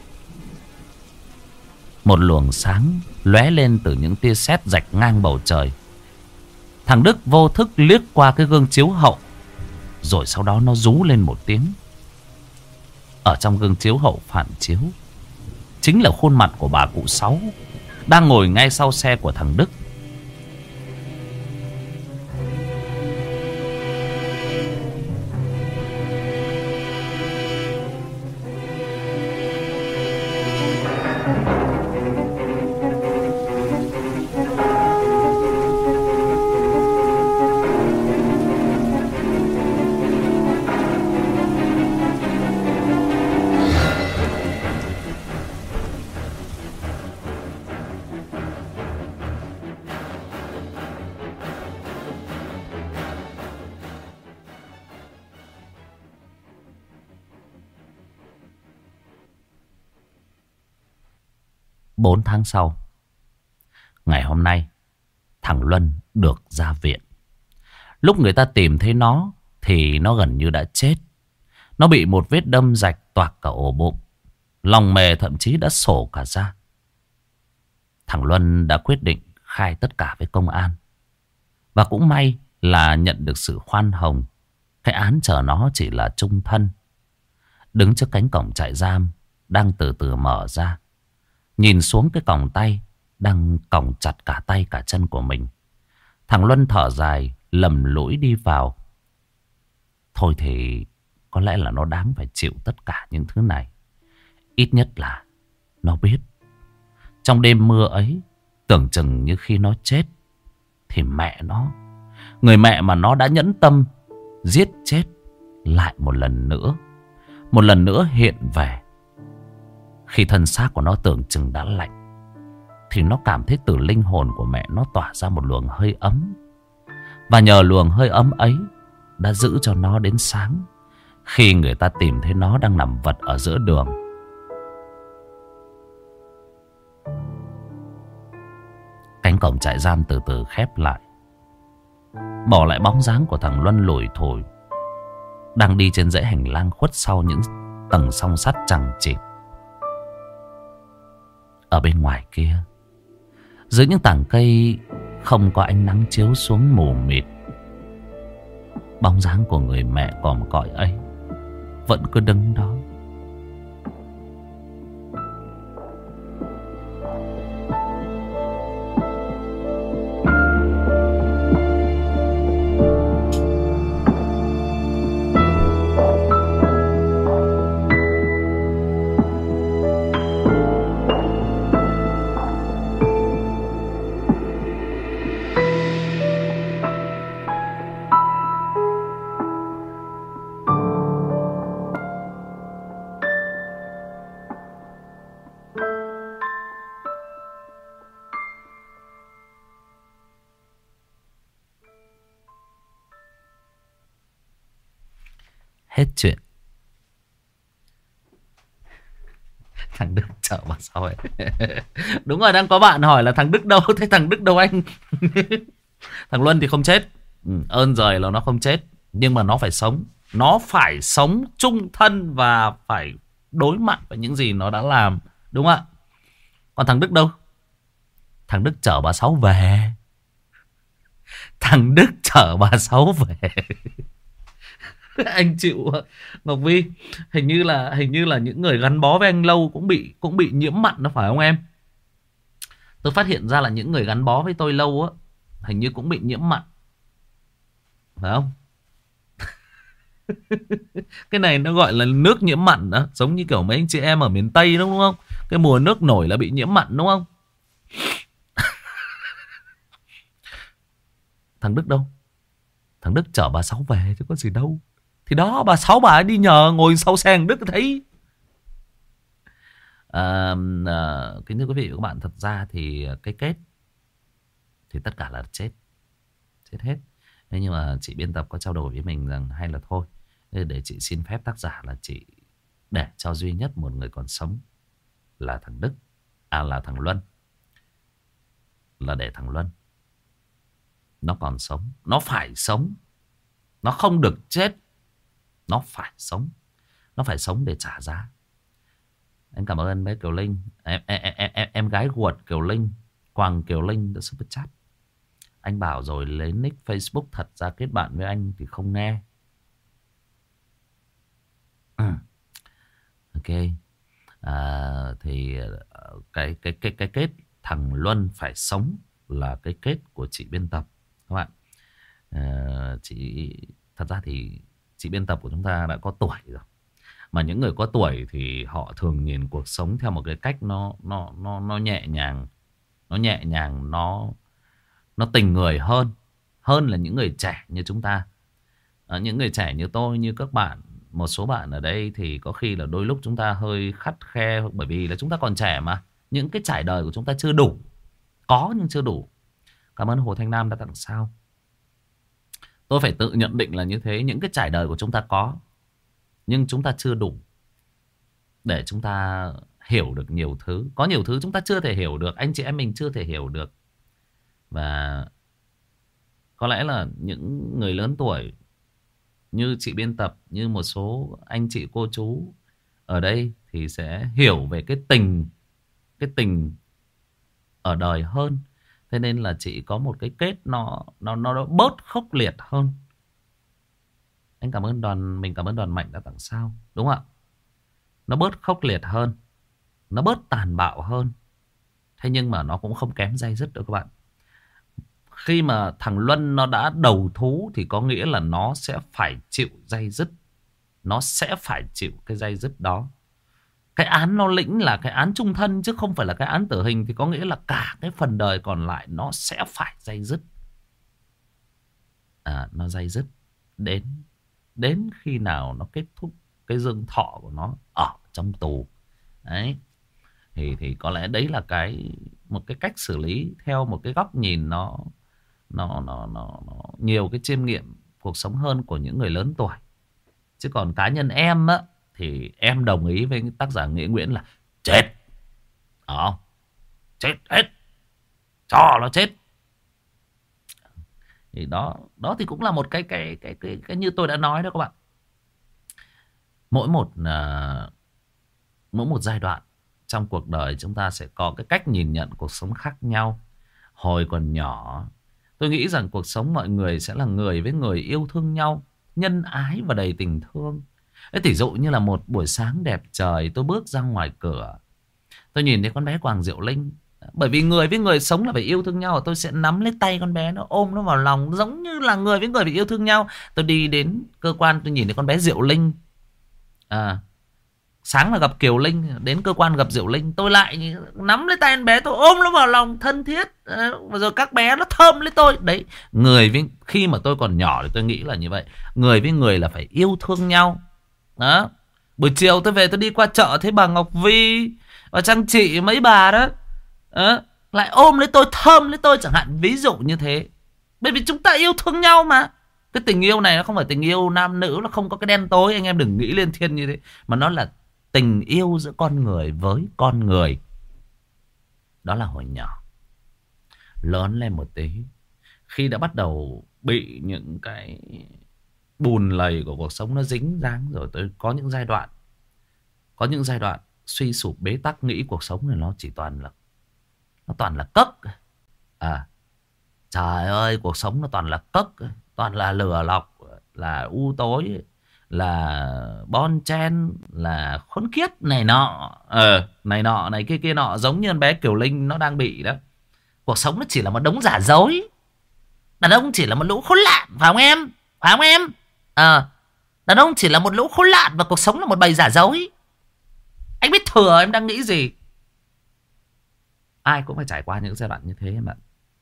Một luồng sáng lóe lên từ những tia sét rạch ngang bầu trời. Thằng Đức vô thức liếc qua cái gương chiếu hậu, rồi sau đó nó rú lên một tiếng. Ở trong gương chiếu hậu phản chiếu chính là khuôn mặt của bà cụ Sáu, đang ngồi ngay sau xe của thằng Đức. Bốn tháng sau, ngày hôm nay, thằng Luân được ra viện. Lúc người ta tìm thấy nó thì nó gần như đã chết. Nó bị một vết đâm rạch toạc cả ổ bụng, lòng mề thậm chí đã sổ cả ra. Thằng Luân đã quyết định khai tất cả với công an. Và cũng may là nhận được sự khoan hồng. Cái án chờ nó chỉ là chung thân. Đứng trước cánh cổng trại giam đang từ từ mở ra, nhìn xuống cái còng tay đang còng chặt cả tay cả chân của mình, thằng Luân thở dài lầm lũi đi vào. Thôi thì có lẽ là nó đáng phải chịu tất cả những thứ này. Ít nhất là nó biết. Trong đêm mưa ấy, tưởng chừng như khi nó chết thì mẹ nó, người mẹ mà nó đã nhẫn tâm giết chết, lại một lần nữa hiện về. Khi thân xác của nó tưởng chừng đã lạnh, thì nó cảm thấy từ linh hồn của mẹ nó tỏa ra một luồng hơi ấm. Và nhờ luồng hơi ấm ấy đã giữ cho nó đến sáng, khi người ta tìm thấy nó đang nằm vật ở giữa đường. Cánh cổng trại giam từ từ khép lại, bỏ lại bóng dáng của thằng Luân lủi thủi đang đi trên dãy hành lang khuất sau những tầng song sắt chằng chịt. Ở bên ngoài kia, dưới những tảng cây không có ánh nắng chiếu xuống mù mịt, bóng dáng của người mẹ còm cõi ấy vẫn cứ đứng đó. Hết chuyện. Thằng Đức chợ vào sau ấy. Đúng rồi, đang có bạn hỏi là thằng Đức đâu. Thế thằng Đức đâu anh? Thằng Luân thì không chết. Ơn giời là nó không chết. Nhưng mà nó phải sống. Nó phải sống chung thân và phải đối mặt với những gì nó đã làm. Đúng không ạ? Còn thằng Đức đâu? Thằng Đức chở bà Sáu về. Thằng Đức chở bà Sáu về. Anh chịu Ngọc Vi. Hình như là những người gắn bó với anh lâu cũng bị nhiễm mặn đó, phải không em? Tôi phát hiện ra là những người gắn bó với tôi lâu á, hình như cũng bị nhiễm mặn, phải không? Cái này nó gọi là nước nhiễm mặn đó, giống như kiểu mấy anh chị em ở miền Tây đúng không? Cái mùa nước nổi là bị nhiễm mặn đúng không? Thằng Đức đâu? Thằng Đức chở bà Sáu về chứ có gì đâu. Thì đó, bà Sáu bà ấy đi nhờ ngồi sau xe thằng Đức thấy. Kính thưa quý vị và các bạn, thật ra thì cái kết thì tất cả là chết hết. Thế nhưng mà chị biên tập có trao đổi với mình rằng hay là thôi, để chị xin phép tác giả là chị để cho duy nhất một người còn sống là thằng Đức, là thằng Luân, là để thằng Luân nó còn sống, nó phải sống, nó không được chết, nó phải sống, nó phải sống để trả giá. Anh cảm ơn bé Kiều Linh, em gái ruột Kiều Linh, Quang Kiều Linh đã super chat. Anh bảo rồi lấy nick Facebook thật ra kết bạn với anh thì không nghe. Ok. Thì cái kết thằng Luân phải sống là cái kết của chị biên tập các bạn. Thật ra thì chị biên tập của chúng ta đã có tuổi rồi. Mà những người có tuổi thì họ thường nhìn cuộc sống theo một cái cách nó nhẹ nhàng, nó tình người hơn là những người trẻ như chúng ta. Những người trẻ như tôi, như các bạn, một số bạn ở đây thì có khi là đôi lúc chúng ta hơi khắt khe, bởi vì là chúng ta còn trẻ mà. Những cái trải đời của chúng ta chưa đủ. Có nhưng chưa đủ. Cảm ơn Hồ Thanh Nam đã tặng sao. Tôi phải tự nhận định là như thế. Những cái trải đời của chúng ta có, nhưng chúng ta chưa đủ để chúng ta hiểu được nhiều thứ. Có nhiều thứ chúng ta chưa thể hiểu được, anh chị em mình chưa thể hiểu được. Và có lẽ là những người lớn tuổi như chị biên tập, như một số anh chị cô chú ở đây thì sẽ hiểu về cái tình ở đời hơn. Thế nên là chị có một cái kết nó bớt khốc liệt hơn. Mình cảm ơn đoàn Mạnh đã tặng sao. Đúng không ạ? Nó bớt khốc liệt hơn, nó bớt tàn bạo hơn. Thế nhưng mà nó cũng không kém day dứt đâu các bạn. Khi mà thằng Luân nó đã đầu thú thì có nghĩa là nó sẽ phải chịu day dứt. Nó sẽ phải chịu cái day dứt đó. Cái án nó lĩnh là cái án chung thân chứ không phải là cái án tử hình, thì có nghĩa là cả cái phần đời còn lại nó sẽ phải day dứt. Nó day dứt đến đến khi nào nó kết thúc cái dương thọ của nó ở trong tù. Đấy. Thì có lẽ đấy là một cái cách xử lý theo một cái góc nhìn nó nhiều cái chiêm nghiệm cuộc sống hơn của những người lớn tuổi. Chứ còn cá nhân em á, thì em đồng ý với tác giả Nghĩa Nguyễn là chết. Không? Chết hết. Cho nó chết. Thì đó thì cũng là một cái như tôi đã nói đó các bạn. Mỗi một giai đoạn trong cuộc đời chúng ta sẽ có cái cách nhìn nhận cuộc sống khác nhau. Hồi còn nhỏ, tôi nghĩ rằng cuộc sống mọi người sẽ là người với người yêu thương nhau, nhân ái và đầy tình thương. Tỷ dụ như là một buổi sáng đẹp trời, tôi bước ra ngoài cửa, tôi nhìn thấy con bé Quàng Diệu Linh. Bởi vì người với người sống là phải yêu thương nhau, tôi sẽ nắm lấy tay con bé, nó ôm nó vào lòng, giống như là người với người phải yêu thương nhau. Tôi đi đến cơ quan, tôi nhìn thấy con bé Diệu Linh. Sáng là gặp Kiều Linh, đến cơ quan gặp Diệu Linh, tôi lại nắm lấy tay con bé, tôi ôm nó vào lòng thân thiết. Và rồi các bé nó thơm lấy tôi. Đấy, người với khi mà tôi còn nhỏ thì tôi nghĩ là như vậy. Người với người là phải yêu thương nhau. Đó. Buổi chiều tôi về tôi đi qua chợ thấy bà Ngọc Vi và Trang Trị mấy bà đó, lại ôm lấy tôi, thơm lấy tôi chẳng hạn, ví dụ như thế. Bởi vì chúng ta yêu thương nhau mà. Cái tình yêu này nó không phải tình yêu nam nữ, nó không có cái đen tối, anh em đừng nghĩ lên thiên như thế. Mà nó là tình yêu giữa con người với con người. Đó là hồi nhỏ. Lớn lên một tí, khi đã bắt đầu bị những cái bùn lầy của cuộc sống nó dính dáng rồi, tôi có những giai đoạn suy sụp bế tắc, nghĩ cuộc sống này nó chỉ toàn là cất. Trời ơi, cuộc sống nó toàn là cất, toàn là lừa lọc, là u tối, là bon chen, là khốn khiết này nọ, này nọ, này kia nọ, giống như con bé Kiều Linh nó đang bị đó. Cuộc sống nó chỉ là một đống giả dối. Đàn ông chỉ là một lũ khốn nạn, phải không em? Phải không em? Đàn ông chỉ là một lũ khốn nạn và cuộc sống là một bầy giả dối. Anh biết thừa em đang nghĩ gì. Ai cũng phải trải qua những giai đoạn như thế em ạ.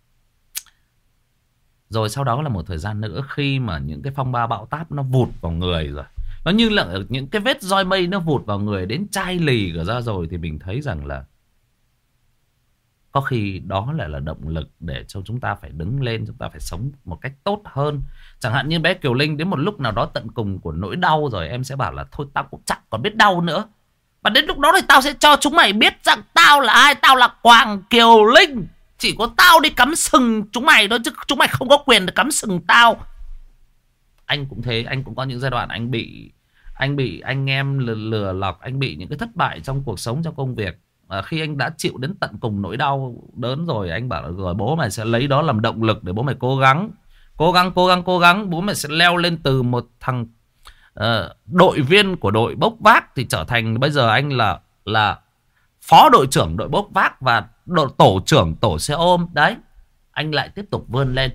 Rồi sau đó là một thời gian nữa, khi mà những cái phong ba bão táp nó vụt vào người rồi, nó như là những cái vết roi mây nó vụt vào người đến chai lì cả ra rồi, thì mình thấy rằng là có khi đó lại là động lực để cho chúng ta phải đứng lên, chúng ta phải sống một cách tốt hơn. Chẳng hạn như bé Kiều Linh đến một lúc nào đó tận cùng của nỗi đau rồi, em sẽ bảo là thôi tao cũng chẳng còn biết đau nữa. Và đến lúc đó thì tao sẽ cho chúng mày biết rằng tao là ai, tao là Quàng Kiều Linh. Chỉ có tao đi cắm sừng chúng mày thôi, chứ chúng mày không có quyền để cắm sừng tao. Anh cũng thế, anh cũng có những giai đoạn anh bị anh em lừa lọc, anh bị những cái thất bại trong cuộc sống, trong công việc. Khi anh đã chịu đến tận cùng nỗi đau đớn rồi, anh bảo là rồi bố mày sẽ lấy đó làm động lực để bố mày cố gắng. Cố gắng. Bố mày sẽ leo lên từ một thằng đội viên của đội bốc vác thì trở thành bây giờ anh là phó đội trưởng đội bốc vác và tổ trưởng tổ xe ôm. Đấy, anh lại tiếp tục vươn lên.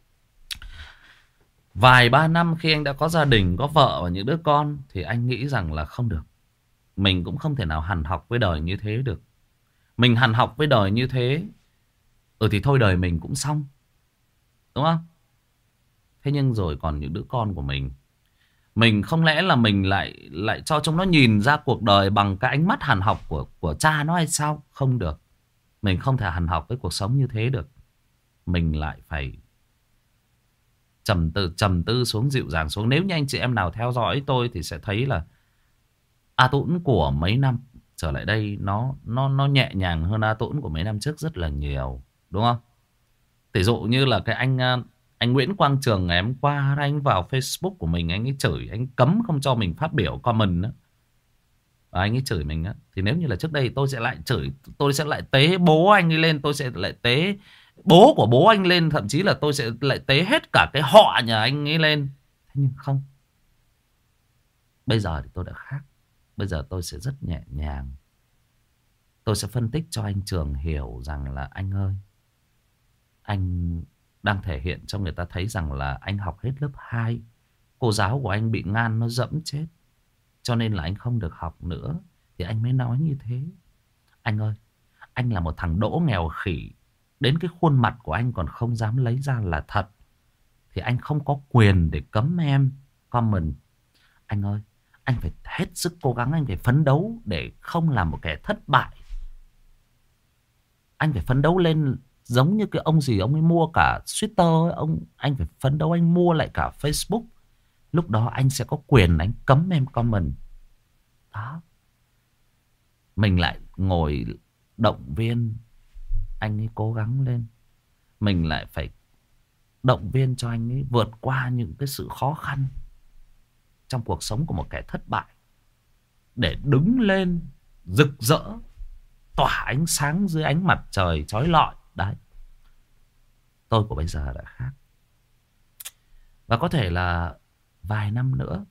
Vài ba năm khi anh đã có gia đình, có vợ và những đứa con, thì anh nghĩ rằng là không được. Mình cũng không thể nào hằn học với đời như thế được. Mình hằn học với đời như thế thì thôi đời mình cũng xong, đúng không? Thế nhưng rồi còn những đứa con của mình không lẽ là mình lại cho chúng nó nhìn ra cuộc đời bằng cái ánh mắt hằn học của cha nó hay sao? Không được. Mình không thể hằn học với cuộc sống như thế được. Mình lại phải trầm tư xuống, dịu dàng xuống. Nếu như anh chị em nào theo dõi tôi thì sẽ thấy là A Tũng của mấy năm trở lại đây nó nhẹ nhàng hơn A Tũng của mấy năm trước rất là nhiều, đúng không? Tỷ dụ như là cái anh Nguyễn Quang Trường ngày hôm qua, anh vào Facebook của mình, anh ấy chửi, anh cấm không cho mình phát biểu comment đó. Và anh ấy chửi mình á, thì nếu như là trước đây tôi sẽ lại chửi, tôi sẽ lại tế bố anh ấy lên, tôi sẽ lại tế bố của bố anh lên, thậm chí là tôi sẽ lại tế hết cả cái họ nhà anh ấy lên. Thế nhưng không, bây giờ thì tôi đã khác. Bây giờ tôi sẽ rất nhẹ nhàng. Tôi sẽ phân tích cho anh Trường hiểu rằng là anh ơi, anh đang thể hiện cho người ta thấy rằng là anh học hết lớp 2, cô giáo của anh bị ngan nó dẫm chết, cho nên là anh không được học nữa. Thì anh mới nói như thế. Anh ơi, anh là một thằng đỗ nghèo khỉ, đến cái khuôn mặt của anh còn không dám lấy ra là thật, thì anh không có quyền để cấm em comment. Anh ơi, anh phải hết sức cố gắng, anh phải phấn đấu để không làm một kẻ thất bại. Anh phải phấn đấu lên giống như cái ông gì, ông ấy mua cả Twitter ấy, anh phải phấn đấu anh mua lại cả Facebook. Lúc đó anh sẽ có quyền anh cấm em comment. Đó. Mình lại ngồi động viên anh ấy cố gắng lên. Mình lại phải động viên cho anh ấy vượt qua những cái sự khó khăn trong cuộc sống của một kẻ thất bại, để đứng lên rực rỡ, tỏa ánh sáng dưới ánh mặt trời chói lọi. Đấy, tôi của bây giờ đã khác. Và có thể là vài năm nữa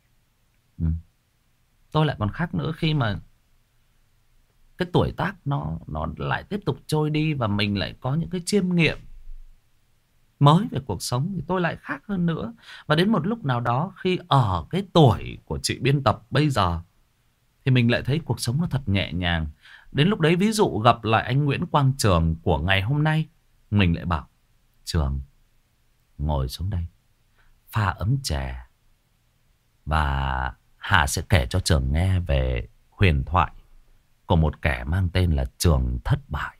tôi lại còn khác nữa, khi mà cái tuổi tác nó lại tiếp tục trôi đi và mình lại có những cái chiêm nghiệm mới về cuộc sống, thì tôi lại khác hơn nữa. Và đến một lúc nào đó, khi ở cái tuổi của chị biên tập bây giờ, thì mình lại thấy cuộc sống nó thật nhẹ nhàng. Đến lúc đấy, ví dụ gặp lại anh Nguyễn Quang Trường của ngày hôm nay, mình lại bảo: Trường, ngồi xuống đây, pha ấm chè, và Hà sẽ kể cho Trường nghe về huyền thoại của một kẻ mang tên là Trường thất bại.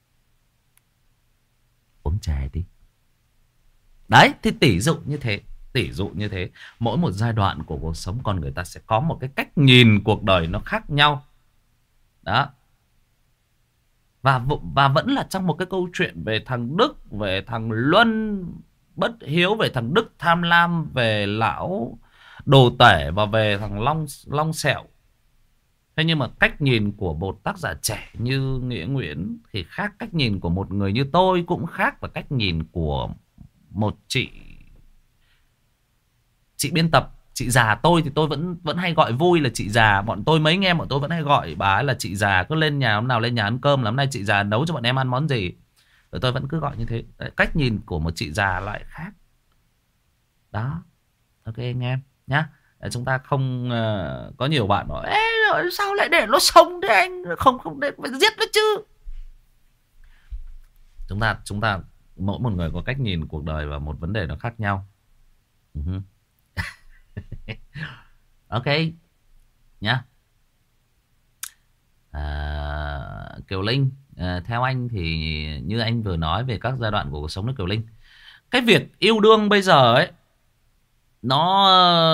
Uống chè đi. Đấy, thì tỷ dụ như thế. Mỗi một giai đoạn của cuộc sống con người ta sẽ có một cái cách nhìn cuộc đời nó khác nhau. Đó. Và vẫn là trong một cái câu chuyện về thằng Đức, về thằng Luân bất hiếu, về thằng Đức tham lam, về lão đồ tể, và về thằng Long Sẹo. Thế nhưng mà cách nhìn của một tác giả trẻ như Nghĩa Nguyễn thì khác, cách nhìn của một người như tôi cũng khác, và cách nhìn của một chị biên tập, chị già tôi thì tôi vẫn hay gọi vui là chị già. Bọn tôi mấy anh em bọn tôi vẫn hay gọi bà ấy là chị già. Cứ lên nhà hôm nào lên nhà ăn cơm là hôm nay chị già nấu cho bọn em ăn món gì, rồi tôi vẫn cứ gọi như thế. Đấy, cách nhìn của một chị già lại khác. Đó. Ok anh em nhá. Chúng ta không có nhiều bạn nói: ê, rồi sao lại để nó sống thế anh, không để phải giết nó chứ. Chúng ta mỗi một người có cách nhìn cuộc đời và một vấn đề nó khác nhau. Ok nhá. Kiều Linh, theo anh thì như anh vừa nói về các giai đoạn của cuộc sống của Kiều Linh, cái việc yêu đương bây giờ ấy, nó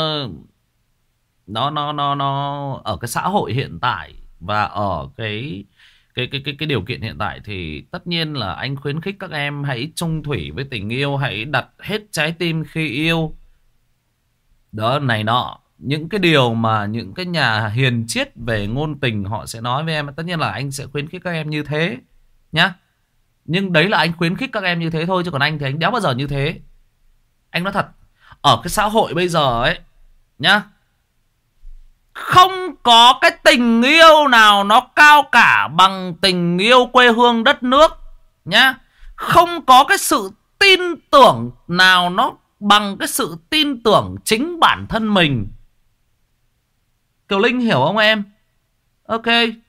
ở cái xã hội hiện tại và ở cái điều kiện hiện tại, thì tất nhiên là anh khuyến khích các em hãy chung thủy với tình yêu, hãy đặt hết trái tim khi yêu. Đó, này nọ, những cái điều mà những cái nhà hiền triết về ngôn tình họ sẽ nói với em, tất nhiên là anh sẽ khuyến khích các em như thế nhá. Nhưng đấy là anh khuyến khích các em như thế thôi, chứ còn anh thì anh đéo bao giờ như thế. Anh nói thật, ở cái xã hội bây giờ ấy nhá, không có cái tình yêu nào nó cao cả bằng tình yêu quê hương đất nước nhá. Không có cái sự tin tưởng nào nó bằng cái sự tin tưởng chính bản thân mình. Kiều Linh hiểu không em? Ok.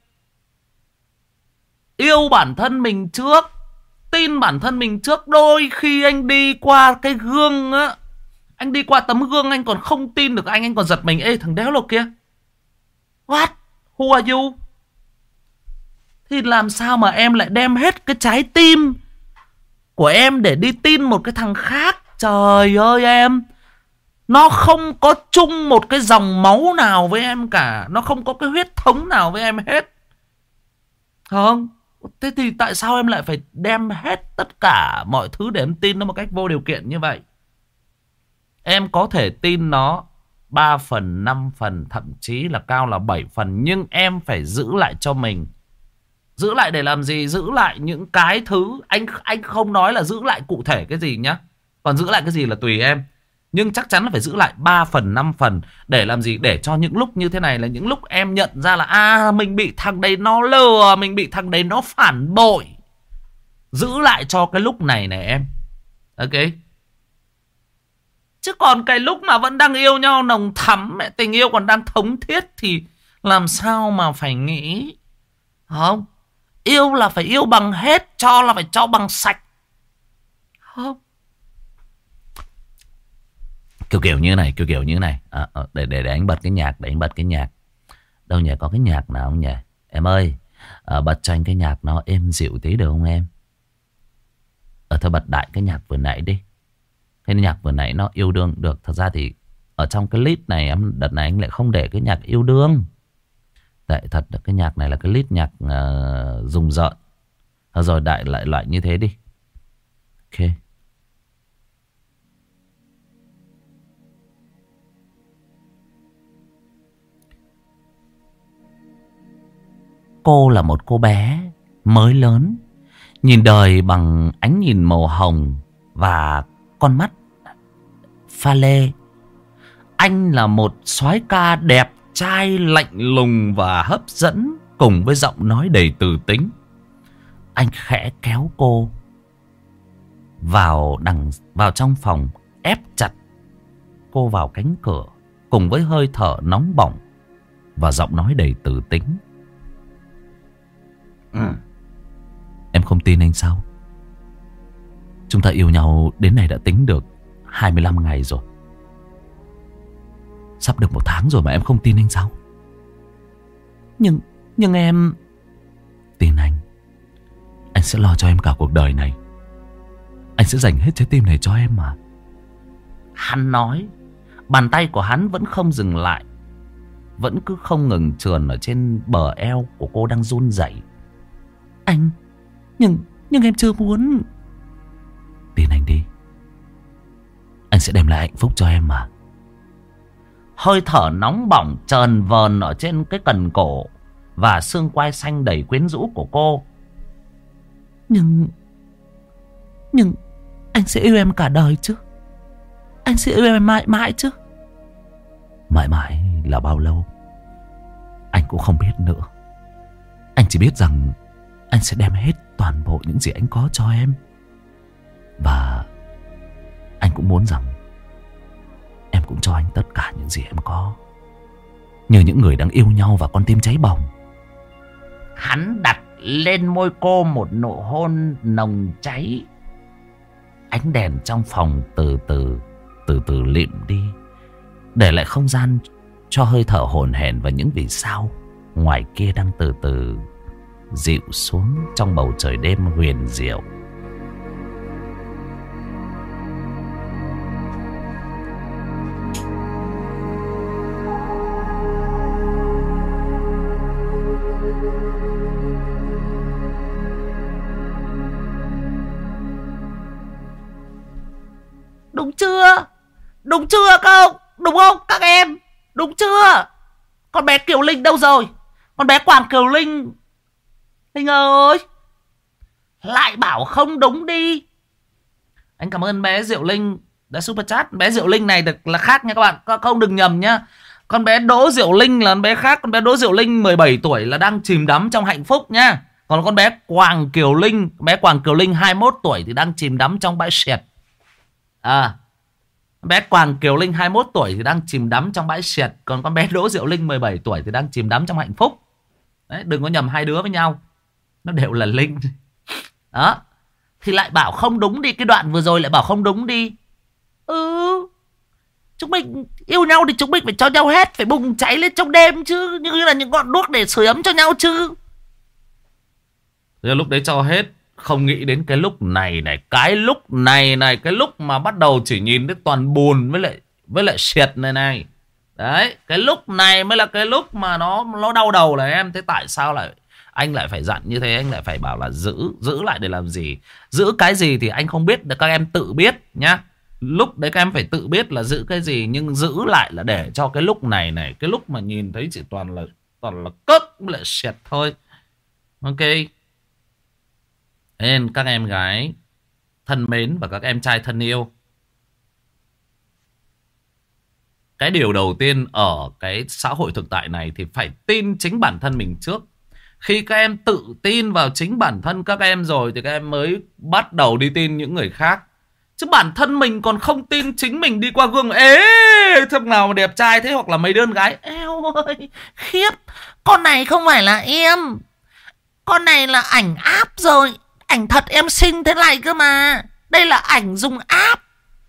Yêu bản thân mình trước, tin bản thân mình trước. Đôi khi anh đi qua cái gương á, anh đi qua tấm gương anh còn không tin được anh còn giật mình: ê, thằng đéo lộc kia, what? Who are you? Thì làm sao mà em lại đem hết cái trái tim của em để đi tin một cái thằng khác? Trời ơi em, nó không có chung một cái dòng máu nào với em cả, nó không có cái huyết thống nào với em hết, không? Thế thì tại sao em lại phải đem hết tất cả mọi thứ để em tin nó một cách vô điều kiện như vậy? Em có thể tin nó 3 phần, 5 phần, thậm chí là cao là 7 phần, nhưng em phải giữ lại cho mình. Giữ lại để làm gì? Giữ lại những cái thứ, anh không nói là giữ lại cụ thể cái gì nhá. Còn giữ lại cái gì là tùy em. Nhưng chắc chắn là phải giữ lại 3 phần, 5 phần. Để làm gì? Để cho những lúc như thế này là những lúc em nhận ra là mình bị thằng đấy nó lừa, mình bị thằng đấy nó phản bội. Giữ lại cho cái lúc này này em. Ok. Chứ còn cái lúc mà vẫn đang yêu nhau nồng thắm, tình yêu còn đang thống thiết, thì Làm sao mà phải nghĩ. Không. Yêu là phải yêu bằng hết. Cho là phải cho bằng sạch. Không. Kiểu như này. Kiểu như này. Để anh bật cái nhạc. Để anh bật cái nhạc. Đâu nhỉ, có cái nhạc nào không nhỉ? Em ơi, bật cho anh cái nhạc nó êm dịu tí được không em? Thôi bật đại cái nhạc vừa nãy đi. Cái nhạc vừa nãy nó yêu đương được. Thật ra thì ở trong cái list này em đợt này anh lại không để cái nhạc yêu đương. Tại thật cái nhạc này là cái list nhạc rùng rợn. Rồi đại lại loại như thế đi. Ok. Cô là một cô bé mới lớn, nhìn đời bằng ánh nhìn màu hồng và con mắt pha lê. Anh là một soái ca đẹp trai, lạnh lùng và hấp dẫn, cùng với giọng nói đầy từ tính. Anh khẽ kéo cô vào trong phòng, ép chặt cô vào cánh cửa, cùng với hơi thở nóng bỏng và giọng nói đầy từ tính. Em không tin anh sao? Chúng ta yêu nhau đến nay đã tính được 25 ngày rồi. Sắp được 1 tháng rồi mà em không tin anh sao? Nhưng em... Tin anh. Anh sẽ lo cho em cả cuộc đời này. Anh sẽ dành hết trái tim này cho em mà. Hắn nói. Bàn tay của hắn vẫn không dừng lại, vẫn cứ không ngừng trườn ở trên bờ eo của cô đang run rẩy. Anh... Nhưng em chưa muốn. Tin anh đi. Anh sẽ đem lại hạnh phúc cho em mà. Hơi thở nóng bỏng trờn vờn ở trên cái cần cổ và xương quai xanh đầy quyến rũ của cô. Nhưng anh sẽ yêu em cả đời chứ? Anh sẽ yêu em mãi mãi chứ? Mãi mãi là bao lâu anh cũng không biết nữa. Anh chỉ biết rằng anh sẽ đem hết toàn bộ những gì anh có cho em. Và anh cũng muốn rằng em cũng cho anh tất cả những gì em có, như những người đang yêu nhau và con tim cháy bỏng. Hắn đặt lên môi cô một nụ hôn nồng cháy. Ánh đèn trong phòng từ từ lịm đi, để lại không gian cho hơi thở hổn hển và những vì sao ngoài kia đang từ từ dịu xuống trong bầu trời đêm huyền diệu. Đúng chưa? Đúng chưa không? Đúng không các em? Đúng chưa? Con bé Kiều Linh đâu rồi? Con bé Quảng Kiều Linh. Linh ơi, lại bảo không đúng đi. Anh cảm ơn bé Diệu Linh đã super chat. Bé Diệu Linh này là khác nha các bạn. Không đừng nhầm nhá. Con bé Đỗ Diệu Linh là con bé khác. Con bé Đỗ Diệu Linh 17 tuổi là đang chìm đắm trong hạnh phúc nha. Còn con bé Quảng Kiều Linh, bé Quảng Kiều Linh 21 tuổi thì đang chìm đắm trong bãi sẹt. Bé Quảng Kiều Linh 21 tuổi thì đang chìm đắm trong bãi sẹt. Còn con bé Đỗ Diệu Linh 17 tuổi thì đang chìm đắm trong hạnh phúc. Đấy, đừng có nhầm hai đứa với nhau. Nó đều là Linh. Đó. Thì lại bảo không đúng đi. Cái đoạn vừa rồi lại bảo không đúng đi. Chúng mình yêu nhau thì chúng mình phải cho nhau hết. Phải bùng cháy lên trong đêm chứ. Như là những ngọn đuốc để sưởi ấm cho nhau chứ. Lúc đấy cho hết. Không nghĩ đến cái lúc này này. Cái lúc này này. Cái lúc mà bắt đầu chỉ nhìn thấy toàn bùn với lại sệt này này. Đấy. Cái lúc này mới là cái lúc mà nó đau đầu là em. Thế tại sao lại anh lại phải dặn như thế? Anh lại phải bảo là giữ lại để làm gì? Giữ cái gì thì anh không biết. Các em tự biết nhá. Lúc đấy các em phải tự biết là giữ cái gì. Nhưng giữ lại là để cho cái lúc này này. Cái lúc mà nhìn thấy chỉ toàn là cất với lại sệt thôi. Ok. Nên các em gái thân mến và các em trai thân yêu, cái điều đầu tiên ở cái xã hội thực tại này thì phải tin chính bản thân mình trước. Khi các em tự tin vào chính bản thân các em rồi thì các em mới bắt đầu đi tin những người khác. Chứ bản thân mình còn không tin chính mình đi qua gương. Ê, thằng nào mà đẹp trai thế, hoặc là mấy đứa con gái eo ơi khiếp, con này không phải là em, con này là ảnh áp rồi, ảnh thật em xinh thế này cơ mà, đây là ảnh dùng áp.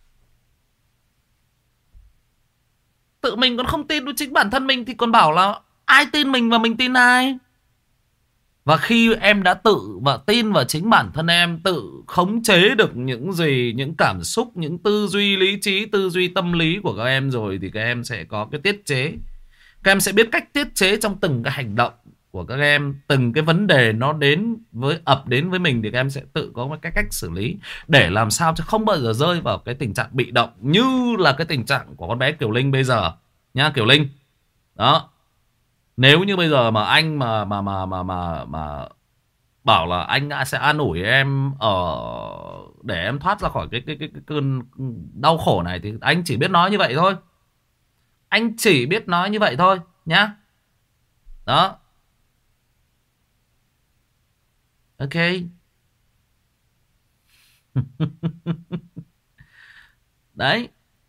Tự mình còn không tin với chính bản thân mình thì còn bảo là ai tin mình và mình tin ai. Và khi em đã tự và tin vào chính bản thân em, tự khống chế được những gì, những cảm xúc, những tư duy lý trí, tư duy tâm lý của các em rồi, thì các em sẽ có cái tiết chế. Các em sẽ biết cách tiết chế trong từng cái hành động của các em. Từng cái vấn đề nó ập đến với mình thì các em sẽ tự có một cái cách xử lý, để làm sao cho không bao giờ rơi vào cái tình trạng bị động như là cái tình trạng của con bé Kiều Linh bây giờ nha. Kiều Linh đó, nếu như bây giờ mà anh mà bảo là anh sẽ an ủi em để em thoát ra khỏi cái cơn đau khổ này, thì anh chỉ biết nói như vậy thôi. Anh chỉ biết nói như vậy thôi nhá. Đó. Ok. Đấy.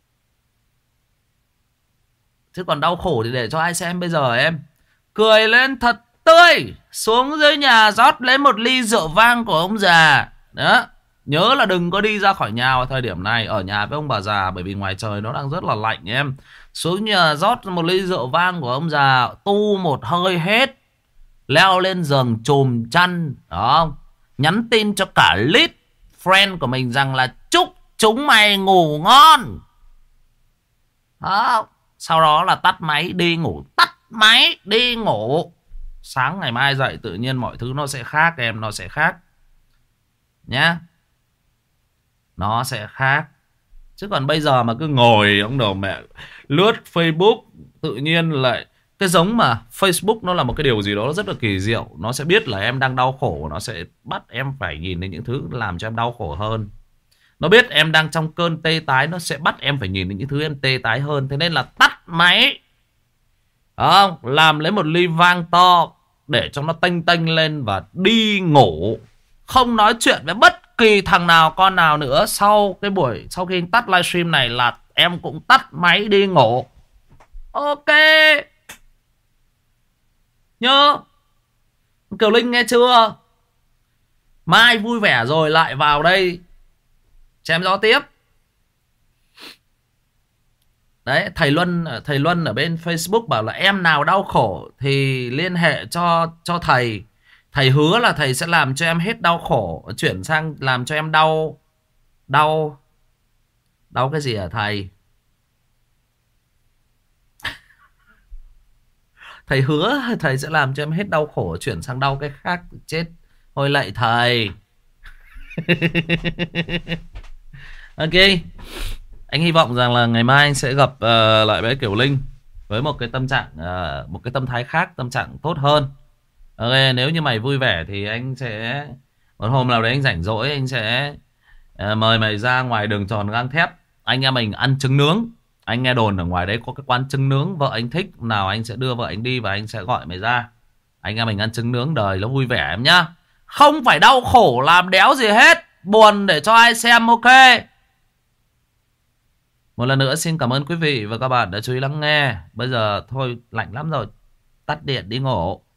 Chứ còn đau khổ thì để cho ai xem bây giờ em. Cười lên thật tươi, xuống dưới nhà rót lấy một ly rượu vang của ông già. Đó. Nhớ là đừng có đi ra khỏi nhà vào thời điểm này, ở nhà với ông bà già, bởi vì ngoài trời nó đang rất là lạnh em. Xuống nhà rót một ly rượu vang của ông già, tu một hơi hết, leo lên giường chùm chăn, đó, nhắn tin cho cả list friend của mình rằng là chúc chúng mày ngủ ngon. Đó. Sau đó là tắt máy đi ngủ, tắt máy đi ngủ. Sáng ngày mai dậy tự nhiên mọi thứ nó sẽ khác em, nó sẽ khác nhá. Nó sẽ khác. Chứ còn bây giờ mà cứ ngồi ông đầu mẹ lướt Facebook, tự nhiên lại cái giống mà Facebook nó là một cái điều gì đó rất là kỳ diệu. Nó sẽ biết là em đang đau khổ, nó sẽ bắt em phải nhìn đến những thứ làm cho em đau khổ hơn. Nó biết em đang trong cơn tê tái, nó sẽ bắt em phải nhìn đến những thứ em tê tái hơn. Thế nên là tắt máy, không, làm lấy một ly vang to để cho nó tênh tênh lên và đi ngủ. Không nói chuyện với bất kỳ thằng nào con nào nữa. Sau khi tắt livestream này là em cũng tắt máy đi ngủ. Ok. Nhớ Kiều Linh nghe chưa? Mai vui vẻ rồi lại vào đây chém gió tiếp. Đấy, thầy Luân ở bên Facebook bảo là em nào đau khổ thì liên hệ cho thầy. Thầy hứa là thầy sẽ làm cho em hết đau khổ, chuyển sang làm cho em đau cái gì hả thầy? Thầy hứa thầy sẽ làm cho em hết đau khổ, chuyển sang đau cái khác. Chết. Thôi lạy thầy. Ok. Anh hy vọng rằng là ngày mai anh sẽ gặp lại bé Kiều Linh với một cái tâm trạng, một cái tâm thái khác, tâm trạng tốt hơn. Ok, nếu như mày vui vẻ thì anh sẽ một hôm nào đấy anh rảnh rỗi, anh sẽ mời mày ra ngoài đường tròn gang thép, anh em mình ăn trứng nướng. Anh nghe đồn ở ngoài đấy có cái quán trứng nướng, vợ anh thích nào anh sẽ đưa vợ anh đi và anh sẽ gọi mày ra. Anh em mình ăn trứng nướng, đời nó vui vẻ em nhá. Không phải đau khổ làm đéo gì hết, buồn để cho ai xem. Ok. Một lần nữa xin cảm ơn quý vị và các bạn đã chú ý lắng nghe. Bây giờ thôi lạnh lắm rồi, tắt điện đi ngủ.